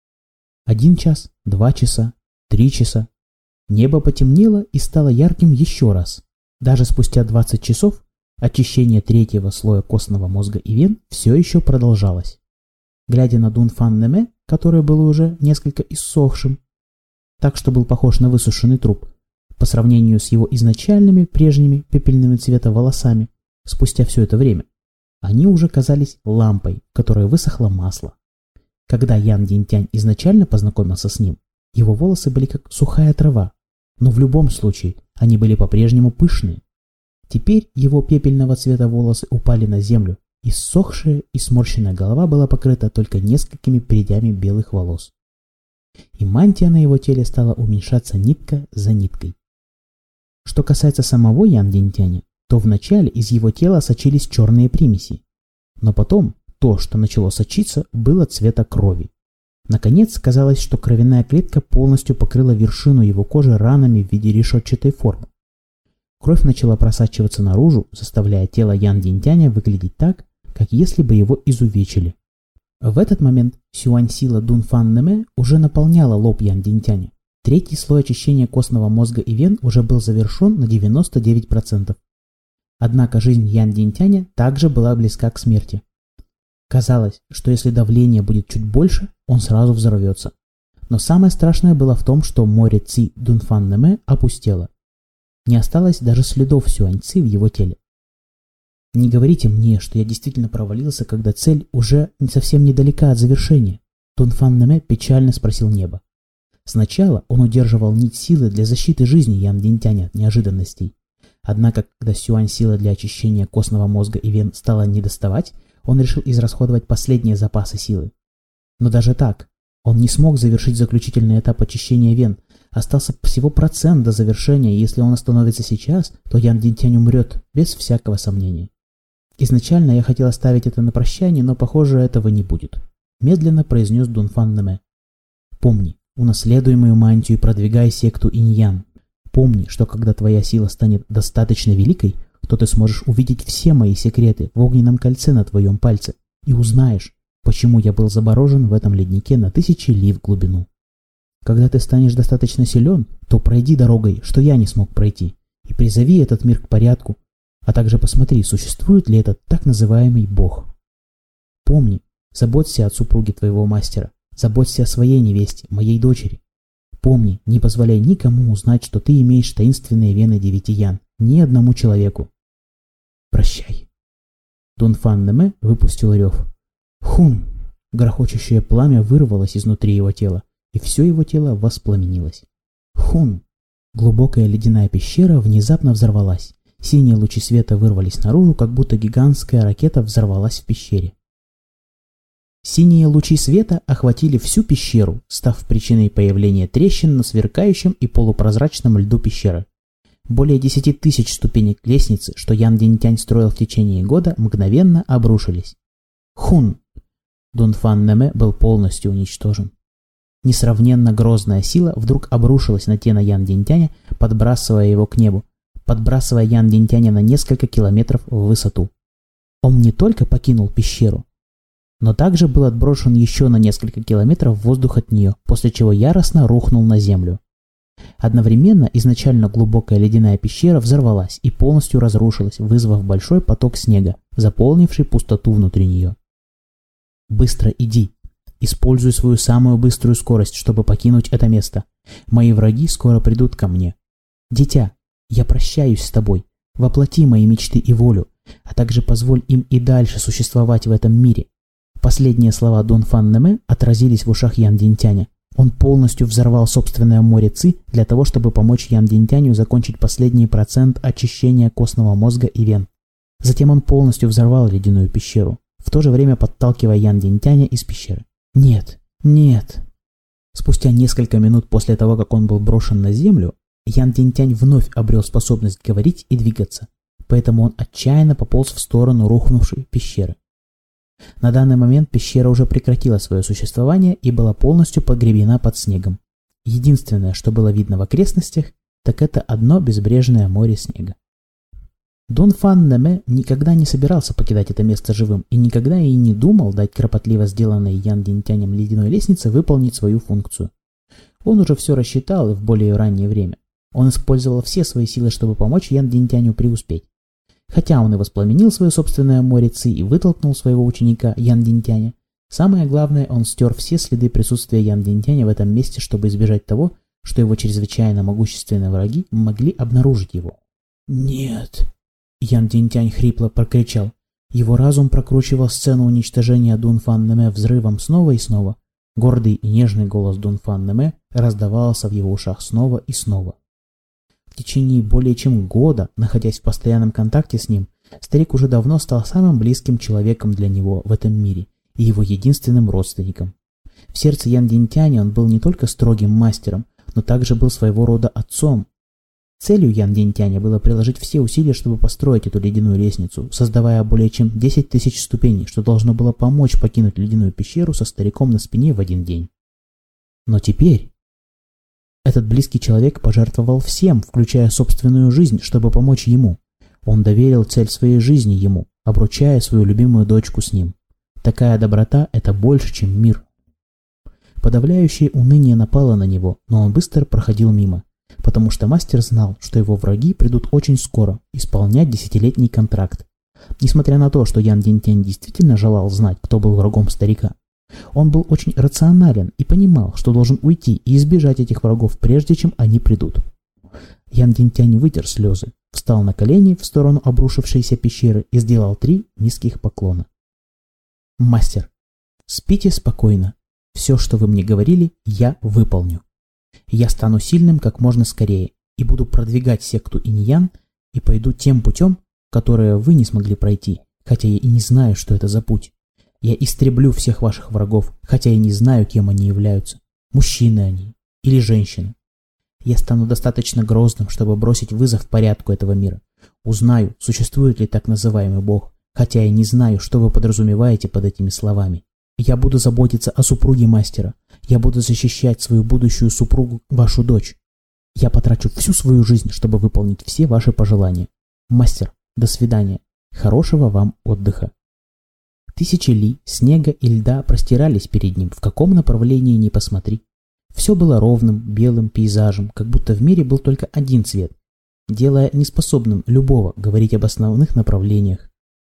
[SPEAKER 2] Один час, два часа, три часа. Небо потемнело и стало ярким еще раз. Даже спустя двадцать часов очищение третьего слоя костного мозга и вен все еще продолжалось. Глядя на Дун Фан Неме, который был уже несколько иссохшим, так что был похож на высушенный труп, по сравнению с его изначальными прежними пепельными цвета волосами, спустя все это время, они уже казались лампой, в которой высохло масло. Когда Ян Динтянь изначально познакомился с ним, его волосы были как сухая трава, но в любом случае они были по-прежнему пышные. Теперь его пепельного цвета волосы упали на землю, и ссохшая и сморщенная голова была покрыта только несколькими прядями белых волос. И мантия на его теле стала уменьшаться нитка за ниткой. Что касается самого Ян Динтяня, то вначале из его тела сочились черные примеси, но потом то, что начало сочиться, было цвета крови. Наконец, казалось, что кровяная клетка полностью покрыла вершину его кожи ранами в виде решетчатой формы. Кровь начала просачиваться наружу, заставляя тело Ян Динтяня выглядеть так, как если бы его изувечили. В этот момент сюань-сила Дун Фан Неме уже наполняла лоб Ян Динтяня. Третий слой очищения костного мозга и вен уже был завершен на девяносто девять процентов. Однако жизнь Ян Динтяня также была близка к смерти. Казалось, что если давление будет чуть больше, он сразу взорвется. Но самое страшное было в том, что море ци Дун Фан Неме опустело. Не осталось даже следов сюань-ци в его теле. Не говорите мне, что я действительно провалился, когда цель уже совсем недалека от завершения. Дун Фан Неме печально спросил небо. Сначала он удерживал нить силы для защиты жизни Ян Динтяня от неожиданностей. Однако, когда сюань-сила для очищения костного мозга и вен стала недоставать, он решил израсходовать последние запасы силы. Но даже так, Он не смог завершить заключительный этап очищения вен. Остался всего процент до завершения, и если он остановится сейчас, то Ян Динтянь умрет, без всякого сомнения. Изначально я хотел оставить это на прощание, но, похоже, этого не будет. Медленно произнес Дунфан Нэме. Помни, унаследуй мою мантию и продвигай секту Инь-Ян. Помни, что когда твоя сила станет достаточно великой, то ты сможешь увидеть все мои секреты в огненном кольце на твоем пальце и узнаешь, почему я был заморожен в этом леднике на тысячи ли в глубину. Когда ты станешь достаточно силен, то пройди дорогой, что я не смог пройти, и призови этот мир к порядку, а также посмотри, существует ли этот так называемый Бог. Помни, заботься о супруге твоего мастера, заботься о своей невесте, моей дочери. Помни, не позволяй никому узнать, что ты имеешь таинственные вены девяти ян, ни одному человеку. Прощай. Дунфан Нэме выпустил рев. Хун! Грохочущее пламя вырвалось изнутри его тела, и все его тело воспламенилось. Хун! Глубокая ледяная пещера внезапно взорвалась. Синие лучи света вырвались наружу, как будто гигантская ракета взорвалась в пещере. Синие лучи света охватили всю пещеру, став причиной появления трещин на сверкающем и полупрозрачном льду пещеры. Более десяти тысяч ступенек лестницы, что Ян Динтянь строил в течение года, мгновенно обрушились. Хун! Дунфан Нэме был полностью уничтожен. Несравненно грозная сила вдруг обрушилась на тело Ян Динтяня, подбрасывая его к небу, подбрасывая Ян Динтяня на несколько километров в высоту. Он не только покинул пещеру, но также был отброшен еще на несколько километров в воздух от нее, после чего яростно рухнул на землю. Одновременно изначально глубокая ледяная пещера взорвалась и полностью разрушилась, вызвав большой поток снега, заполнивший пустоту внутри нее. «Быстро иди! Используй свою самую быструю скорость, чтобы покинуть это место. Мои враги скоро придут ко мне. Дитя, я прощаюсь с тобой. Воплоти мои мечты и волю, а также позволь им и дальше существовать в этом мире». Последние слова Дунфан Нэме отразились в ушах Ян Динтяня. Он полностью взорвал собственное море Ци для того, чтобы помочь Ян Динтяню закончить последний процент очищения костного мозга и вен. Затем он полностью взорвал ледяную пещеру, в то же время подталкивая Ян Динтяня из пещеры. Нет, нет. Спустя несколько минут после того, как он был брошен на землю, Ян Динтянь вновь обрел способность говорить и двигаться, поэтому он отчаянно пополз в сторону рухнувшей пещеры. На данный момент пещера уже прекратила свое существование и была полностью погребена под снегом. Единственное, что было видно в окрестностях, так это одно безбрежное море снега. Дунфан Нэме никогда не собирался покидать это место живым и никогда и не думал дать кропотливо сделанной Ян Динтянем ледяной лестнице выполнить свою функцию. Он уже все рассчитал и в более раннее время. Он использовал все свои силы, чтобы помочь Ян Динтяню преуспеть. Хотя он и воспламенил свое собственное море Ци и вытолкнул своего ученика Ян Динтяня, самое главное, он стер все следы присутствия Ян Динтяня в этом месте, чтобы избежать того, что его чрезвычайно могущественные враги могли обнаружить его. «Нет!» Ян Динтянь хрипло прокричал. Его разум прокручивал сцену уничтожения Дунфан Нэме взрывом снова и снова. Гордый и нежный голос Дунфан Нэме раздавался в его ушах снова и снова. В течение более чем года, находясь в постоянном контакте с ним, старик уже давно стал самым близким человеком для него в этом мире и его единственным родственником. В сердце Ян Динтяня он был не только строгим мастером, но также был своего рода отцом. Целью Ян Динтяня было приложить все усилия, чтобы построить эту ледяную лестницу, создавая более чем десять тысяч ступеней, что должно было помочь покинуть ледяную пещеру со стариком на спине в один день. Но теперь этот близкий человек пожертвовал всем, включая собственную жизнь, чтобы помочь ему. Он доверил цель своей жизни ему, обручая свою любимую дочку с ним. Такая доброта – это больше, чем мир. Подавляющее уныние напало на него, но он быстро проходил мимо, потому что мастер знал, что его враги придут очень скоро исполнять десятилетний контракт. Несмотря на то, что Ян Динтянь действительно желал знать, кто был врагом старика, он был очень рационален и понимал, что должен уйти и избежать этих врагов, прежде чем они придут. Ян Динтянь вытер слезы, встал на колени в сторону обрушившейся пещеры и сделал три низких поклона. «Мастер, спите спокойно. Все, что вы мне говорили, я выполню. Я стану сильным как можно скорее и буду продвигать секту Инь-Ян и пойду тем путем, которое вы не смогли пройти, хотя я и не знаю, что это за путь. Я истреблю всех ваших врагов, хотя и не знаю, кем они являются. Мужчины они или женщины. Я стану достаточно грозным, чтобы бросить вызов порядку этого мира. Узнаю, существует ли так называемый Бог, хотя я не знаю, что вы подразумеваете под этими словами. Я буду заботиться о супруге мастера. Я буду защищать свою будущую супругу, вашу дочь. Я потрачу всю свою жизнь, чтобы выполнить все ваши пожелания. Мастер, до свидания. Хорошего вам отдыха. Тысячи ли снега и льда простирались перед ним, в каком направлении ни посмотри. Все было ровным, белым пейзажем, как будто в мире был только один цвет, делая неспособным любого говорить об основных направлениях.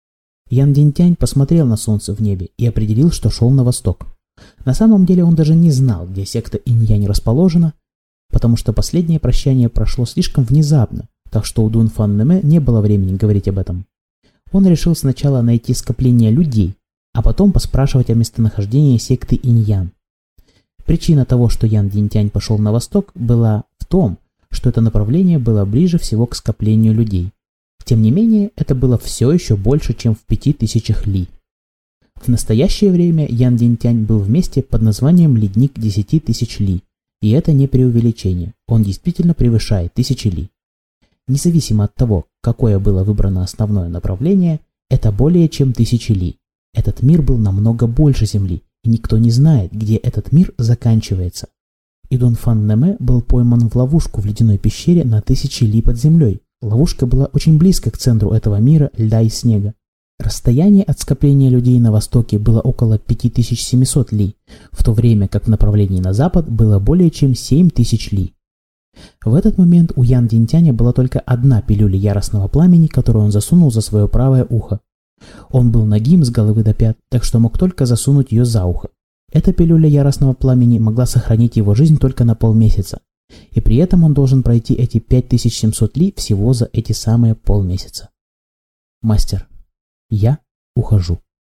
[SPEAKER 2] Ян Динтянь посмотрел на солнце в небе и определил, что шел на восток. На самом деле он даже не знал, где секта Инь-Янь расположена, потому что последнее прощание прошло слишком внезапно, так что у Дун Фан Нэме не было времени говорить об этом. Он решил сначала найти скопление людей, а потом поспрашивать о местонахождении секты Инь-Ян. Причина того, что Ян Динтянь пошел на восток, была в том, что это направление было ближе всего к скоплению людей. Тем не менее, это было все еще больше, чем в пяти тысячах ли. В настоящее время Ян Динтянь был в месте под названием Ледник десяти тысяч ли, и это не преувеличение, он действительно превышает тысячи ли. Независимо от того, какое было выбрано основное направление, это более чем тысячи ли. Этот мир был намного больше Земли, и никто не знает, где этот мир заканчивается. И Дун Фан Нэме был пойман в ловушку в ледяной пещере на тысячи ли под землей. Ловушка была очень близко к центру этого мира льда и снега. Расстояние от скопления людей на востоке было около пять тысяч семьсот ли, в то время как в направлении на запад было более чем семь тысяч ли. В этот момент у Ян Динтяня была только одна пилюля яростного пламени, которую он засунул за свое правое ухо. Он был нагим с головы до пят, так что мог только засунуть ее за ухо. Эта пилюля яростного пламени могла сохранить его жизнь только на полмесяца, и при этом он должен пройти эти пять тысяч семьсот ли всего за эти самые полмесяца. Мастер, я ухожу.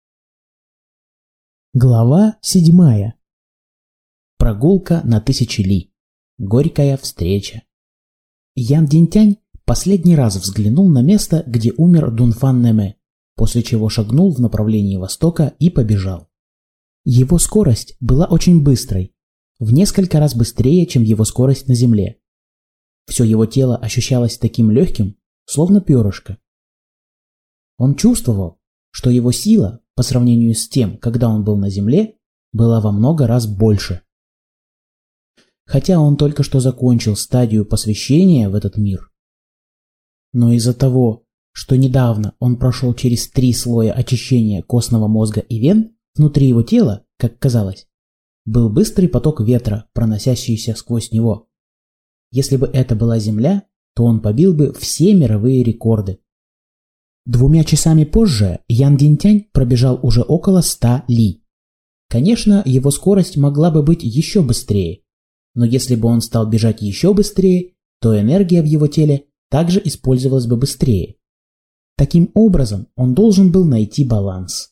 [SPEAKER 2] Глава седьмая. Прогулка на тысячи ли. Горькая встреча. Ян Динтянь последний раз взглянул на место, где умер Дун Фан Нэме, после чего шагнул в направлении востока и побежал. Его скорость была очень быстрой, в несколько раз быстрее, чем его скорость на земле. Все его тело ощущалось таким легким, словно перышко. Он чувствовал, что его сила, по сравнению с тем, когда он был на земле, была во много раз больше. Хотя он только что закончил стадию посвящения в этот мир. Но из-за того, что недавно он прошел через три слоя очищения костного мозга и вен, внутри его тела, как казалось, был быстрый поток ветра, проносящийся сквозь него. Если бы это была Земля, то он побил бы все мировые рекорды. Двумя часами позже Ян Динтянь пробежал уже около ста ли. Конечно, его скорость могла бы быть еще быстрее, но если бы он стал бежать еще быстрее, то энергия в его теле также использовалась бы быстрее. Таким образом, он должен был найти баланс.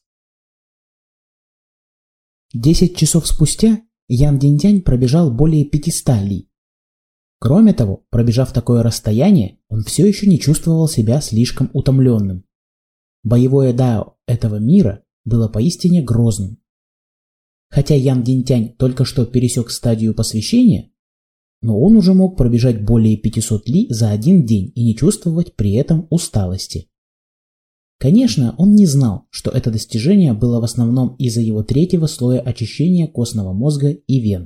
[SPEAKER 2] Десять часов спустя Ян Динтянь пробежал более пятисот ли. Кроме того, пробежав такое расстояние, он все еще не чувствовал себя слишком утомленным. Боевое дао этого мира было поистине грозным. Хотя Ян Динтянь только что пересек стадию посвящения, но он уже мог пробежать более пятисот ли за один день и не чувствовать при этом усталости. Конечно, он не знал, что это достижение было в основном из-за его третьего слоя очищения костного мозга и вен.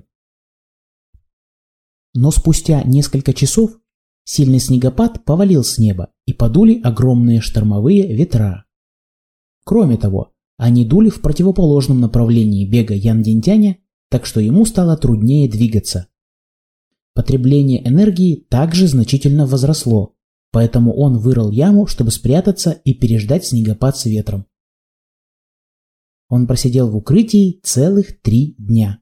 [SPEAKER 2] Но спустя несколько часов сильный снегопад повалил с неба и подули огромные штормовые ветра. Кроме того, они дули в противоположном направлении бега Ян Динтяня, так что ему стало труднее двигаться. Потребление энергии также значительно возросло, поэтому он вырыл яму, чтобы спрятаться и переждать снегопад с ветром. Он просидел в укрытии целых три дня.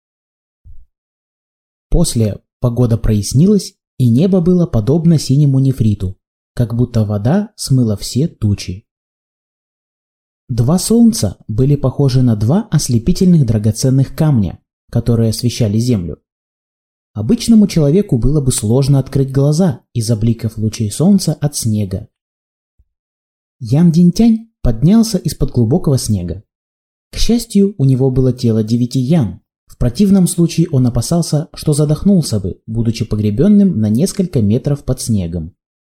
[SPEAKER 2] После погода прояснилась, и небо было подобно синему нефриту, как будто вода смыла все тучи. Два солнца были похожи на два ослепительных драгоценных камня, которые освещали землю. Обычному человеку было бы сложно открыть глаза из-за бликов лучей солнца от снега. Ян Динтянь поднялся из-под глубокого снега. К счастью, у него было тело девяти ян. В противном случае он опасался, что задохнулся бы, будучи погребенным на несколько метров под снегом.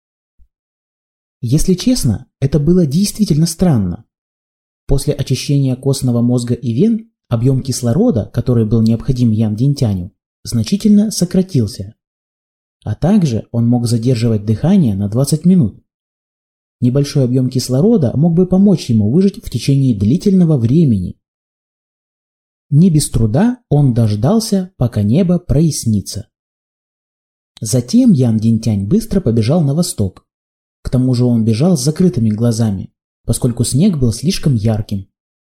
[SPEAKER 2] Если честно, это было действительно странно. После очищения костного мозга и вен объем кислорода, который был необходим Ян Динтяню, значительно сократился. А также он мог задерживать дыхание на двадцать минут. Небольшой объем кислорода мог бы помочь ему выжить в течение длительного времени. Не без труда он дождался, пока небо прояснится. Затем Ян Динтянь быстро побежал на восток. К тому же он бежал с закрытыми глазами, поскольку снег был слишком ярким.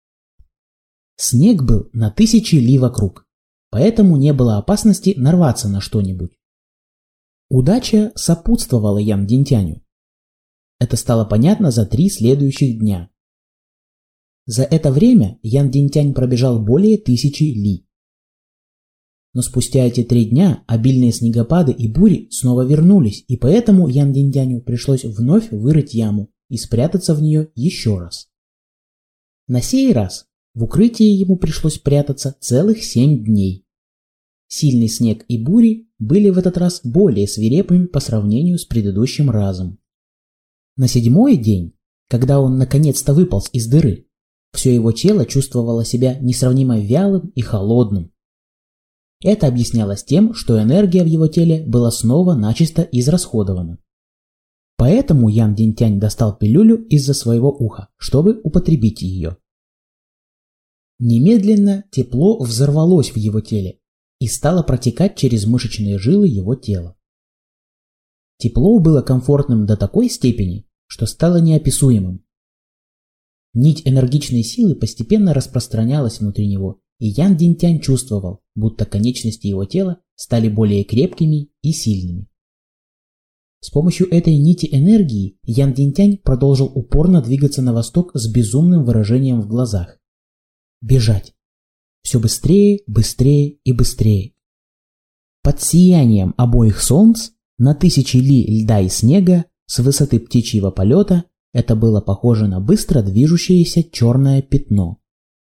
[SPEAKER 2] Снег был на тысячи ли вокруг, поэтому не было опасности нарваться на что-нибудь. Удача сопутствовала Ян Динтяню. Это стало понятно за три следующих дня. За это время Ян Динтянь пробежал более тысячи ли. Но спустя эти три дня обильные снегопады и бури снова вернулись, и поэтому Ян Динтяню пришлось вновь вырыть яму и спрятаться в нее еще раз. На сей раз в укрытии ему пришлось прятаться целых семь дней. Сильный снег и бури были в этот раз более свирепыми по сравнению с предыдущим разом. На седьмой день, когда он наконец-то выполз из дыры, все его тело чувствовало себя несравнимо вялым и холодным. Это объяснялось тем, что энергия в его теле была снова начисто израсходована. Поэтому Ян Динтянь достал пилюлю из-за своего уха, чтобы употребить ее. Немедленно тепло взорвалось в его теле и стало протекать через мышечные жилы его тела. Тепло было комфортным до такой степени, что стало неописуемым. Нить энергичной силы постепенно распространялась внутри него, и Ян Динтянь чувствовал, будто конечности его тела стали более крепкими и сильными. С помощью этой нити энергии Ян Динтянь продолжил упорно двигаться на восток с безумным выражением в глазах. Бежать. Все быстрее, быстрее и быстрее. Под сиянием обоих солнц, на тысячи ли льда и снега, с высоты птичьего полета, это было похоже на быстро движущееся черное пятно.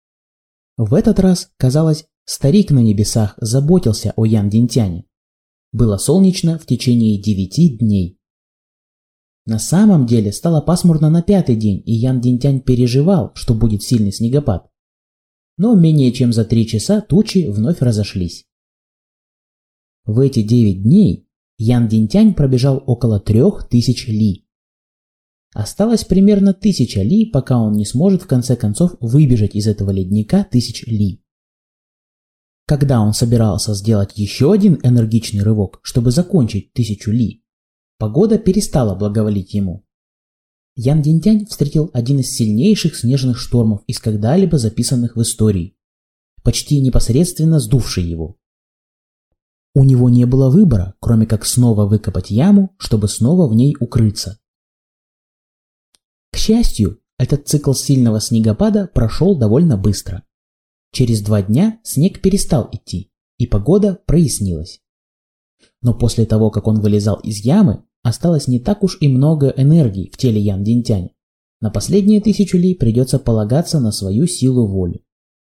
[SPEAKER 2] В этот раз, казалось, старик на небесах заботился о Ян Динтяне. Было солнечно в течение девяти дней. На самом деле стало пасмурно на пятый день, и Ян Динтянь переживал, что будет сильный снегопад. Но менее чем за три часа тучи вновь разошлись. В эти девять дней Ян Динтянь пробежал около трех тысяч ли. Осталось примерно тысяча ли, пока он не сможет в конце концов выбежать из этого ледника тысяч ли. Когда он собирался сделать еще один энергичный рывок, чтобы закончить тысячу ли, погода перестала благоволить ему. Ян Динтянь встретил один из сильнейших снежных штормов из когда-либо записанных в истории, почти непосредственно сдувший его. У него не было выбора, кроме как снова выкопать яму, чтобы снова в ней укрыться. К счастью, этот цикл сильного снегопада прошел довольно быстро. Через два дня снег перестал идти, и погода прояснилась. Но после того, как он вылезал из ямы, осталось не так уж и много энергии в теле Ян Динтяня. На последние тысячу ли придется полагаться на свою силу воли.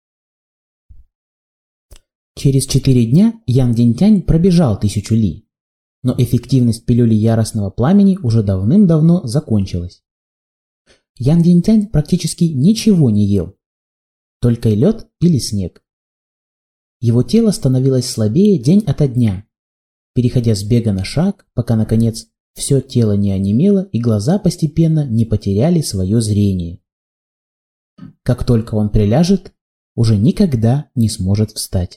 [SPEAKER 2] Через четыре дня Ян Динтянь пробежал тысячу ли, но эффективность пилюли яростного пламени уже давным-давно закончилась. Ян Динтянь практически ничего не ел, только лед или снег. Его тело становилось слабее день ото дня, переходя с бега на шаг, пока, наконец, все тело не онемело и глаза постепенно не потеряли свое зрение. Как только он приляжет, уже никогда не сможет встать.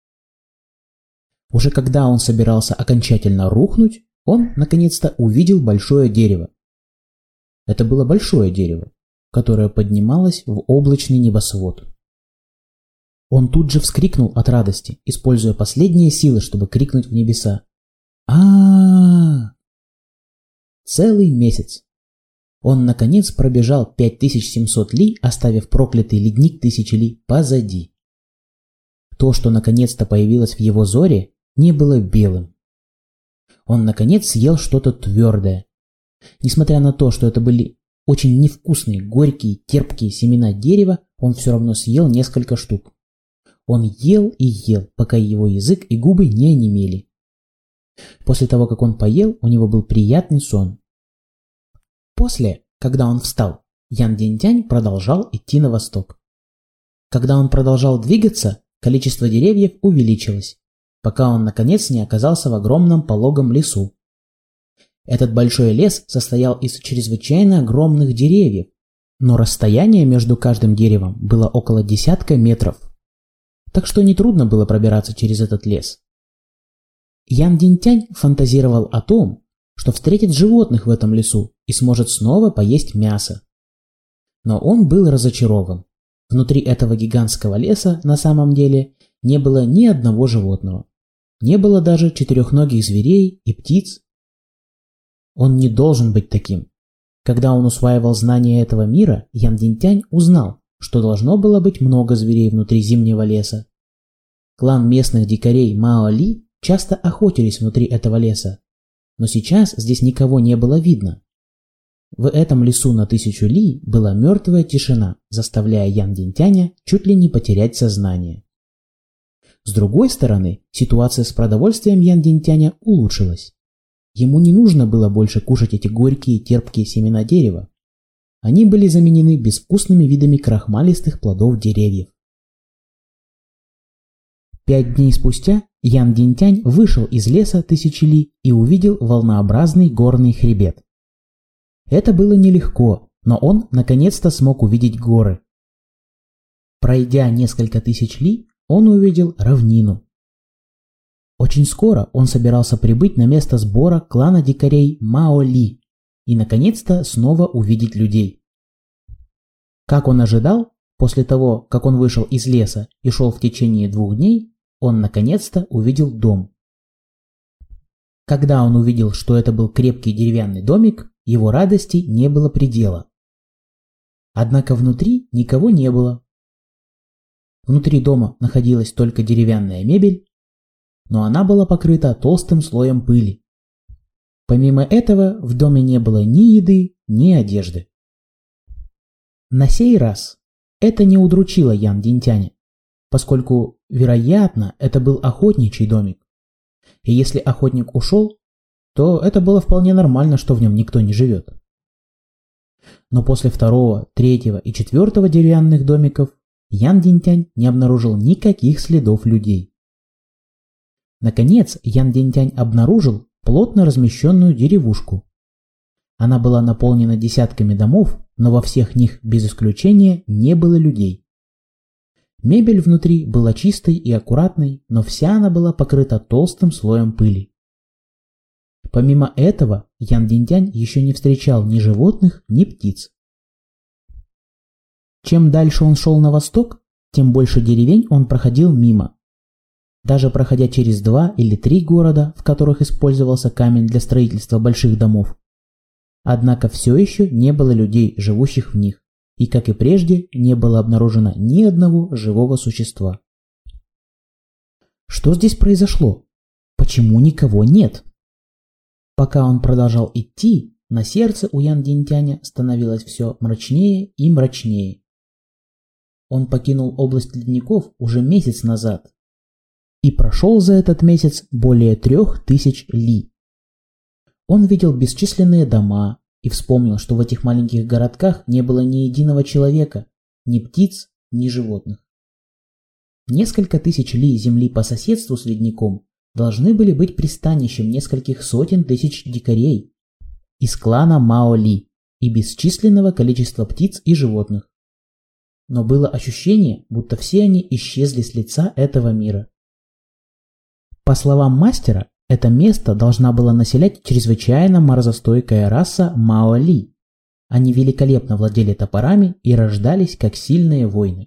[SPEAKER 2] Уже когда он собирался окончательно рухнуть, он, наконец-то, увидел большое дерево. Это было большое дерево, которое поднималось в облачный небосвод. Он тут же вскрикнул от радости, используя последние силы, чтобы крикнуть в небеса. а Целый месяц. Он, наконец, пробежал пять тысяч семьсот ли, оставив проклятый ледник тысячи ли позади. То, что наконец-то появилось в его зоре, не было белым. Он, наконец, съел что-то твердое. Несмотря на то, что это были очень невкусные, горькие, терпкие семена дерева, он все равно съел несколько штук. Он ел и ел, пока его язык и губы не онемели. После того, как он поел, у него был приятный сон. После, когда он встал, Ян Динтянь продолжал идти на восток. Когда он продолжал двигаться, количество деревьев увеличилось, пока он наконец не оказался в огромном пологом лесу. Этот большой лес состоял из чрезвычайно огромных деревьев, но расстояние между каждым деревом было около десятка метров, так что нетрудно было пробираться через этот лес. Ян Динтянь фантазировал о том, что встретит животных в этом лесу и сможет снова поесть мясо. Но он был разочарован. Внутри этого гигантского леса на самом деле не было ни одного животного. Не было даже четырехногих зверей и птиц. Он не должен быть таким. Когда он усваивал знания этого мира, Ян Динтянь узнал, что должно было быть много зверей внутри зимнего леса. Клан местных дикарей Мао Ли часто охотились внутри этого леса, но сейчас здесь никого не было видно. В этом лесу на тысячу ли была мертвая тишина, заставляя Ян Динтяня чуть ли не потерять сознание. С другой стороны, ситуация с продовольствием Ян Динтяня улучшилась. Ему не нужно было больше кушать эти горькие терпкие семена дерева. Они были заменены безвкусными видами крахмалистых плодов деревьев. Пять дней спустя Ян Динтянь вышел из леса тысячи ли и увидел волнообразный горный хребет. Это было нелегко, но он наконец-то смог увидеть горы. Пройдя несколько тысяч ли, он увидел равнину. Очень скоро он собирался прибыть на место сбора клана дикарей Мао Ли и наконец-то снова увидеть людей. Как он ожидал, после того, как он вышел из леса и шел в течение двух дней, он наконец-то увидел дом. Когда он увидел, что это был крепкий деревянный домик, его радости не было предела. Однако внутри никого не было. Внутри дома находилась только деревянная мебель, но она была покрыта толстым слоем пыли. Помимо этого, в доме не было ни еды, ни одежды. На сей раз это не удручило Ян Динтяня, поскольку, вероятно, это был охотничий домик. И если охотник ушел, то это было вполне нормально, что в нем никто не живет. Но после второго, третьего и четвертого деревянных домиков Ян Динтянь не обнаружил никаких следов людей. Наконец, Ян Динтянь обнаружил плотно размещенную деревушку. Она была наполнена десятками домов, но во всех них без исключения не было людей. Мебель внутри была чистой и аккуратной, но вся она была покрыта толстым слоем пыли. Помимо этого, Ян Динтянь еще не встречал ни животных, ни птиц. Чем дальше он шел на восток, тем больше деревень он проходил мимо. Даже проходя через два или три города, в которых использовался камень для строительства больших домов. Однако все еще не было людей, живущих в них, и, как и прежде, не было обнаружено ни одного живого существа. Что здесь произошло? Почему никого нет? Пока он продолжал идти, на сердце у Ян Динтяня становилось все мрачнее и мрачнее. Он покинул область ледников уже месяц назад и прошел за этот месяц более трех тысяч ли. Он видел бесчисленные дома и вспомнил, что в этих маленьких городках не было ни единого человека, ни птиц, ни животных. Несколько тысяч ли земли по соседству с ледником должны были быть пристанищем нескольких сотен тысяч дикарей из клана Мао Ли и бесчисленного количества птиц и животных. Но было ощущение, будто все они исчезли с лица этого мира. По словам мастера, это место должна была населять чрезвычайно морозостойкая раса Мао Ли. Они великолепно владели топорами и рождались как сильные воины.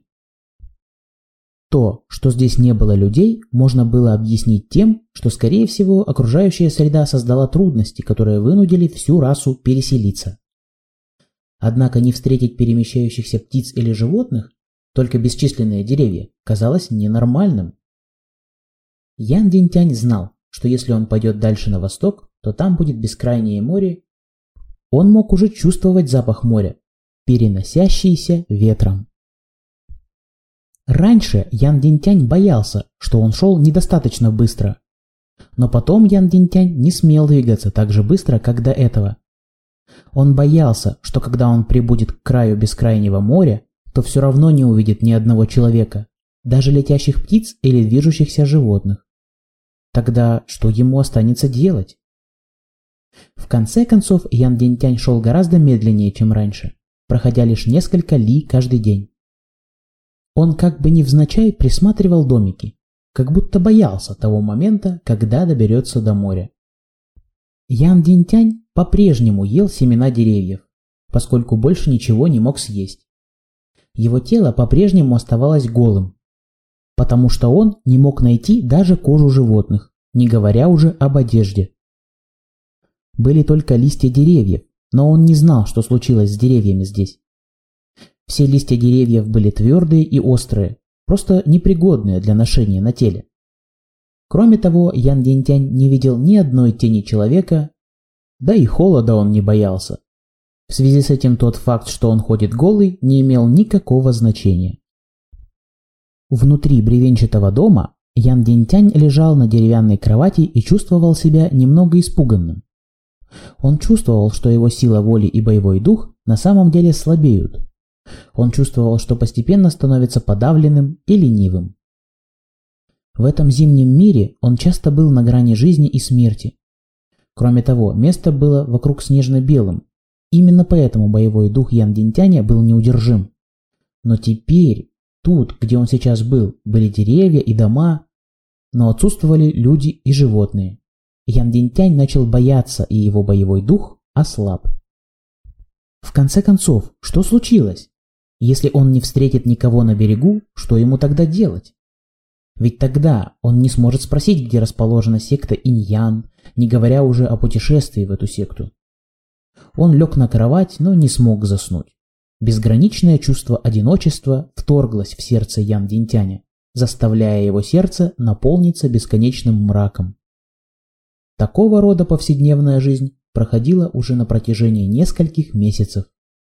[SPEAKER 2] То, что здесь не было людей, можно было объяснить тем, что, скорее всего, окружающая среда создала трудности, которые вынудили всю расу переселиться. Однако не встретить перемещающихся птиц или животных, только бесчисленные деревья, казалось ненормальным. Ян Динтянь знал, что если он пойдет дальше на восток, то там будет бескрайнее море. он мог уже чувствовать запах моря, переносящийся ветром. Раньше Ян Динтянь боялся, что он шел недостаточно быстро. Но потом Ян Динтянь не смел двигаться так же быстро, как до этого. Он боялся, что когда он прибудет к краю бескрайнего моря, то все равно не увидит ни одного человека, даже летящих птиц или движущихся животных. Тогда что ему останется делать? В конце концов, Ян Динтянь шел гораздо медленнее, чем раньше, проходя лишь несколько ли каждый день. Он как бы невзначай присматривал домики, как будто боялся того момента, когда доберется до моря. Ян Динтянь по-прежнему ел семена деревьев, поскольку больше ничего не мог съесть. Его тело по-прежнему оставалось голым, потому что он не мог найти даже кожу животных, не говоря уже об одежде. Были только листья деревьев, но он не знал, что случилось с деревьями здесь. Все листья деревьев были твердые и острые, просто непригодные для ношения на теле. Кроме того, Ян Динтянь не видел ни одной тени человека, да и холода он не боялся. В связи с этим тот факт, что он ходит голый, не имел никакого значения. Внутри бревенчатого дома Ян Динтянь лежал на деревянной кровати и чувствовал себя немного испуганным. Он чувствовал, что его сила воли и боевой дух на самом деле слабеют. Он чувствовал, что постепенно становится подавленным и ленивым. В этом зимнем мире он часто был на грани жизни и смерти. Кроме того, место было вокруг снежно-белым. Именно поэтому боевой дух Ян Динтяня был неудержим. Но теперь, тут, где он сейчас был, были деревья и дома, но отсутствовали люди и животные. Ян Динтянь начал бояться, и его боевой дух ослаб. В конце концов, что случилось? Если он не встретит никого на берегу, что ему тогда делать? Ведь тогда он не сможет спросить, где расположена секта Инь-Ян, не говоря уже о путешествии в эту секту. Он лег на кровать, но не смог заснуть. Безграничное чувство одиночества вторглось в сердце Ян Динтяня, заставляя его сердце наполниться бесконечным мраком. Такого рода повседневная жизнь проходила уже на протяжении нескольких месяцев.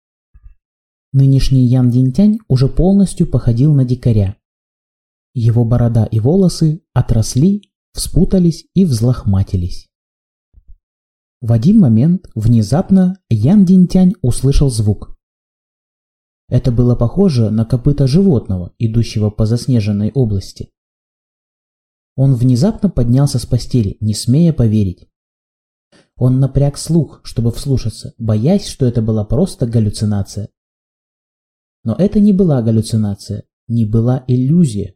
[SPEAKER 2] Нынешний Ян Динтянь уже полностью походил на дикаря. Его борода и волосы отросли, вспутались и взлохматились. В один момент внезапно Ян Динтянь услышал звук. Это было похоже на копыто животного, идущего по заснеженной области. Он внезапно поднялся с постели, не смея поверить. Он напряг слух, чтобы вслушаться, боясь, что это была просто галлюцинация. Но это не была галлюцинация, не была иллюзия.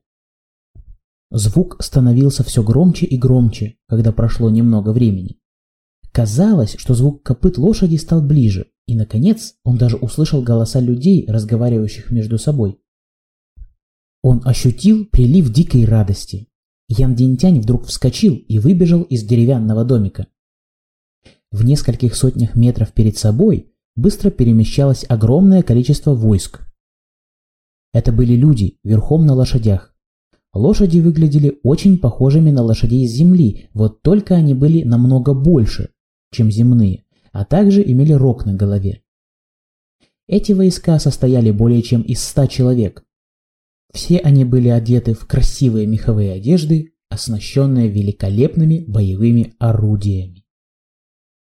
[SPEAKER 2] Звук становился все громче и громче, когда прошло немного времени. Казалось, что звук копыт лошади стал ближе, и, наконец, он даже услышал голоса людей, разговаривающих между собой. Он ощутил прилив дикой радости. Ян Динтянь вдруг вскочил и выбежал из деревянного домика. В нескольких сотнях метров перед собой быстро перемещалось огромное количество войск. Это были люди верхом на лошадях. Лошади выглядели очень похожими на лошадей с земли, вот только они были намного больше, чем земные, а также имели рог на голове. Эти войска состояли более чем из ста человек. Все они были одеты в красивые меховые одежды, оснащенные великолепными боевыми орудиями.